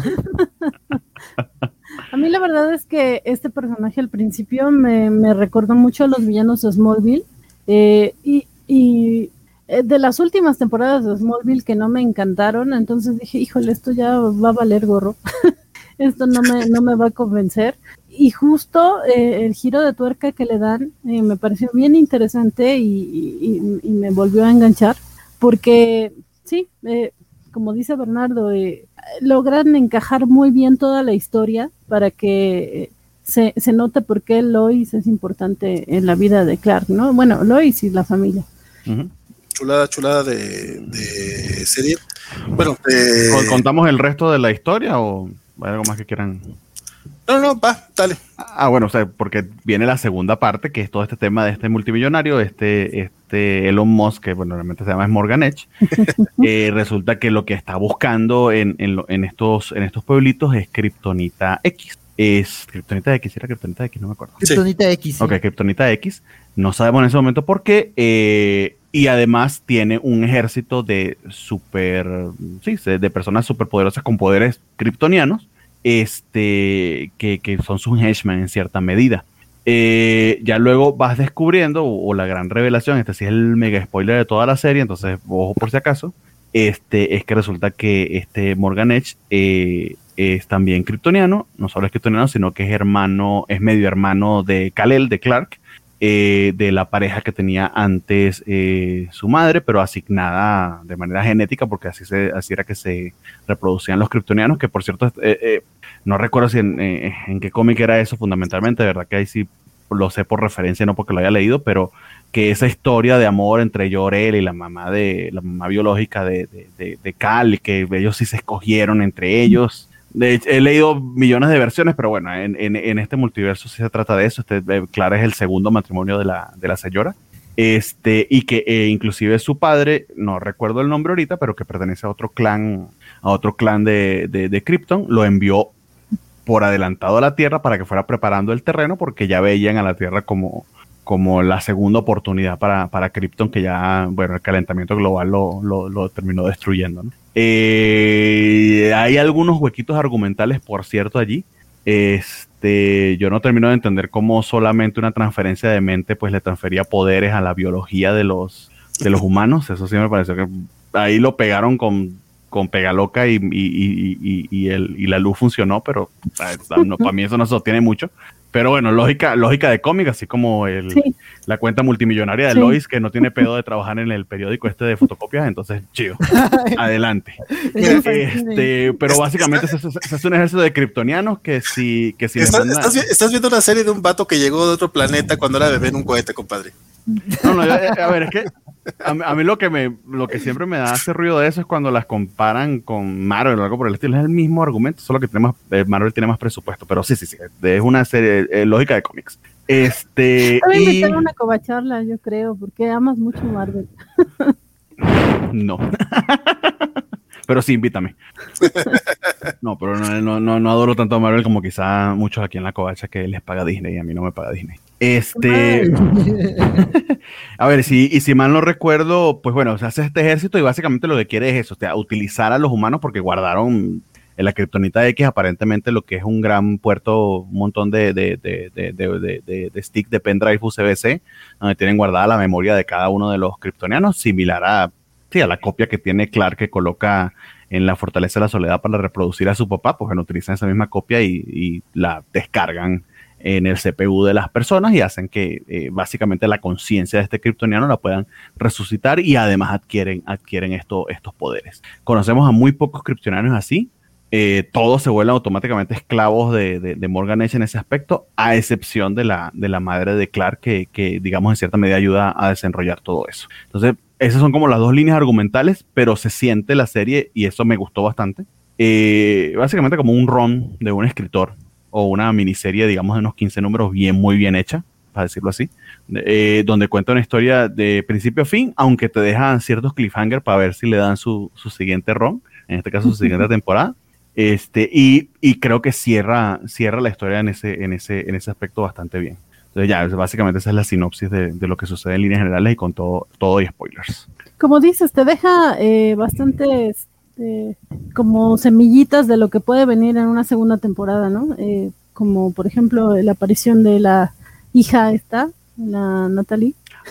A mí la verdad es que este personaje al principio me, me recordó mucho a los villanos de Smallville, eh, y, y de las últimas temporadas de Smallville que no me encantaron, entonces dije, híjole, esto ya va a valer gorro. Esto no me, no me va a convencer. Y justo eh, el giro de tuerca que le dan eh, me pareció bien interesante y, y, y me volvió a enganchar, porque sí, eh, como dice Bernardo, eh, logran encajar muy bien toda la historia para que eh, se, se note por qué Lois es importante en la vida de Clark, ¿no? Bueno, Lois y la familia. Uh-huh. Chulada, chulada de, de serie. Bueno, eh... ¿contamos el resto de la historia o hay algo más que quieran? No, no, va, dale. Ah, bueno, o sea, porque viene la segunda parte, que es todo este tema de este multimillonario, este, este Elon Musk, que bueno, realmente se llama Morgan Edge. eh, resulta que lo que está buscando en, en, lo, en, estos, en estos pueblitos es Kryptonita X. Es Kryptonita X, ¿era Kryptonita X? No me acuerdo. Kryptonita sí. X. Sí. Ok, Kryptonita X. No sabemos en ese momento por qué. Eh, y además tiene un ejército de super, sí, de personas superpoderosas con poderes kryptonianos, este, que, que son sus henchmen en cierta medida. Eh, ya luego vas descubriendo, o, o la gran revelación, este sí es el mega spoiler de toda la serie, entonces ojo por si acaso, este, es que resulta que este Morgan Edge eh, es también kryptoniano, no solo es kryptoniano, sino que es hermano, es medio hermano de Kal-El, de Clark, eh, de la pareja que tenía antes eh, su madre, pero asignada de manera genética, porque así, se, así era que se reproducían los kryptonianos, que por cierto, eh, eh, no recuerdo si en, eh, en qué cómic era eso fundamentalmente, de verdad que ahí sí lo sé por referencia, no porque lo haya leído, pero que esa historia de amor entre Jor-El y la mamá de la mamá biológica de, de, de, de Kal, que ellos sí se escogieron entre ellos. De hecho, he leído millones de versiones, pero bueno, en, en, en este multiverso sí se trata de eso. Este, eh, Clara es el segundo matrimonio de la, de la señora. Este, y que eh, inclusive su padre, no recuerdo el nombre ahorita, pero que pertenece a otro clan, a otro clan de, de, de Krypton, lo envió por adelantado a la Tierra para que fuera preparando el terreno, porque ya veían a la Tierra como, como la segunda oportunidad para, para Krypton, que ya, bueno, el calentamiento global lo, lo, lo terminó destruyendo, ¿no? Eh, hay algunos huequitos argumentales, por cierto, allí. Este, yo no termino de entender cómo solamente una transferencia de mente pues le transfería poderes a la biología de los, de los humanos. Eso sí me pareció que ahí lo pegaron con, con pegaloca y, y, y, y, y, el, y la luz funcionó, pero no, para mí eso no sostiene mucho. Pero bueno, lógica, lógica de cómic, así como el, sí. la cuenta multimillonaria de sí. Lois, que no tiene pedo de trabajar en el periódico este de fotocopias, entonces, chido, adelante. Este, pero básicamente se, se, se hace un ejército de kryptonianos que si, que si ¿Estás, manda... estás, estás viendo una serie de un vato que llegó de otro planeta cuando era bebé en un cohete, compadre. No, no, a ver, es que a, a mí lo que me, lo que siempre me da ese ruido de eso es cuando las comparan con Marvel o algo por el estilo. Es el mismo argumento, solo que tenemos, eh, Marvel tiene más presupuesto, pero sí, sí, sí, es una serie eh, lógica de cómics. Este. Te voy a y... invitar a una covacharla, yo creo, porque amas mucho Marvel. No. Pero sí, invítame. No, pero no, no, no, no adoro tanto a Marvel como quizá muchos aquí en la covacha que les paga Disney y a mí no me paga Disney. Este, a ver, si, y si mal no recuerdo, pues bueno, se hace este ejército y básicamente lo que quiere es eso, o sea, utilizar a los humanos porque guardaron en la Kryptonita X aparentemente lo que es un gran puerto, un montón de, de, de, de, de, de, de, de stick de pendrive U S B C, donde tienen guardada la memoria de cada uno de los kryptonianos, similar a, sí, a la copia que tiene Clark que coloca en la Fortaleza de la Soledad para reproducir a su papá, pues bueno, utilizan esa misma copia y, y la descargan en el C P U de las personas y hacen que eh, básicamente la conciencia de este kryptoniano la puedan resucitar y además adquieren, adquieren esto, estos poderes. Conocemos a muy pocos kryptonianos así, eh, todos se vuelven automáticamente esclavos de, de, de Morgan Edge en ese aspecto, a excepción de la, de la madre de Clark que, que digamos en cierta medida ayuda a desenrollar todo eso. Entonces esas son como las dos líneas argumentales, pero se siente la serie y eso me gustó bastante. Eh, básicamente como un run de un escritor o una miniserie, digamos, de unos quince números bien, muy bien hecha, para decirlo así, eh, donde cuenta una historia de principio a fin, aunque te dejan ciertos cliffhangers para ver si le dan su, su siguiente run, en este caso su siguiente temporada, este, y, y creo que cierra, cierra la historia en ese, en, ese, en ese aspecto bastante bien. Entonces ya, básicamente esa es la sinopsis de, de lo que sucede en líneas generales y con todo, todo y spoilers. Como dices, te deja eh, bastantes eh, como semillitas de lo que puede venir en una segunda temporada, ¿no? Eh, como por ejemplo la aparición de la hija esta, la Natalie.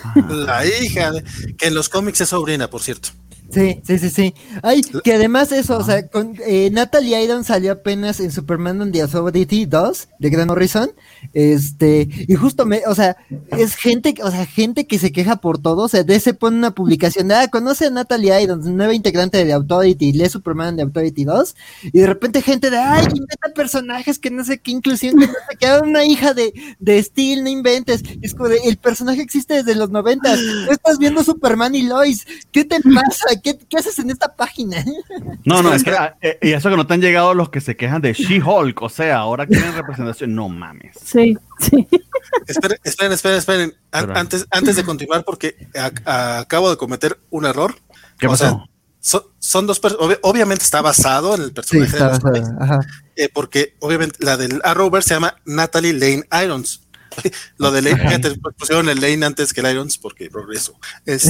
La hija, de, que en los cómics es sobrina, por cierto. Sí, sí, sí, sí. Ay, que además eso, o sea, con eh, Natalie Iron salió apenas en Superman and the Authority dos de Grant Morrison, este, y justo me, o sea, es gente, o sea, gente que se queja por todo, o sea, de ese pone una publicación de, ah, conoce a Natalie Iron, nueva integrante de The Authority, lee Superman and the Authority dos, y de repente gente de, ay, inventa personajes que no sé qué inclusión, que no sé qué, una hija de, de Steel, no inventes, es como de, el personaje existe desde los noventas, tú estás viendo Superman y Lois, ¿qué te pasa? ¿Qué, ¿Qué haces en esta página? No, no, es que eh, y eso que no te han llegado los que se quejan de She-Hulk, o sea, ahora quieren representación, no mames. Sí, sí. Esperen, esperen, esperen, esperen. An- antes, antes de continuar, porque a- a- acabo de cometer un error. ¿Qué pasó? O sea, so, son dos personas, ob- obviamente está basado en el personaje Sí, de está los basado, ajá. eh, porque obviamente la del Arrowverse se llama Natalie Lane Irons. Lo de Lane, fíjate, pusieron el Lane antes que el Irons porque progreso. Este,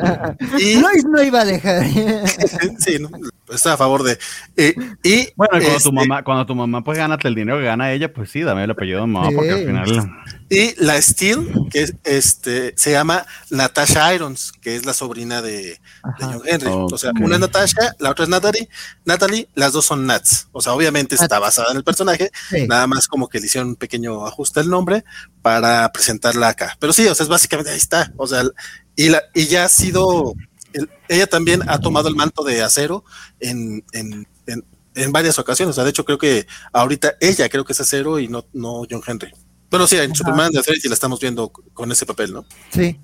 y, Lois no iba a dejar. sí, no, está a favor de. Eh, y, bueno, y cuando este, tu mamá, cuando tu mamá pues gánate el dinero que gana ella, pues sí, dame el apellido de mamá, Sí. porque al final. Y la Steel, que es, este, se llama Natasha Irons, que es la sobrina de, de John Henry. Okay. O sea, una es Natasha, la otra es Natalie, Natalie, las dos son Nats. O sea, obviamente está basada en el personaje, Sí. nada más como que le hicieron un pequeño ajuste al nombre para presentarla acá. Pero sí, o sea, es básicamente ahí está. O sea, y, la, y ya ha sido, el, ella también ha tomado el manto de acero en, en, en, en varias ocasiones. O sea, de hecho creo que ahorita ella creo que es acero y no, no John Henry. Bueno, sí, en Ajá. Superman de Authority la estamos viendo con ese papel, ¿no? Sí.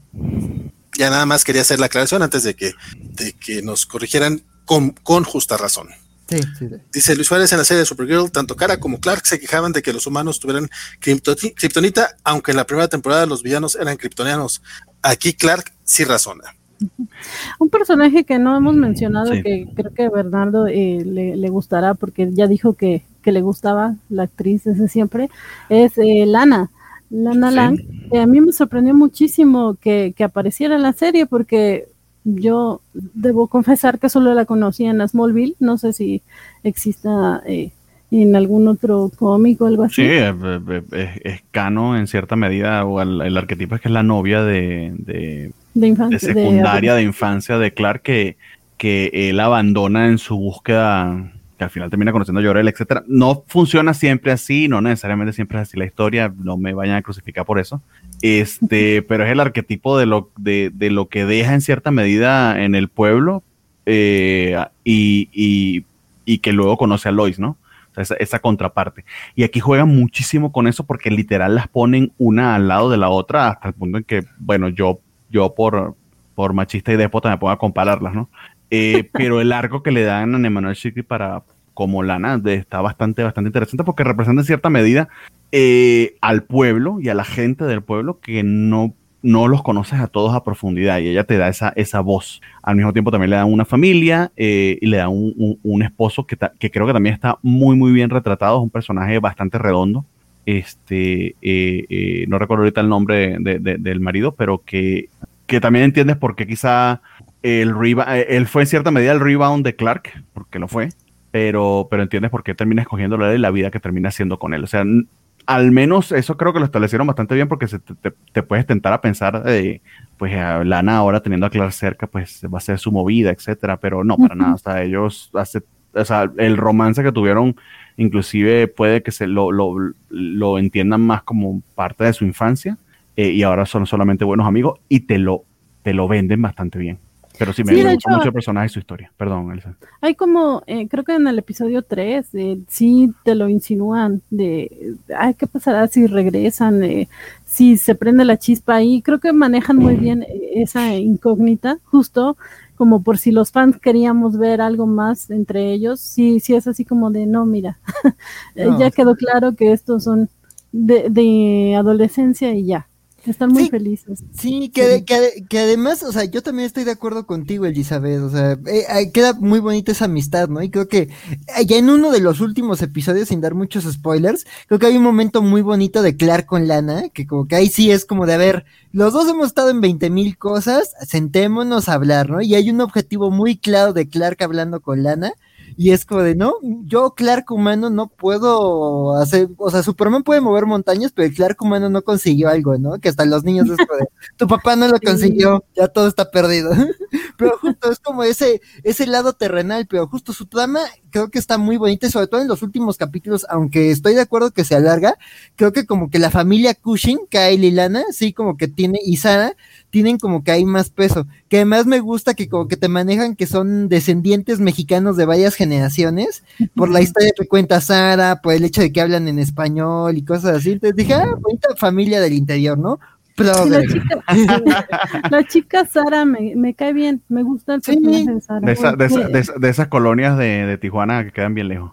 Ya nada más quería hacer la aclaración antes de que, de que nos corrigieran con, con justa razón. Sí, sí. Dice Luis Suárez, en la serie de Supergirl, tanto Kara como Clark se quejaban de que los humanos tuvieran kriptonita, aunque en la primera temporada los villanos eran kriptonianos. Aquí Clark sí razona. Un personaje que no hemos mencionado, sí. que creo que a Bernardo eh, le, le gustará porque ya dijo que, que le gustaba, la actriz desde siempre, es eh, Lana. Lana sí. Lang, que a mí me sorprendió muchísimo que, que apareciera en la serie, porque yo debo confesar que solo la conocía en Smallville, no sé si exista eh, en algún otro cómic o algo así. Sí, es, es, es canon en cierta medida, o el, el arquetipo es que es la novia de, de, de, infancia, de secundaria, de, de infancia de Clark, que, que él abandona en su búsqueda, que al final termina conociendo a Jor-El, etcétera. No funciona siempre así, no necesariamente siempre es así la historia, no me vayan a crucificar por eso, este, pero es el arquetipo de lo, de, de lo que deja en cierta medida en el pueblo, eh, y, y, y que luego conoce a Lois, ¿no? O sea, esa, esa contraparte. Y aquí juegan muchísimo con eso porque literal las ponen una al lado de la otra hasta el punto en que, bueno, yo, yo por, por machista y déspota me pongo a compararlas, ¿no? Eh, pero el arco que le dan a Emmanuel Chikri para como Lana de, está bastante, bastante interesante porque representa en cierta medida eh, al pueblo y a la gente del pueblo que no, no los conoces a todos a profundidad, y ella te da esa, esa voz. Al mismo tiempo también le dan una familia eh, y le dan un, un, un esposo que, ta, que creo que también está muy muy bien retratado, es un personaje bastante redondo. Este, eh, eh, no recuerdo ahorita el nombre de, de, del marido, pero que, que también entiendes por qué quizá el reba- él fue en cierta medida el rebound de Clark, porque lo fue, pero, pero entiendes por qué termina escogiéndolo él y la vida que termina haciendo con él. O sea, n- al menos eso creo que lo establecieron bastante bien, porque se te, te, te puedes tentar a pensar, eh, pues a Lana ahora teniendo a Clark cerca, pues va a ser su movida, etcétera, pero no, para uh-huh. nada. O sea, ellos hace, o sea, el romance que tuvieron inclusive puede que se lo, lo, lo entiendan más como parte de su infancia, eh, y ahora son solamente buenos amigos y te lo, te lo venden bastante bien. Pero sí, me, sí, me gusta hecho, mucho el personaje y su historia. Perdón, Elsa. Hay como, eh, creo que en el episodio tres, eh, sí te lo insinúan de, ay, ¿qué pasará si regresan? Eh, si se prende la chispa ahí. Creo que manejan muy bien esa incógnita, justo como por si los fans queríamos ver algo más entre ellos. Sí, sí es así como de, no, mira, no. ya quedó claro que estos son de, de adolescencia y ya. Están muy sí, felices. Sí, que, que, que además, o sea, yo también estoy de acuerdo contigo, Elizabeth, o sea, eh, queda muy bonita esa amistad, ¿no? Y creo que ya en uno de los últimos episodios, sin dar muchos spoilers, creo que hay un momento muy bonito de Clark con Lana, que como que ahí sí es como de, a ver, los dos hemos estado en veinte mil cosas, sentémonos a hablar, ¿no? Y hay un objetivo muy claro de Clark hablando con Lana, y es como de, no, yo Clark humano no puedo hacer, o sea, Superman puede mover montañas, pero el Clark humano no consiguió algo, ¿no? Que hasta los niños es como de, tu papá no lo consiguió, ya todo está perdido. Pero justo es como ese, ese lado terrenal, pero justo su trama creo que está muy bonita, y sobre todo en los últimos capítulos, aunque estoy de acuerdo que se alarga, creo que como que la familia Cushing, Kyle y Lana, sí como que tiene, y Sara, tienen como que hay más peso, que además me gusta que como que te manejan que son descendientes mexicanos de varias generaciones, por la historia que cuenta Sara, por el hecho de que hablan en español y cosas así. Entonces dije, ah, bonita familia del interior, ¿no? Sí, la chica, la chica Sara me, me cae bien, me gusta el personaje sí. de Sara. De, esa, de, esa, de, esa, de esas colonias de, de Tijuana que quedan bien lejos.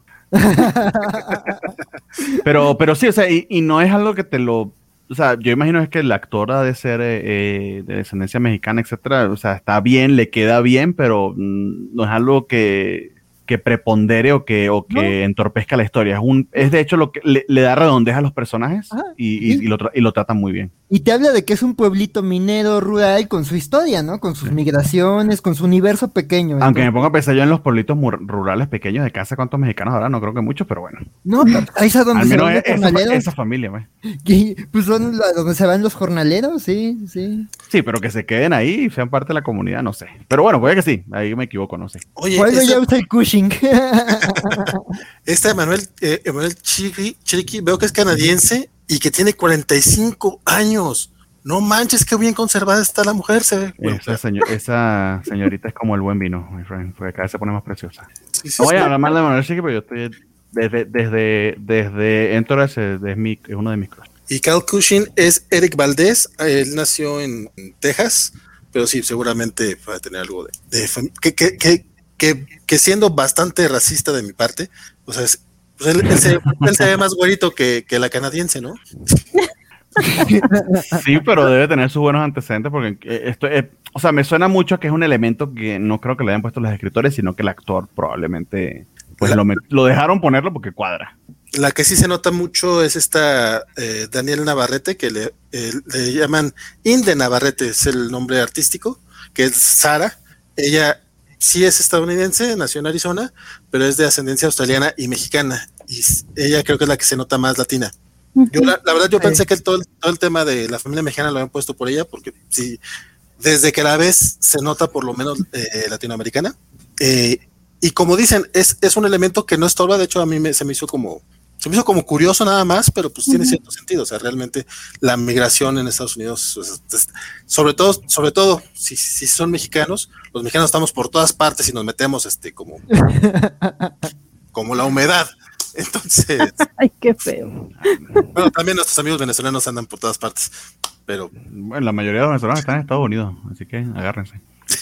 pero, pero sí, o sea, y, y no es algo que te lo... O sea, yo imagino es que el actor ha de ser eh, de descendencia mexicana, etcétera. O sea, está bien, le queda bien, pero mm, no es algo que, que prepondere o que, o que ¿no? entorpezca la historia. Es, un, es de hecho lo que le, le da redondez a los personajes. Ajá, y, y, y, lo tra- y lo tratan muy bien. Y te habla de que es un pueblito minero rural con su historia, ¿no? Con sus sí. migraciones, con su universo pequeño. Aunque entonces... me pongo a pensar yo en los pueblitos rurales pequeños de casa, ¿cuántos mexicanos habrá? No creo que muchos, pero bueno. No, ahí es a donde Al se menos van los esa, jornaleros. esa familia, güey. Pues son la, donde se van los jornaleros, sí, sí. Sí, pero que se queden ahí y sean parte de la comunidad, no sé. Pero bueno, puede que sí, ahí me equivoco, no sé. Oye, Oye ya usa el Cushing. Este Emmanuel, eh, Emmanuel Chikri, Chikri, veo que es canadiense y que tiene cuarenta y cinco años. No manches, qué bien conservada está la mujer. Se ve. Bueno, esa, señor, esa señorita es como el buen vino, my friend, porque cada vez se pone más preciosa. Sí, sí, no voy sí. a hablar mal de Emmanuel Chikri, pero yo estoy desde, desde, desde Entourage, es, mi, es uno de mis crush. Y Kyle Cushing es Eric Valdés, él nació en Texas, pero sí, seguramente va a tener algo de, de fam- que, que, que, que, que siendo bastante racista de mi parte, o sea, es, pues él, él, se, él se ve más güerito que, que la canadiense, ¿no? Sí, pero debe tener sus buenos antecedentes porque esto es, o sea, me suena mucho a que es un elemento que no creo que le hayan puesto los escritores, sino que el actor probablemente pues la, lo, lo dejaron ponerlo porque cuadra. La que sí se nota mucho es esta eh, Daniel Navarrete, que le, eh, le llaman Inde Navarrete, es el nombre artístico, que es Sara. Ella sí es estadounidense, nació en Arizona, pero es de ascendencia australiana y mexicana, y ella creo que es la que se nota más latina. Yo la, la verdad yo pensé que todo el, todo el tema de la familia mexicana lo habían puesto por ella, porque sí, desde que la ves se nota por lo menos eh, latinoamericana, eh, y como dicen, es, es un elemento que no estorba. De hecho a mí me, se me hizo como se me hizo como curioso nada más, pero pues uh-huh. tiene cierto sentido. O sea, realmente la migración en Estados Unidos, pues, es, sobre todo, sobre todo, si, si son mexicanos, los mexicanos estamos por todas partes y nos metemos este como, como la humedad. Entonces. Ay, qué feo. Bueno, también nuestros amigos venezolanos andan por todas partes. Pero. Bueno, la mayoría de los venezolanos están en Estados Unidos, así que agárrense.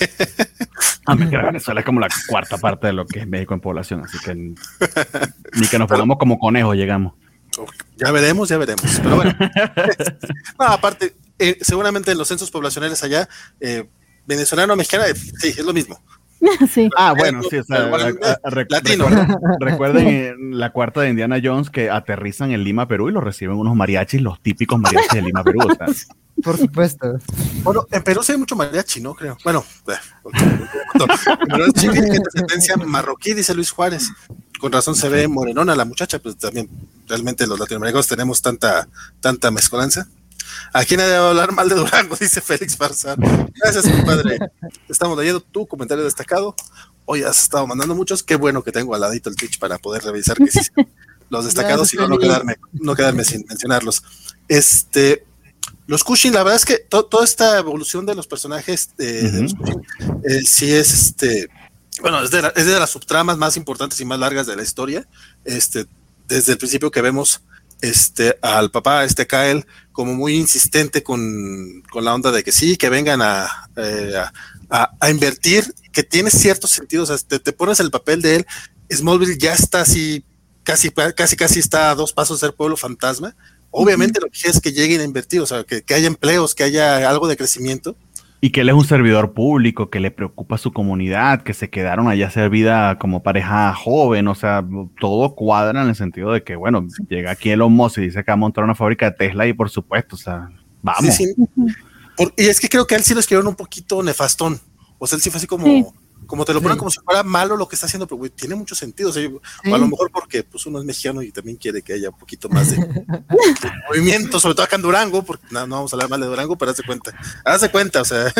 A mí que Venezuela es como la cuarta parte de lo que es México en población, así que ni que nos pongamos como conejos llegamos. Ya veremos, ya veremos. Pero bueno, no, aparte, eh, seguramente en los censos poblacionales allá, eh, venezolano, mexicana, eh, sí, es lo mismo. Sí. Ah, bueno, sí, o sea, bueno, a, a, rec- latino. Recuerden, recuerden en la cuarta de Indiana Jones que aterrizan en Lima, Perú, y los reciben unos mariachis, los típicos mariachis de Lima, Perú. O sea. Por supuesto. Bueno, en Perú sí hay mucho mariachi, ¿no? Creo. Bueno, pero es chica de tendencia marroquí, dice Luis Juárez. Con razón se ve morenona la muchacha, pues también realmente los latinoamericanos tenemos tanta, tanta mezcolanza. Aquí nadie va a hablar mal de Durango, dice Félix Farsar. Gracias, compadre. Estamos leyendo tu comentario destacado. Hoy has estado mandando muchos. Qué bueno que tengo al ladito el Twitch para poder revisar que sí los destacados y no, no quedarme, no quedarme sin mencionarlos. Este, los Cushing, la verdad es que to, toda esta evolución de los personajes eh, uh-huh. de los Cushing, eh, sí es este, bueno, es de, la, es de las subtramas más importantes y más largas de la historia. Este, desde el principio que vemos este al papá, este Kyle, como muy insistente con, con la onda de que sí, que vengan a, eh, a, a invertir, que tiene cierto sentido. O sea, te, te pones el papel de él. Smallville ya está así, casi, casi, casi está a dos pasos de ser pueblo fantasma. Obviamente uh-huh. lo que es que lleguen a invertir, o sea, que, que haya empleos, que haya algo de crecimiento. Y que él es un servidor público, que le preocupa a su comunidad, que se quedaron allá a hacer vida como pareja joven. O sea, todo cuadra en el sentido de que, bueno, llega aquí Elon Musk y dice que va a montar una fábrica de Tesla y por supuesto, o sea, vamos. Sí, sí. Por, y es que creo que a él sí lo escribieron un poquito nefastón. O sea, él sí fue así como... Sí. Como te lo ponen sí. como si fuera malo lo que está haciendo, pero güey, tiene mucho sentido. O sea, sí. o a lo mejor porque pues uno es mexicano y también quiere que haya un poquito más de, de movimiento, sobre todo acá en Durango, porque no, no vamos a hablar mal de Durango, pero haz de cuenta, haz de cuenta, o sea.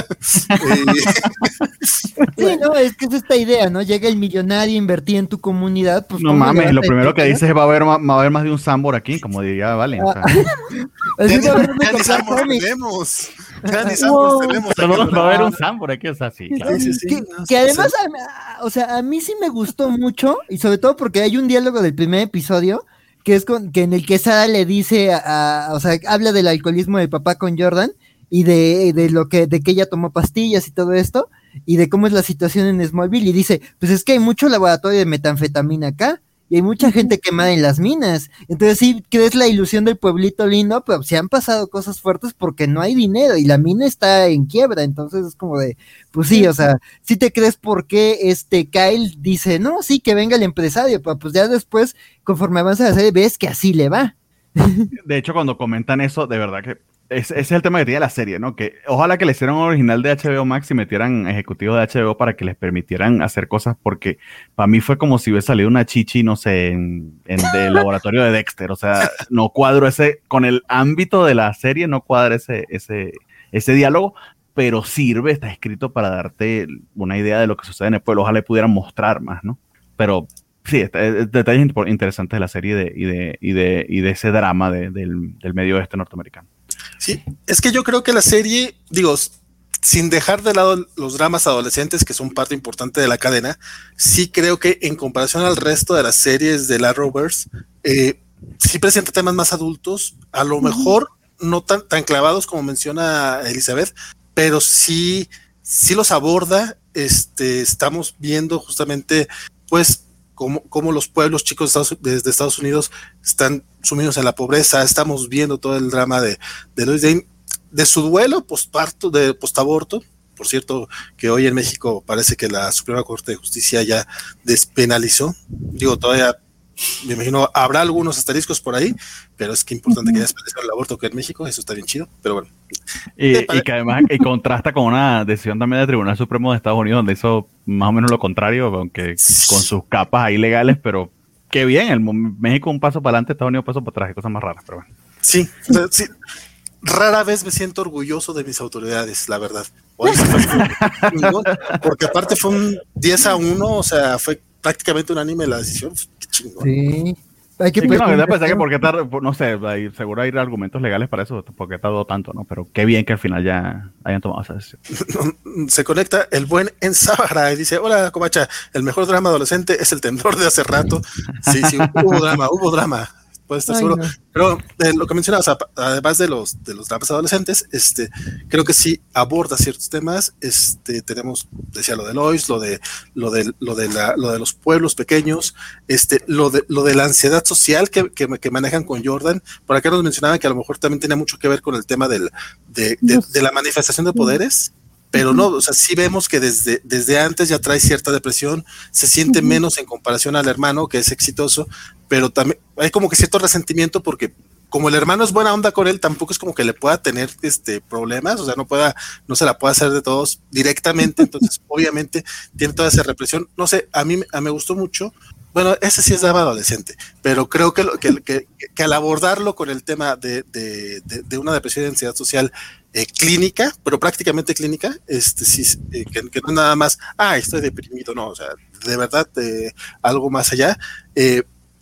Sí, no, es que es esta idea, ¿no? Llega el millonario, invertí en tu comunidad, pues. No mames, lo primero que dices es va a haber va a haber más de un Sambor aquí, como diría Valen. O sea. Ya ni Sambor tenemos. Ya ni Sambor tenemos. Va a haber un Sambor aquí, o sea, sí, claro. Sí, sí, que, no, que además, a, o sea, a mí sí me gustó mucho, y sobre todo porque hay un diálogo del primer episodio, que es con, que en el que Sara le dice, a, a, o sea, habla del alcoholismo del papá con Jordan, y de, de lo que, de que ella tomó pastillas y todo esto, y de cómo es la situación en Smallville, y dice, pues es que hay mucho laboratorio de metanfetamina acá, y hay mucha gente quemada en las minas. Entonces sí, crees la ilusión del pueblito lindo, pero se han pasado cosas fuertes porque no hay dinero y la mina está en quiebra. Entonces es como de, pues sí, o sea, sí te crees por qué este Kyle dice, no, sí, que venga el empresario, pero pues ya después, conforme avanza la serie, ves que así le va. De hecho, cuando comentan eso, de verdad que es, ese es el tema que tiene la serie, ¿no? Que ojalá que le hicieran un original de H B O Max y metieran ejecutivos de H B O para que les permitieran hacer cosas, porque para mí fue como si hubiese salido una chichi, no sé, en, en el laboratorio de Dexter. O sea, no cuadro ese, con el ámbito de la serie, no cuadra ese, ese, ese diálogo, pero sirve, está escrito para darte una idea de lo que sucede en el pueblo. Ojalá le pudieran mostrar más, ¿no? Pero sí, detalles interesantes de la serie de, y, de, y, de, y de ese drama de, del, del medio oeste norteamericano. Sí, es que yo creo que la serie, digo, sin dejar de lado los dramas adolescentes que son parte importante de la cadena, sí creo que en comparación al resto de las series de la Arrowverse, eh, sí presenta temas más adultos, a lo mejor no tan, tan clavados como menciona Elizabeth, pero sí, sí los aborda. Este, estamos viendo justamente, pues, Cómo, cómo los pueblos chicos de Estados, de, de Estados Unidos están sumidos en la pobreza. Estamos viendo todo el drama de, de Lois Lane, de su duelo postparto, de postaborto, por cierto, que hoy en México parece que la Suprema Corte de Justicia ya despenalizó. Digo, todavía me imagino habrá algunos asteriscos por ahí, pero es que importante uh-huh. que ya despenalizó el aborto que en México, eso está bien chido, pero bueno. Y, y que además y contrasta con una decisión también del Tribunal Supremo de Estados Unidos, donde hizo más o menos lo contrario, aunque con sus capas ahí legales, pero qué bien, el México un paso para adelante, Estados Unidos un paso para atrás, cosas más raras, pero bueno. Sí, o sea, sí. Rara vez me siento orgulloso de mis autoridades, la verdad. Hoy sí fue porque aparte fue un diez a uno, o sea, fue prácticamente unánime la decisión. Qué chingón. Sí. Hay que sí, no, yo pensé que porque estar, no sé, hay, seguro hay argumentos legales para eso, porque ha tardado tanto, ¿no? Pero qué bien que al final ya hayan tomado esa decisión. Se conecta el buen Ensabara y dice, hola, Covacha, el mejor drama adolescente es El Temblor de hace rato. Sí, sí, hubo drama, hubo drama. Puede estar seguro, no. Pero eh, lo que mencionabas, además de los de los dramas adolescentes, este, creo que sí aborda ciertos temas. Este, tenemos, decía lo de Lois, lo de lo de lo de la, lo de los pueblos pequeños, este, lo de lo de la ansiedad social que, que, que manejan con Jordan. Por acá nos mencionaban que a lo mejor también tenía mucho que ver con el tema del de, de, de la manifestación de poderes. Pero no, o sea, sí vemos que desde, desde antes ya trae cierta depresión, se siente uh-huh. menos en comparación al hermano, que es exitoso, pero también hay como que cierto resentimiento porque como el hermano es buena onda con él, tampoco es como que le pueda tener este problemas, o sea, no pueda, no se la pueda hacer de todos directamente, entonces obviamente tiene toda esa represión. No sé, a mí a, me gustó mucho. Bueno, ese sí es drama adolescente, pero creo que, lo, que, que, que al abordarlo con el tema de, de, de, de una depresión y ansiedad social eh, clínica, pero prácticamente clínica, este sí, eh, que, que no es nada más, ah, estoy deprimido, no, o sea, de verdad, eh, algo más allá, eh,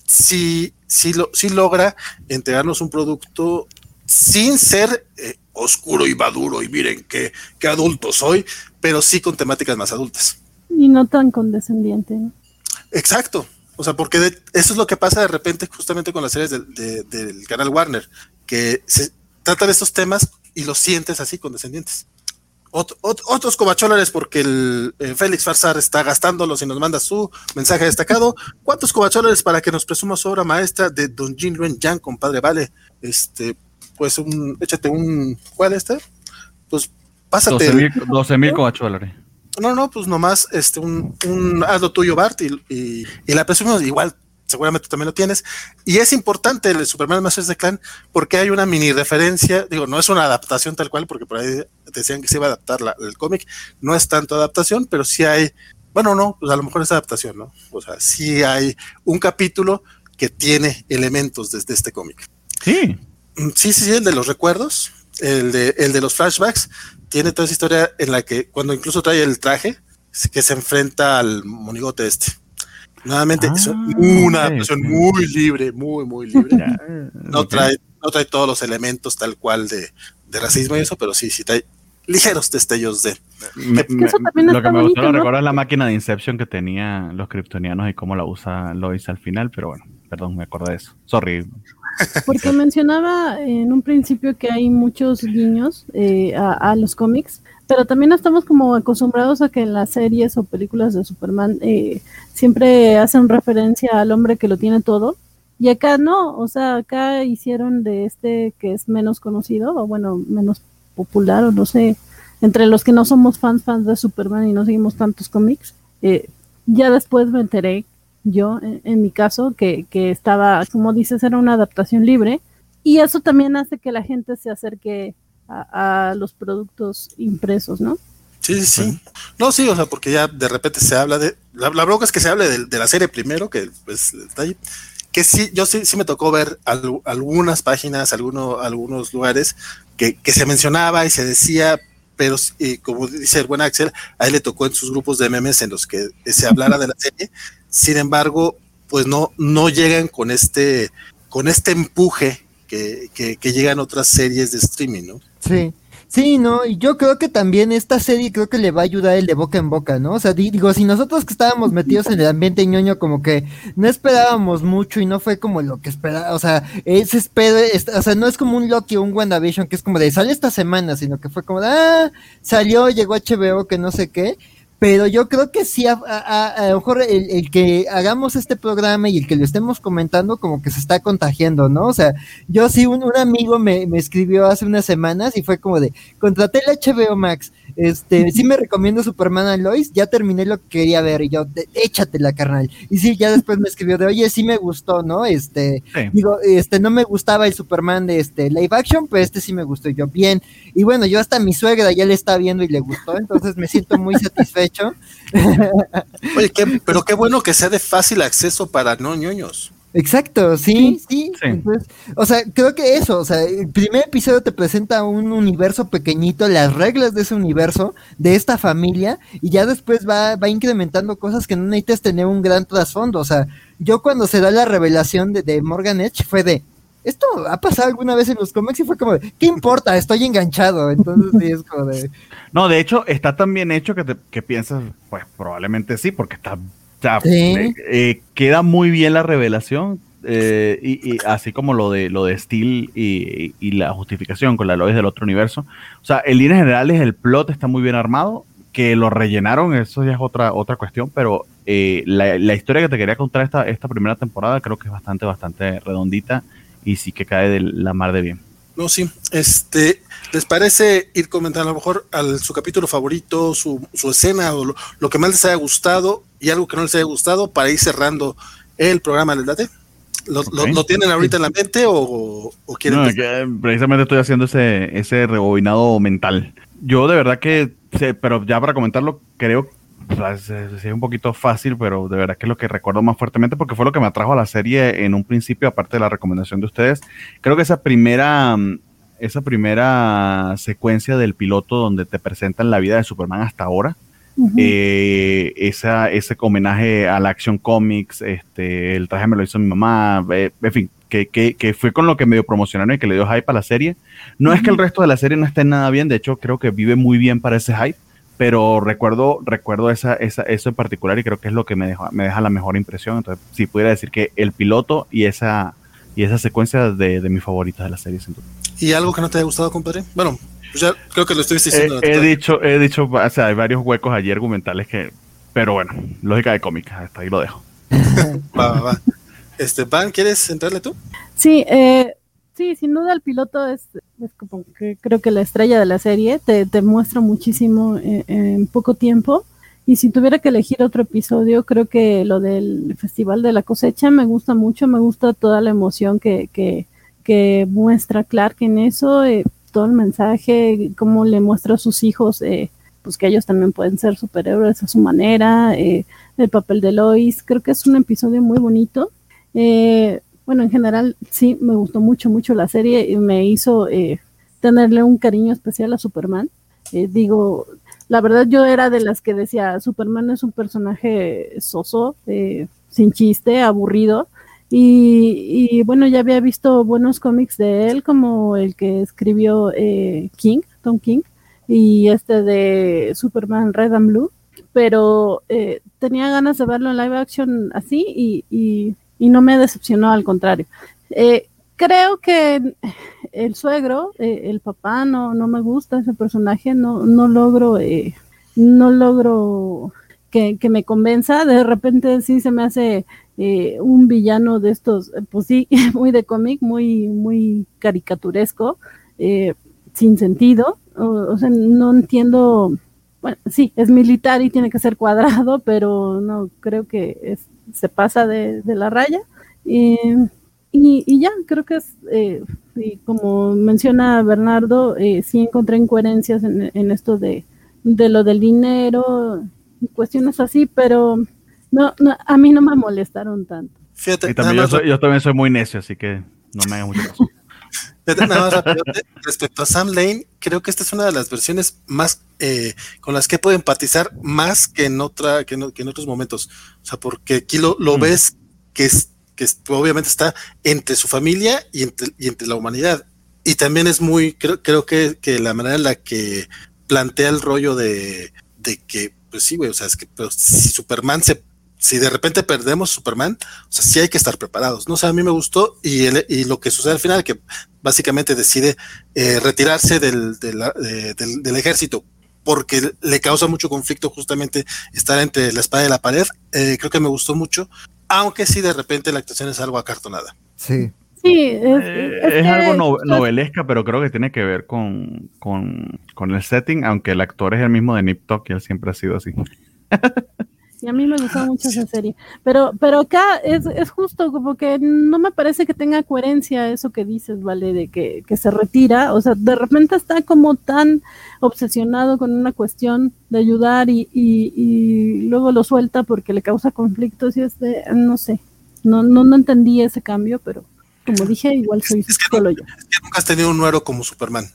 sí, sí, lo, sí logra entregarnos un producto sin ser eh, oscuro y maduro, y miren qué, qué adulto soy, pero sí con temáticas más adultas. Y no tan condescendiente, ¿no? Exacto. O sea, porque de, eso es lo que pasa de repente justamente con las series de, de, del canal Warner, que se trata de estos temas y los sientes así condescendientes. Ot, ot, otros cobacholares porque el eh, Félix Farsar está gastándolos y nos manda su mensaje destacado. ¿Cuántos cobacholares para que nos presuma su obra maestra de Don Jin Luen Yang, compadre? Vale, este, pues un, échate un, ¿cuál este? Pues pásate. doce mil cobacholares. No, no, pues nomás este, un, un haz lo tuyo, Bart, y, y, y la presumimos igual, seguramente también lo tienes. Y es importante el Superman Masters of the Clan porque hay una mini referencia, digo, no es una adaptación tal cual, porque por ahí decían que se iba a adaptar la, el cómic, no es tanto adaptación, pero sí hay, bueno, no, pues a lo mejor es adaptación, ¿no? O sea, sí hay un capítulo que tiene elementos desde este cómic. Sí. Sí, sí, sí, el de los recuerdos, el de, el de los flashbacks, tiene toda esa historia en la que cuando incluso trae el traje que se enfrenta al monigote este. Nuevamente, ah, es una adaptación okay, muy libre, muy, muy libre. Yeah, no, okay. trae, no trae todos los elementos tal cual de, de racismo y eso, pero sí, sí trae ligeros destellos de... Me, me, eso también lo que me bonito, gustó, ¿no? Recuerdo la máquina de Inception que tenían los kryptonianos y cómo la usa Lois al final, pero bueno, perdón, me acordé de eso. Sorry. Porque mencionaba en un principio que hay muchos guiños eh, a, a los cómics, pero también estamos como acostumbrados a que en las series o películas de Superman eh, siempre hacen referencia al hombre que lo tiene todo, y acá no, o sea, acá hicieron de este que es menos conocido, o bueno, menos popular, o no sé, entre los que no somos fans fans de Superman y no seguimos tantos cómics, eh, ya después me enteré yo, en, en mi caso, que, que estaba, como dices, era una adaptación libre, y eso también hace que la gente se acerque a, a los productos impresos, ¿no? Sí, sí, sí. No, sí, o sea, porque ya de repente se habla de, la, la bronca es que se hable de, de la serie primero, que es el detalle, que sí, yo sí, sí me tocó ver al, algunas páginas, alguno, algunos lugares que, que se mencionaba y se decía, pero eh, como dice el buen Axel, a él le tocó en sus grupos de memes en los que se hablara de la serie. Sin embargo, pues no, no llegan con este, con este empuje que, que, que llegan otras series de streaming, ¿no? Sí, sí, no, y yo creo que también esta serie creo que le va a ayudar el de boca en boca, ¿no? O sea, digo, si nosotros que estábamos metidos en el ambiente ñoño como que no esperábamos mucho y no fue como lo que esperaba, o sea, es espero, es, o sea, no es como un Loki o un WandaVision que es como de sale esta semana, sino que fue como de, ah, salió, llegó H B O, que no sé qué. pero yo creo que sí, a, a, a lo mejor el, el que hagamos este programa y el que lo estemos comentando como que se está contagiando, ¿no? O sea, yo sí, un, un amigo me, me escribió hace unas semanas y fue como de, contraté el H B O Max, este, sí me recomiendo Superman and Lois, ya terminé lo que quería ver, y yo, de, échatela, carnal, y sí, ya después me escribió de, oye, sí me gustó, ¿no? Este, sí. digo, este, no me gustaba el Superman de este live action, pero este sí me gustó, y yo, bien, y bueno, yo hasta mi suegra ya le está viendo y le gustó, entonces me siento muy satisfecho. Oye, qué, pero qué bueno que sea de fácil acceso para no ñoños. Exacto, sí, sí, sí. Entonces, o sea, creo que eso, o sea, el primer episodio te presenta un universo pequeñito, las reglas de ese universo, de esta familia, y ya después va, va incrementando cosas que no necesitas tener un gran trasfondo. O sea, yo cuando se da la revelación de, de Morgan Edge fue de, ¿esto ha pasado alguna vez en los cómics? Y fue como de, ¿qué importa? Estoy enganchado. Entonces sí, es como de... No, de hecho, está tan bien hecho que, te, que piensas, pues probablemente sí, porque está... O sea, ¿sí? eh, eh, queda muy bien la revelación, eh, y, y así como lo de lo de Steel y, y la justificación con la Lois del otro universo. O sea, en líneas generales el plot está muy bien armado, que lo rellenaron, eso ya es otra, otra cuestión, pero eh, la, la historia que te quería contar esta, esta primera temporada creo que es bastante, bastante redondita y sí que cae de la mar de bien. No, sí. Este, ¿les parece ir comentando a lo mejor al, su capítulo favorito, su, su escena o lo, lo que más les haya gustado y algo que no les haya gustado para ir cerrando el programa? ¿Les late? ¿Lo, okay. lo, ¿Lo tienen ahorita en la mente o, o quieren? No, que precisamente estoy haciendo ese, ese rebobinado mental. Yo de verdad que, sé, pero ya para comentarlo, creo o sea, es, es un poquito fácil, pero de verdad que es lo que recuerdo más fuertemente porque fue lo que me atrajo a la serie en un principio, aparte de la recomendación de ustedes. Creo que esa primera, esa primera secuencia del piloto donde te presentan la vida de Superman hasta ahora, uh-huh. eh, esa, ese homenaje a la Action Comics, este, el traje me lo hizo mi mamá, eh, en fin, que, que, que fue con lo que medio promocionaron y que le dio hype a la serie. No uh-huh. es que el resto de la serie no esté nada bien, de hecho creo que vive muy bien para ese hype, pero recuerdo recuerdo esa, esa, eso en particular y creo que es lo que me, dejó, me deja la mejor impresión. Entonces, sí pudiera decir que el piloto y esa y esa secuencia de, de mis favoritas de la serie. Sin duda. ¿Y algo que no te haya gustado, compadre? Bueno, pues ya creo que lo estuviste diciendo. He, he dicho, he dicho, o sea, hay varios huecos allí argumentales que, pero bueno, lógica de cómic, hasta ahí lo dejo. va, va, va. Este, Van, ¿quieres entrarle tú? Sí, eh... Sí, sin duda el piloto es, es como que creo que la estrella de la serie, te, te muestra muchísimo en, en poco tiempo, y si tuviera que elegir otro episodio, creo que lo del Festival de la Cosecha me gusta mucho, me gusta toda la emoción que, que, que muestra Clark en eso, eh, todo el mensaje, cómo le muestra a sus hijos, eh, pues que ellos también pueden ser superhéroes a su manera, eh, el papel de Lois, creo que es un episodio muy bonito. eh, Bueno, en general sí, me gustó mucho, mucho la serie y me hizo eh, tenerle un cariño especial a Superman. Eh, digo, la verdad yo era de las que decía, Superman es un personaje soso, eh, sin chiste, aburrido. Y, y bueno, ya había visto buenos cómics de él, como el que escribió eh, King, Tom King, y este de Superman Red and Blue. Pero eh, tenía ganas de verlo en live action así y... y y no me decepcionó, al contrario. Eh, creo que el suegro, eh, el papá, no, no me gusta ese personaje, no, no logro, eh, no logro que, que me convenza. De repente sí se me hace eh, un villano de estos, pues sí, muy de cómic, muy, muy caricaturesco, eh, sin sentido. O, o sea, no entiendo. Bueno, sí, es militar y tiene que ser cuadrado, pero no, creo que es, se pasa de, de la raya. Eh, y, y ya, creo que es, eh, y como menciona Bernardo, eh, sí encontré incoherencias en, en esto de, de lo del dinero y cuestiones así, pero no, no, a mí no me molestaron tanto. Fíjate, y también yo, soy, yo también soy muy necio, así que no me haga mucho caso. Nada más rápido, respecto a Sam Lane, creo que esta es una de las versiones más eh, con las que puedo empatizar más que en otra que, no, que en otros momentos. O sea, porque aquí lo, lo mm. ves que es que es, obviamente está entre su familia y entre, y entre la humanidad. Y también es muy, creo, creo que, que la manera en la que plantea el rollo de, de que, pues sí, güey, o sea, es que pero si Superman se si de repente perdemos Superman, o sea, sí hay que estar preparados, ¿no? O sea, a mí me gustó y, el, y lo que sucede al final, que básicamente decide eh, retirarse del, del, eh, del, del ejército porque le causa mucho conflicto justamente estar entre la espada y la pared. Eh, creo que me gustó mucho, aunque sí de repente la actuación es algo acartonada. Sí. Sí, es, Eh, es es que- algo no- novelesca, pero creo que tiene que ver con, con, con el setting, aunque el actor es el mismo de Nip Tuck y él siempre ha sido así. Y a mí me gustó mucho esa serie. Pero, pero acá es, es justo, como que no me parece que tenga coherencia eso que dices, ¿vale? De que, que se retira. O sea, de repente está como tan obsesionado con una cuestión de ayudar y, y, y luego lo suelta porque le causa conflictos y es de, no sé. No, no, no entendí ese cambio, pero como dije, igual soy Es que, solo no- yo. es que nunca has tenido un nuero como Superman.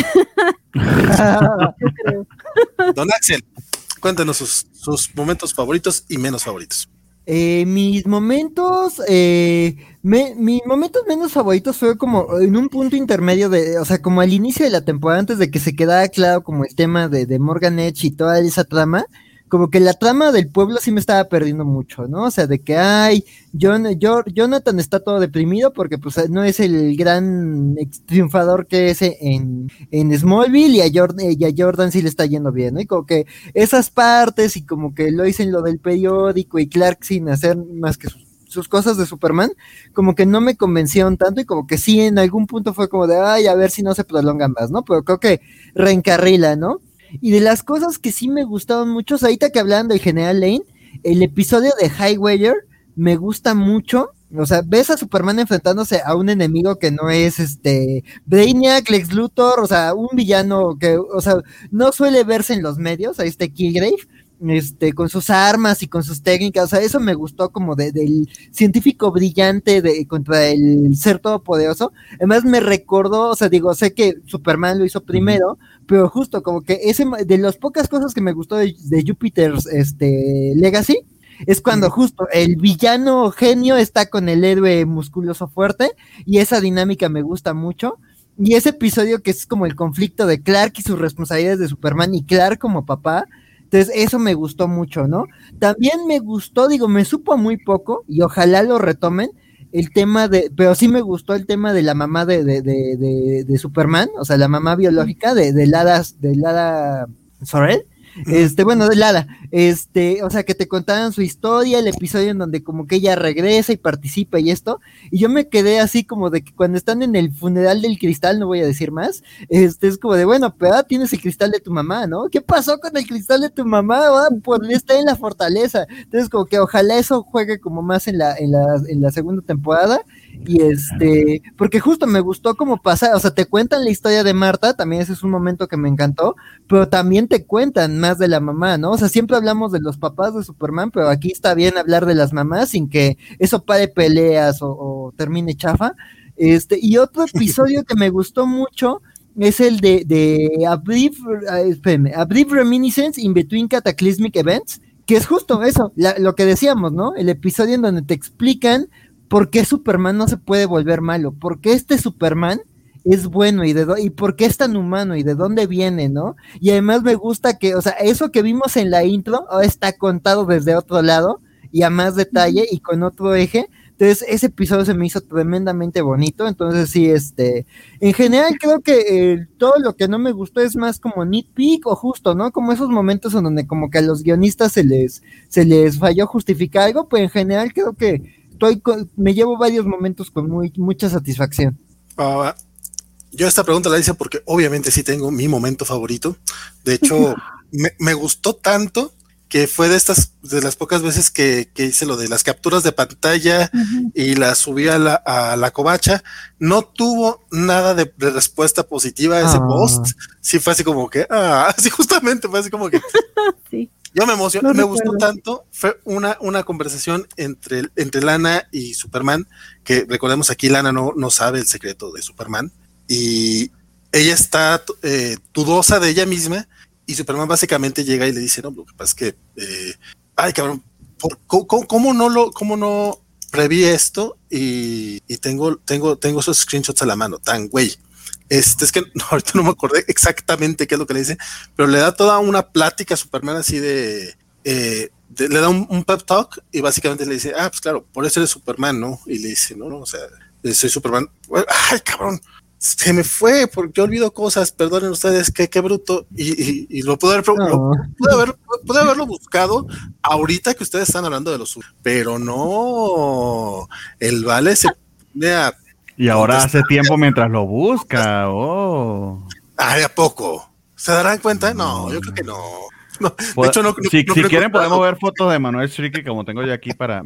Yo creo. Don Axel, cuéntanos sus, sus momentos favoritos y menos favoritos. Eh, mis momentos, eh, me- mis momentos menos favoritos fue como en un punto intermedio de, o sea, como al inicio de la temporada, antes de que se quedara claro como el tema de, de Morgan Edge y toda esa trama, como que la trama del pueblo sí me estaba perdiendo mucho, ¿no? O sea, de que, ay, John, Jon- Jonathan está todo deprimido porque pues no es el gran ex- triunfador que es en, en Smallville y a, Jordan, y a Jordan sí le está yendo bien, ¿no? Y como que esas partes y como que lo dicen lo del periódico y Clark sin hacer más que sus, sus cosas de Superman, como que no me convencieron tanto y como que sí en algún punto fue como de, ay, a ver si no se prolongan más, ¿no? Pero creo que reencarrila, ¿no? Y de las cosas que sí me gustaron mucho, o sea, ahorita que hablando de General Lane, el episodio de Highwire me gusta mucho. O sea, ves a Superman enfrentándose a un enemigo que no es este Brainiac, Lex Luthor, o sea, un villano que, o sea, no suele verse en los medios, a este Killgrave, este, con sus armas y con sus técnicas, o sea, eso me gustó como de, del científico brillante de, contra el ser todopoderoso. Además me recordó, o sea, digo, sé que Superman lo hizo primero, pero justo como que ese, de las pocas cosas que me gustó de, de Jupiter's este, Legacy, es cuando justo el villano genio está con el héroe musculoso fuerte, y esa dinámica me gusta mucho. Y ese episodio que es como el conflicto de Clark y sus responsabilidades de Superman y Clark como papá, entonces eso me gustó mucho, ¿no? También me gustó, digo, me supo muy poco y ojalá lo retomen, el tema de, pero sí me gustó el tema de la mamá de, de, de, de, de Superman, o sea, la mamá biológica de, de Lara, de Lara Sorel. Este, bueno, de Lara, este, o sea, que te contaran su historia, el episodio en donde como que ella regresa y participa y esto, y yo me quedé así como de que cuando están en el funeral del cristal, no voy a decir más, este, es como de, bueno, pero ahora tienes el cristal de tu mamá, ¿no? ¿Qué pasó con el cristal de tu mamá? Ah, pues está en la fortaleza, entonces como que ojalá eso juegue como más en la, en la, en la segunda temporada, y este, porque justo me gustó como pasar, o sea, te cuentan la historia de Marta, también ese es un momento que me encantó, pero también te cuentan más de la mamá, ¿no? O sea, siempre hablamos de los papás de Superman, pero aquí está bien hablar de las mamás sin que eso pare peleas o, o termine chafa. Este, y otro episodio que me gustó mucho es el de, de a, brief, uh, espérame, a Brief Reminiscence in Between Cataclysmic Events, que es justo eso, la, lo que decíamos, ¿no? El episodio en donde te explican por qué Superman no se puede volver malo, por qué este Superman es bueno y de do- y por qué es tan humano y de dónde viene, ¿no? Y además me gusta que, o sea, eso que vimos en la intro ahora está contado desde otro lado y a más detalle y con otro eje. Entonces, ese episodio se me hizo tremendamente bonito. Entonces, sí, este, en general creo que eh, todo lo que no me gustó es más como nitpick o justo, ¿no? Como esos momentos en donde como que a los guionistas se les, se les falló justificar algo, pero en general creo que estoy con- me llevo varios momentos con muy, mucha satisfacción. Uh, yo esta pregunta la hice porque obviamente sí tengo mi momento favorito. De hecho, me, me gustó tanto que fue de estas, de las pocas veces que, que hice lo de las capturas de pantalla uh-huh. y las subí a la, a la covacha. No tuvo nada de, de respuesta positiva a ese ah. post. Sí fue así como que, ah, sí, justamente fue así como que. Sí. Yo me emocioné, no me recuerdo. Gustó tanto. Fue una, una conversación entre, entre Lana y Superman, que recordemos aquí Lana no, no sabe el secreto de Superman. Y ella está eh, dudosa de ella misma y Superman básicamente llega y le dice, no, lo que pasa es que, eh, ay cabrón, ¿por, cómo, ¿cómo no lo, cómo no preví esto? Y, y tengo, tengo, tengo esos screenshots a la mano, tan güey. Este, es que no, ahorita no me acordé exactamente qué es lo que le dice, pero le da toda una plática a Superman así de, eh, de le da un, un pep talk y básicamente le dice, ah, pues claro, por eso eres Superman, ¿no? Y le dice, no, no, o sea, soy Superman. Ay, cabrón. se me fue, porque yo olvido cosas, perdonen ustedes, qué, qué bruto, y, y, y lo pude haber, no. lo, pude haber, pude haberlo buscado ahorita que ustedes están hablando de los suyos, pero no, el Vale se pone a... Y ahora hace tiempo mientras lo busca, oh. Ay, ¿a poco? ¿Se darán cuenta? No, yo creo que no. No, de hecho, no, no, si, no si quieren podemos ver fotos de Manuel Shriki como tengo yo aquí para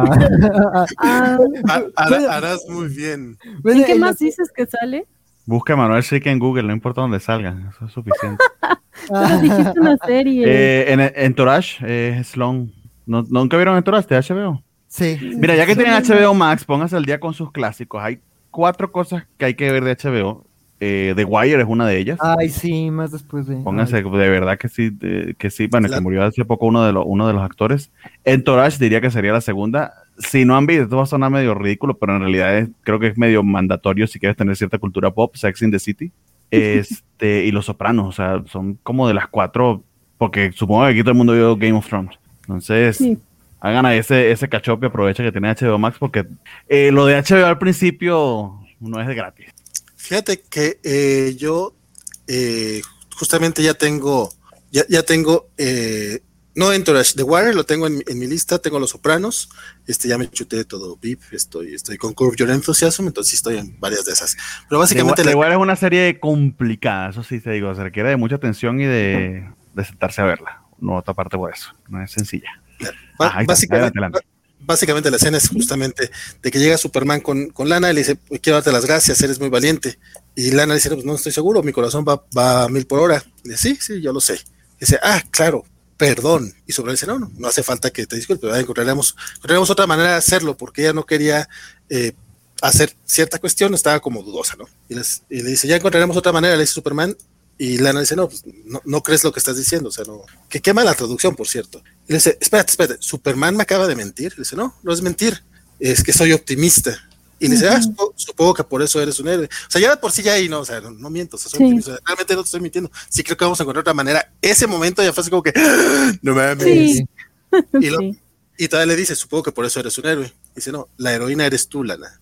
ah. ah, harás muy bien. ¿En qué más dices que sale? Busca Manuel Shriki en Google, no importa dónde salga, eso es suficiente. Pero dijiste una serie. Eh, en Entourage eh, es Sloan. ¿No, ¿Nunca vieron Entourage de H B O? Sí. Mira, ya que tienen H B O Max, pónganse al día con sus clásicos. Hay cuatro cosas que hay que ver de H B O. Eh, The Wire es una de ellas. Ay, sí, más después de... Pónganse, Ay. de verdad que sí, de, que sí, bueno, La... que murió hace poco uno de, los, uno de los actores. Entourage diría que sería la segunda. Si no han visto, esto va a sonar medio ridículo, pero en realidad es, creo que es medio mandatorio si quieres tener cierta cultura pop. Sex in the City. Este, y Los Sopranos, o sea, son como de las cuatro, porque supongo que aquí todo el mundo vio Game of Thrones. Entonces... Sí. Hagan a ese, ese cachope, aprovecha que tiene H B O Max, porque eh, lo de H B O al principio no es de gratis. Fíjate que eh, yo eh, justamente ya tengo, ya, ya tengo, eh, no Entourage, The Wire lo tengo en, en mi lista, tengo Los Sopranos, este ya me chuté todo V I P, estoy, estoy con Curb Your Enthusiasm, entonces sí estoy en varias de esas. Pero básicamente The, la... The Wire es una serie complicada, eso sí te digo, se requiere de mucha atención y de, de sentarse a verla, no otra parte por eso, no es sencilla. Ah, básicamente, adelante. básicamente la escena es justamente de que llega Superman con, con Lana y le dice, quiero darte las gracias, eres muy valiente. Y Lana dice, pues no estoy seguro, mi corazón va, va a mil por hora. Y dice, sí, sí, yo lo sé. Y dice, ah, claro, perdón. Y Superman dice, no, no, no hace falta que te disculpes, encontraremos, encontraremos otra manera de hacerlo, porque ella no quería eh, hacer cierta cuestión, estaba como dudosa, ¿no? Y, les, y le dice, ya encontraremos otra manera, le dice Superman. Y Lana dice, no, pues no, no crees lo que estás diciendo, o sea, no, que quema la traducción, por cierto. Y le dice, espérate, espérate, ¿Superman me acaba de mentir? Y le dice, no, no es mentir, es que soy optimista. Y le dice, uh-huh. ah, supongo, supongo que por eso eres un héroe. O sea, ya por sí ya ahí, no, o sea, no, no miento, o sea, soy sí. optimista, realmente no te estoy mintiendo. Sí creo que vamos a encontrar otra manera. Ese momento ya fue así como que, no me sí. y, lo, sí. y todavía le dice, supongo que por eso eres un héroe. Y dice, no, la heroína eres tú, Lana.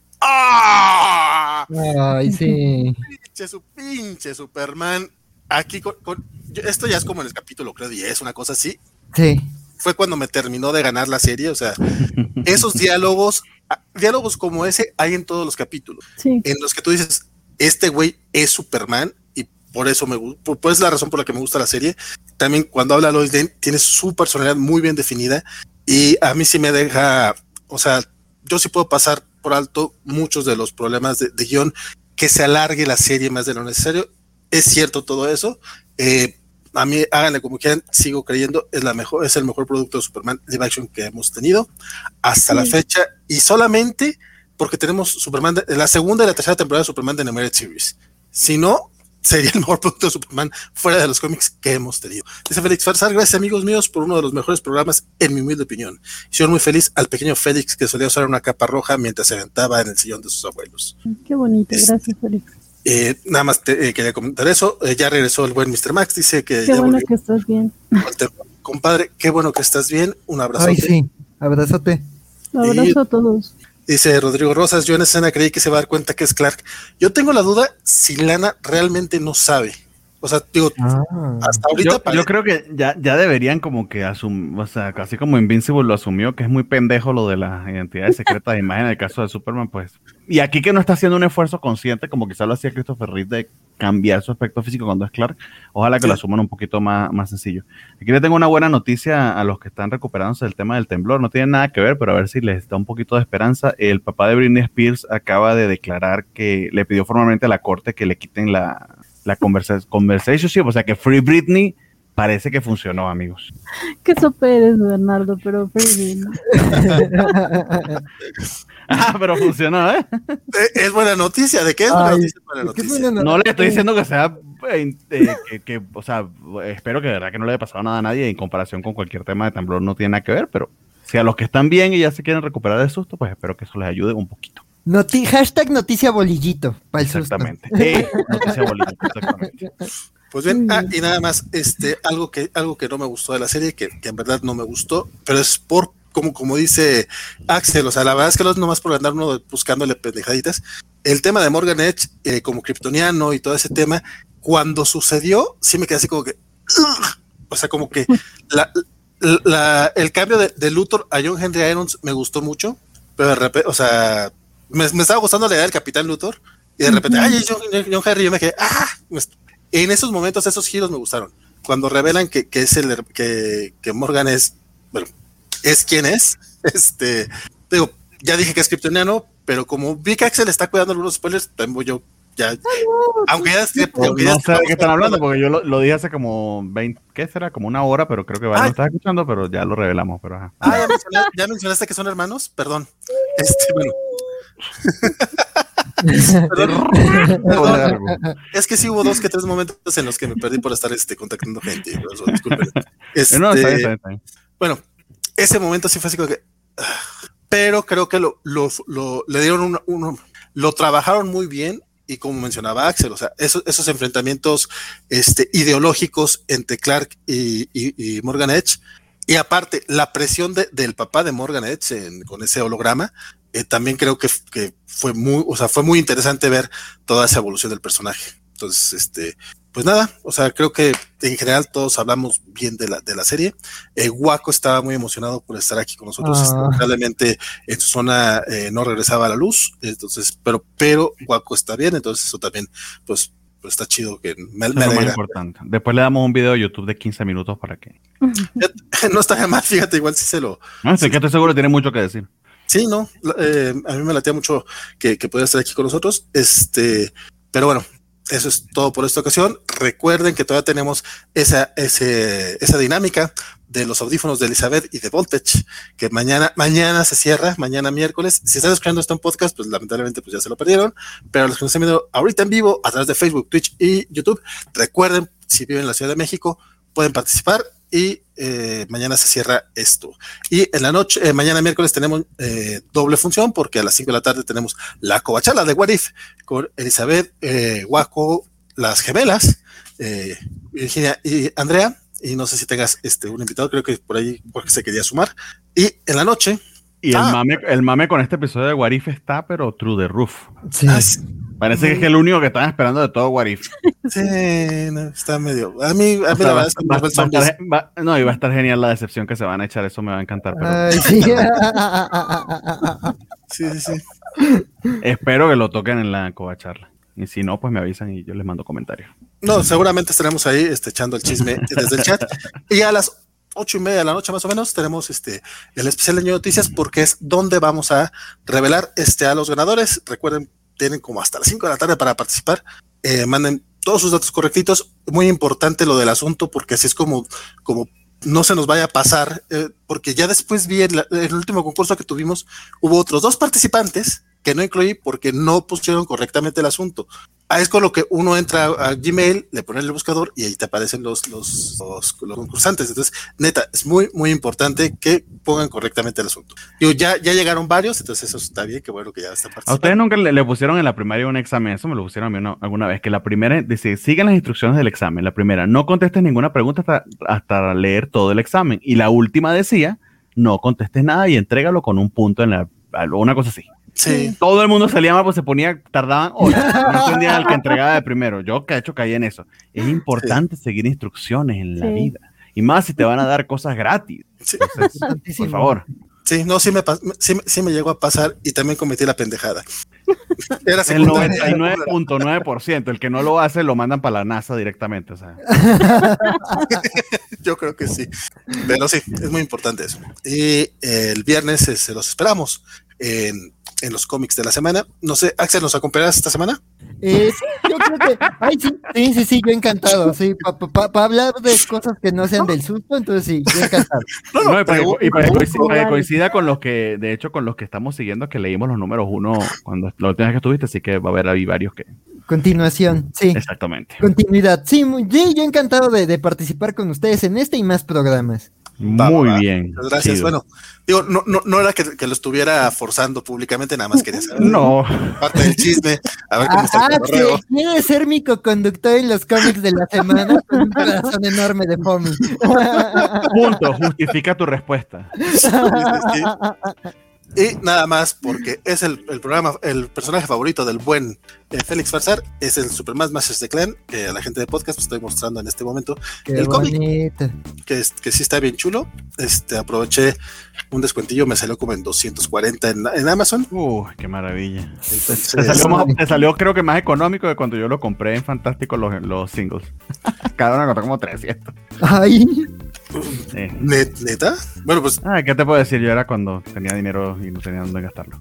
¡Ah! Ay, sí. Pinche, su pinche Superman. Aquí, con, con, yo, esto ya es como en el capítulo, creo, diez, una cosa así. Sí. Fue cuando me terminó de ganar la serie, o sea, esos diálogos, diálogos como ese hay en todos los capítulos, sí. en los que tú dices, este güey es Superman, y por eso me gusta, pues es la razón por la que me gusta la serie. También cuando habla Lois Lane, tiene su personalidad muy bien definida, y a mí sí me deja, o sea, yo sí puedo pasar por alto muchos de los problemas de, de guión, que se alargue la serie más de lo necesario. Es cierto todo eso. Eh, a mí, háganle como quieran, sigo creyendo, es la mejor, es el mejor producto de Superman live action que hemos tenido hasta sí. la fecha, y solamente porque tenemos Superman, de, la segunda y la tercera temporada de Superman de Animated Series. Si no, sería el mejor producto de Superman fuera de los cómics que hemos tenido. Dice Félix Farsar, gracias amigos míos por uno de los mejores programas en mi humilde opinión. Hicieron muy feliz al pequeño Félix, que solía usar una capa roja mientras se aventaba en el sillón de sus abuelos. Qué bonito, este, gracias Félix. Eh, nada más te, eh, quería comentar eso. Eh, ya regresó el buen mister Max, dice que qué ya bueno volvió. Que estás bien. Compadre, qué bueno que estás bien. Un abrazo. Ay, sí, abrazote. Abrazo y, a todos. Dice Rodrigo Rosas, yo en esa escena creí que se va a dar cuenta que es Clark. Yo tengo la duda si Lana realmente no sabe. O sea, digo, ah, hasta ahorita... Yo, yo creo que ya, ya deberían como que asumir, o sea, casi como Invincible lo asumió, que es muy pendejo lo de las identidades secretas de imagen en el caso de Superman, pues. Y aquí que no está haciendo un esfuerzo consciente, como quizá lo hacía Christopher Reeve, de cambiar su aspecto físico cuando es Clark, ojalá que sí. lo asuman un poquito más, más sencillo. Aquí le tengo una buena noticia a los que están recuperándose del tema del temblor, no tiene nada que ver, pero a ver si les da un poquito de esperanza. El papá de Britney Spears acaba de declarar que le pidió formalmente a la corte que le quiten la... la conversa- conversation, o sea que Free Britney parece que funcionó, amigos. Que sope eres, Bernardo, pero Free Britney. Ah, pero funcionó, ¿eh? Es buena noticia, ¿de qué es buena Ay, noticia? Buena noticia? Buena no le estoy diciendo que sea, eh, eh, que, que, o sea, espero que de verdad que no le haya pasado nada a nadie en comparación con cualquier tema de temblor, no tiene nada que ver, pero si a los que están bien y ya se quieren recuperar del susto, pues espero que eso les ayude un poquito. Noti- hashtag noticia bolillito. Para el exactamente. Eh, noticia bolillito, exactamente. Pues bien, ah, y nada más, este, algo que, algo que no me gustó de la serie, que, que en verdad no me gustó, pero es por como, como dice Axel, o sea, la verdad es que no es nomás por andar uno buscándole pendejaditas. El tema de Morgan Edge, eh, como kryptoniano y todo ese tema, cuando sucedió, sí me quedé así como que, ugh, o sea, como que la, la, la, el cambio de, de Luthor a John Henry Irons me gustó mucho, pero de repente, o sea, me, me estaba gustando la idea del Capitán Luthor, y de repente, uh-huh. ay, John, John Henry, yo me quedé, ah, en esos momentos, esos giros me gustaron. Cuando revelan que, que es el, que, que Morgan es, bueno, es quien es, este, digo, ya dije que es kryptoniano, pero como vi que Axel está cuidando algunos spoilers, también voy yo, ya, aunque ya, no, aunque ya no sé de qué están hablando, porque yo lo, lo dije hace como veinte, ¿qué será? Como una hora, pero creo que Val no estaba escuchando, pero ya lo revelamos, pero ajá. Ah, ya mencionaste, ya mencionaste que son hermanos, perdón, este, bueno. Perdón, perdón. Es que sí hubo dos que tres momentos en los que me perdí por estar este, contactando gente. Eso, disculpen. Este, no, está bien, está bien, está bien. Bueno, ese momento sí fue así como que. Pero creo que lo, lo, lo le dieron uno, uno, lo trabajaron muy bien. Y como mencionaba Axel, o sea, esos, esos enfrentamientos este, ideológicos entre Clark y, y, y Morgan Edge. Y aparte, la presión de, del papá de Morgan Edge en, con ese holograma. Eh, también creo que, que fue muy, o sea, fue muy interesante ver toda esa evolución del personaje. Entonces, este, pues nada, o sea, creo que en general todos hablamos bien de la, de la serie. Eh, Waco estaba muy emocionado por estar aquí con nosotros. Ah. Lamentablemente en su zona eh, no regresaba a la luz, entonces, pero, pero Waco está bien, entonces eso también, pues, pues está chido que me, me es lo más importante. Después le damos un video de YouTube de quince minutos para que. No estaría mal, fíjate, igual sí se lo. No, sé sí, que estoy seguro tiene mucho que decir. Sí, no, eh, a mí me latía mucho que, que pudiera estar aquí con nosotros, este, pero bueno, eso es todo por esta ocasión. Recuerden que todavía tenemos esa, ese, esa dinámica de los audífonos de Elizabeth y de Voltage, que mañana, mañana se cierra, mañana miércoles. Si están escuchando esto en podcast, pues lamentablemente pues ya se lo perdieron, pero los que nos están viendo ahorita en vivo a través de Facebook, Twitch y YouTube, recuerden, si viven en la Ciudad de México, pueden participar. Y eh, mañana se cierra esto. Y en la noche, eh, mañana miércoles tenemos eh, doble función, porque a las cinco de la tarde tenemos la covachala de What If con Elizabeth, eh, Waco, las gemelas, eh, Virginia y Andrea. Y no sé si tengas este un invitado, creo que por ahí porque se quería sumar. Y en la noche. Y ah, el mame, el mame con este episodio de What If está, pero through the roof. Sí. Ah, sí. Parece que es el único que están esperando de todo What If. Sí, no, está medio. A mí, a mí sea, la va, verdad es que va, me va, va, va, no, y va a estar genial la decepción que se van a echar, eso me va a encantar. Pero... Ay, sí. sí, sí, sí. Espero que lo toquen en la covacharla. Y si no, pues me avisan y yo les mando comentarios. No, seguramente estaremos ahí este, echando el chisme desde el chat. Y a las ocho y media de la noche más o menos tenemos este el especial de noticias, porque es donde vamos a revelar este a los ganadores. Recuerden, tienen como hasta las cinco de la tarde para participar. Eh, manden todos sus datos correctitos. Muy importante lo del asunto, porque así es como, como no se nos vaya a pasar, eh, porque ya después vi en, la, en el último concurso que tuvimos, hubo otros dos participantes que no incluí porque no pusieron correctamente el asunto. Ahí es con lo que uno entra a Gmail, le pone el buscador y ahí te aparecen los, los, los, los concursantes. Entonces, neta, es muy, muy importante que pongan correctamente el asunto. Digo, ya, ya llegaron varios, entonces eso está bien, que bueno que ya están participando. ¿A ustedes nunca le, le pusieron en la primaria un examen? Eso me lo pusieron a mí una, alguna vez, que la primera dice, sigan las instrucciones del examen. La primera, no contestes ninguna pregunta hasta, hasta leer todo el examen. Y la última decía, no contestes nada y entrégalo con un punto en la, una cosa así. Sí. Todo el mundo salía mal, pues se ponía, tardaban horas, no entendían al que entregaba de primero. Yo, que he hecho, caí en eso. Es importante sí. seguir instrucciones en la sí. vida, y más si te van a dar cosas gratis. Sí. Entonces, por favor. Sí, no, sí me, sí, sí me llegó a pasar y también cometí la pendejada. Era el noventa y nueve punto nueve por ciento, el que no lo hace lo mandan para la NASA directamente. O sea. Yo creo que sí, pero sí, es muy importante eso. Y el viernes se los esperamos en, en los cómics de la semana. No sé, Axel, ¿nos acompañarás esta semana? Eh, sí, yo creo que, ay, sí, sí, sí, sí, yo encantado, sí, para pa, pa, pa hablar de cosas que no sean del susto, entonces sí, yo encantado. No, no, no, y para, que, y para, que coincida, para que coincida con los que, de hecho, con los que estamos siguiendo, que leímos los números uno cuando la última vez que estuviste, así que va a haber ahí varios que... Continuación, sí. Exactamente. Continuidad, sí, muy, sí yo encantado de, de participar con ustedes en este y más programas. Muy va, va. bien. Muchas gracias. Chido. Bueno, digo, no, no, no era que, que lo estuviera forzando públicamente, nada más quería saber. No. Parte del chisme. A ver cómo ah, está el correo. Quiere ser mi co-conductor en los cómics de la semana con un corazón enorme de Fomi. Punto. Justifica tu respuesta. Sí, sí, sí. Y nada más, porque es el, el programa, el personaje favorito del buen eh, Félix Farsar, es el Superman Masters de Clan, que a la gente de podcast pues, estoy mostrando en este momento. Qué el cómic, bonito. que, es, que sí está bien chulo. Este, aproveché un descuentillo, me salió como en doscientos cuarenta en, en Amazon. Uh, qué maravilla. Entonces, te, salió más, te salió creo que más económico de cuando yo lo compré en Fantástico los, los singles. Cada uno costó como trescientos. Ay. Sí. ¿Neta? Bueno, pues. Ah, ¿qué te puedo decir? Yo era cuando tenía dinero y no tenía dónde gastarlo.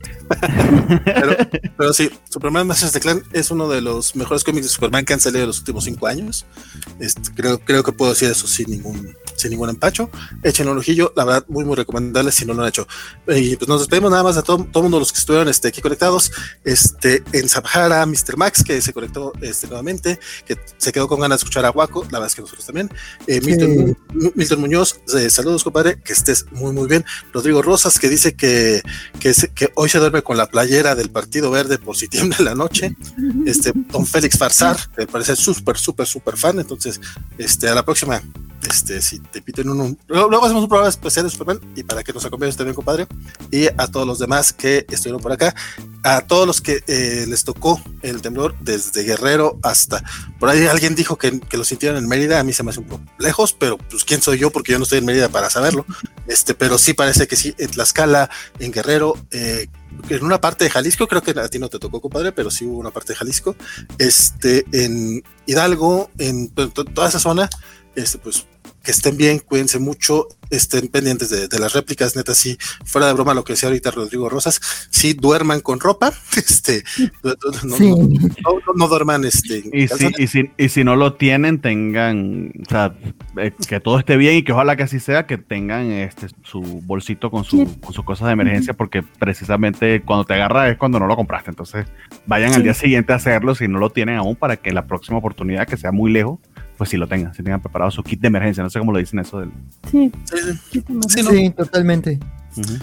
pero, pero sí, Superman Masters de Clan es uno de los mejores cómics de Superman que han salido en los últimos cinco años. Este, creo, creo que puedo decir eso sin ningún, sin ningún empacho. Échenle un ojillo, la verdad, muy, muy recomendable si no lo han hecho. Y pues nos despedimos nada más de todo, todo mundo los que estuvieron este, aquí conectados. Este, en Sahara, mister Max, que se conectó este, nuevamente, que se quedó con ganas de escuchar a Waco, la verdad es que nosotros también. Eh, Milton, sí. Milton Muñoz, eh, saludos, compadre, que estés muy, muy bien. Rodrigo Rosas, que dice que, que, se, que hoy se duerme con la playera del Partido Verde por si tiembla en la noche. Este, don Félix Farsar, que me parece súper, súper, súper fan. Entonces, este, a la próxima, este, si te piten un, luego hacemos un programa especial de Superman y para que nos acompañes también, compadre. Y a todos los demás que estuvieron por acá, a todos los que eh, les tocó el temblor desde Guerrero hasta, por ahí alguien dijo que, que lo sintieron en Mérida, a mí se me hace un poco lejos, pero pues quién soy yo porque yo no estoy en Mérida para saberlo, este, pero sí parece que sí, en Tlaxcala, en Guerrero, eh, en una parte de Jalisco, creo que a ti no te tocó, compadre, pero sí hubo una parte de Jalisco, este, en Hidalgo, en toda esa zona, este, pues que estén bien, cuídense mucho, estén pendientes de, de las réplicas, neta, sí, fuera de broma lo que decía ahorita Rodrigo Rosas, sí duerman con ropa, este, no, no, sí. no, no, no, no duerman, este, y si, y, si, y si no lo tienen, tengan, o sea, eh, que todo esté bien y que ojalá que así sea, que tengan este su bolsito con, su, sí. con sus cosas de emergencia, porque precisamente cuando te agarra es cuando no lo compraste, entonces vayan sí. al día siguiente a hacerlo si no lo tienen aún, para que la próxima oportunidad, que sea muy lejos, pues si lo tengan, si tengan preparado su kit de emergencia, no sé cómo lo dicen eso del... Sí, sí, sí. sí, ¿no? Sí, totalmente. Uh-huh.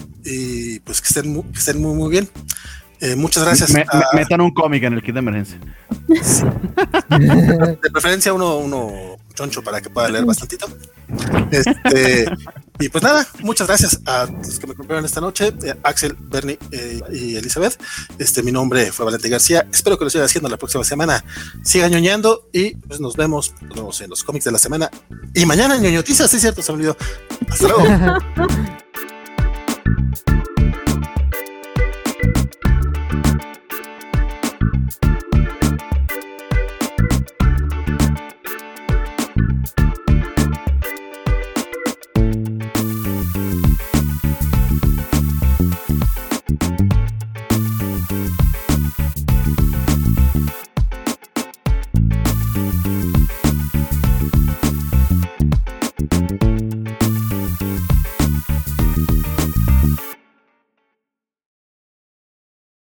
Y pues que estén muy, que estén muy, muy bien. Eh, muchas gracias. Me, a... me, metan un cómic en el kit de emergencia. Sí. De preferencia uno, uno choncho para que pueda leer bastantito. Este, y pues nada, muchas gracias a los que me acompañaron esta noche, eh, Axel, Bernie eh, y Elizabeth. Este, mi nombre fue Valente García. Espero que lo siga haciendo la próxima semana. Sigan ñoñando y pues nos vemos, nos vemos en los cómics de la semana. Y mañana en ñoñotizas, sí, cierto, se me olvidó. Hasta luego.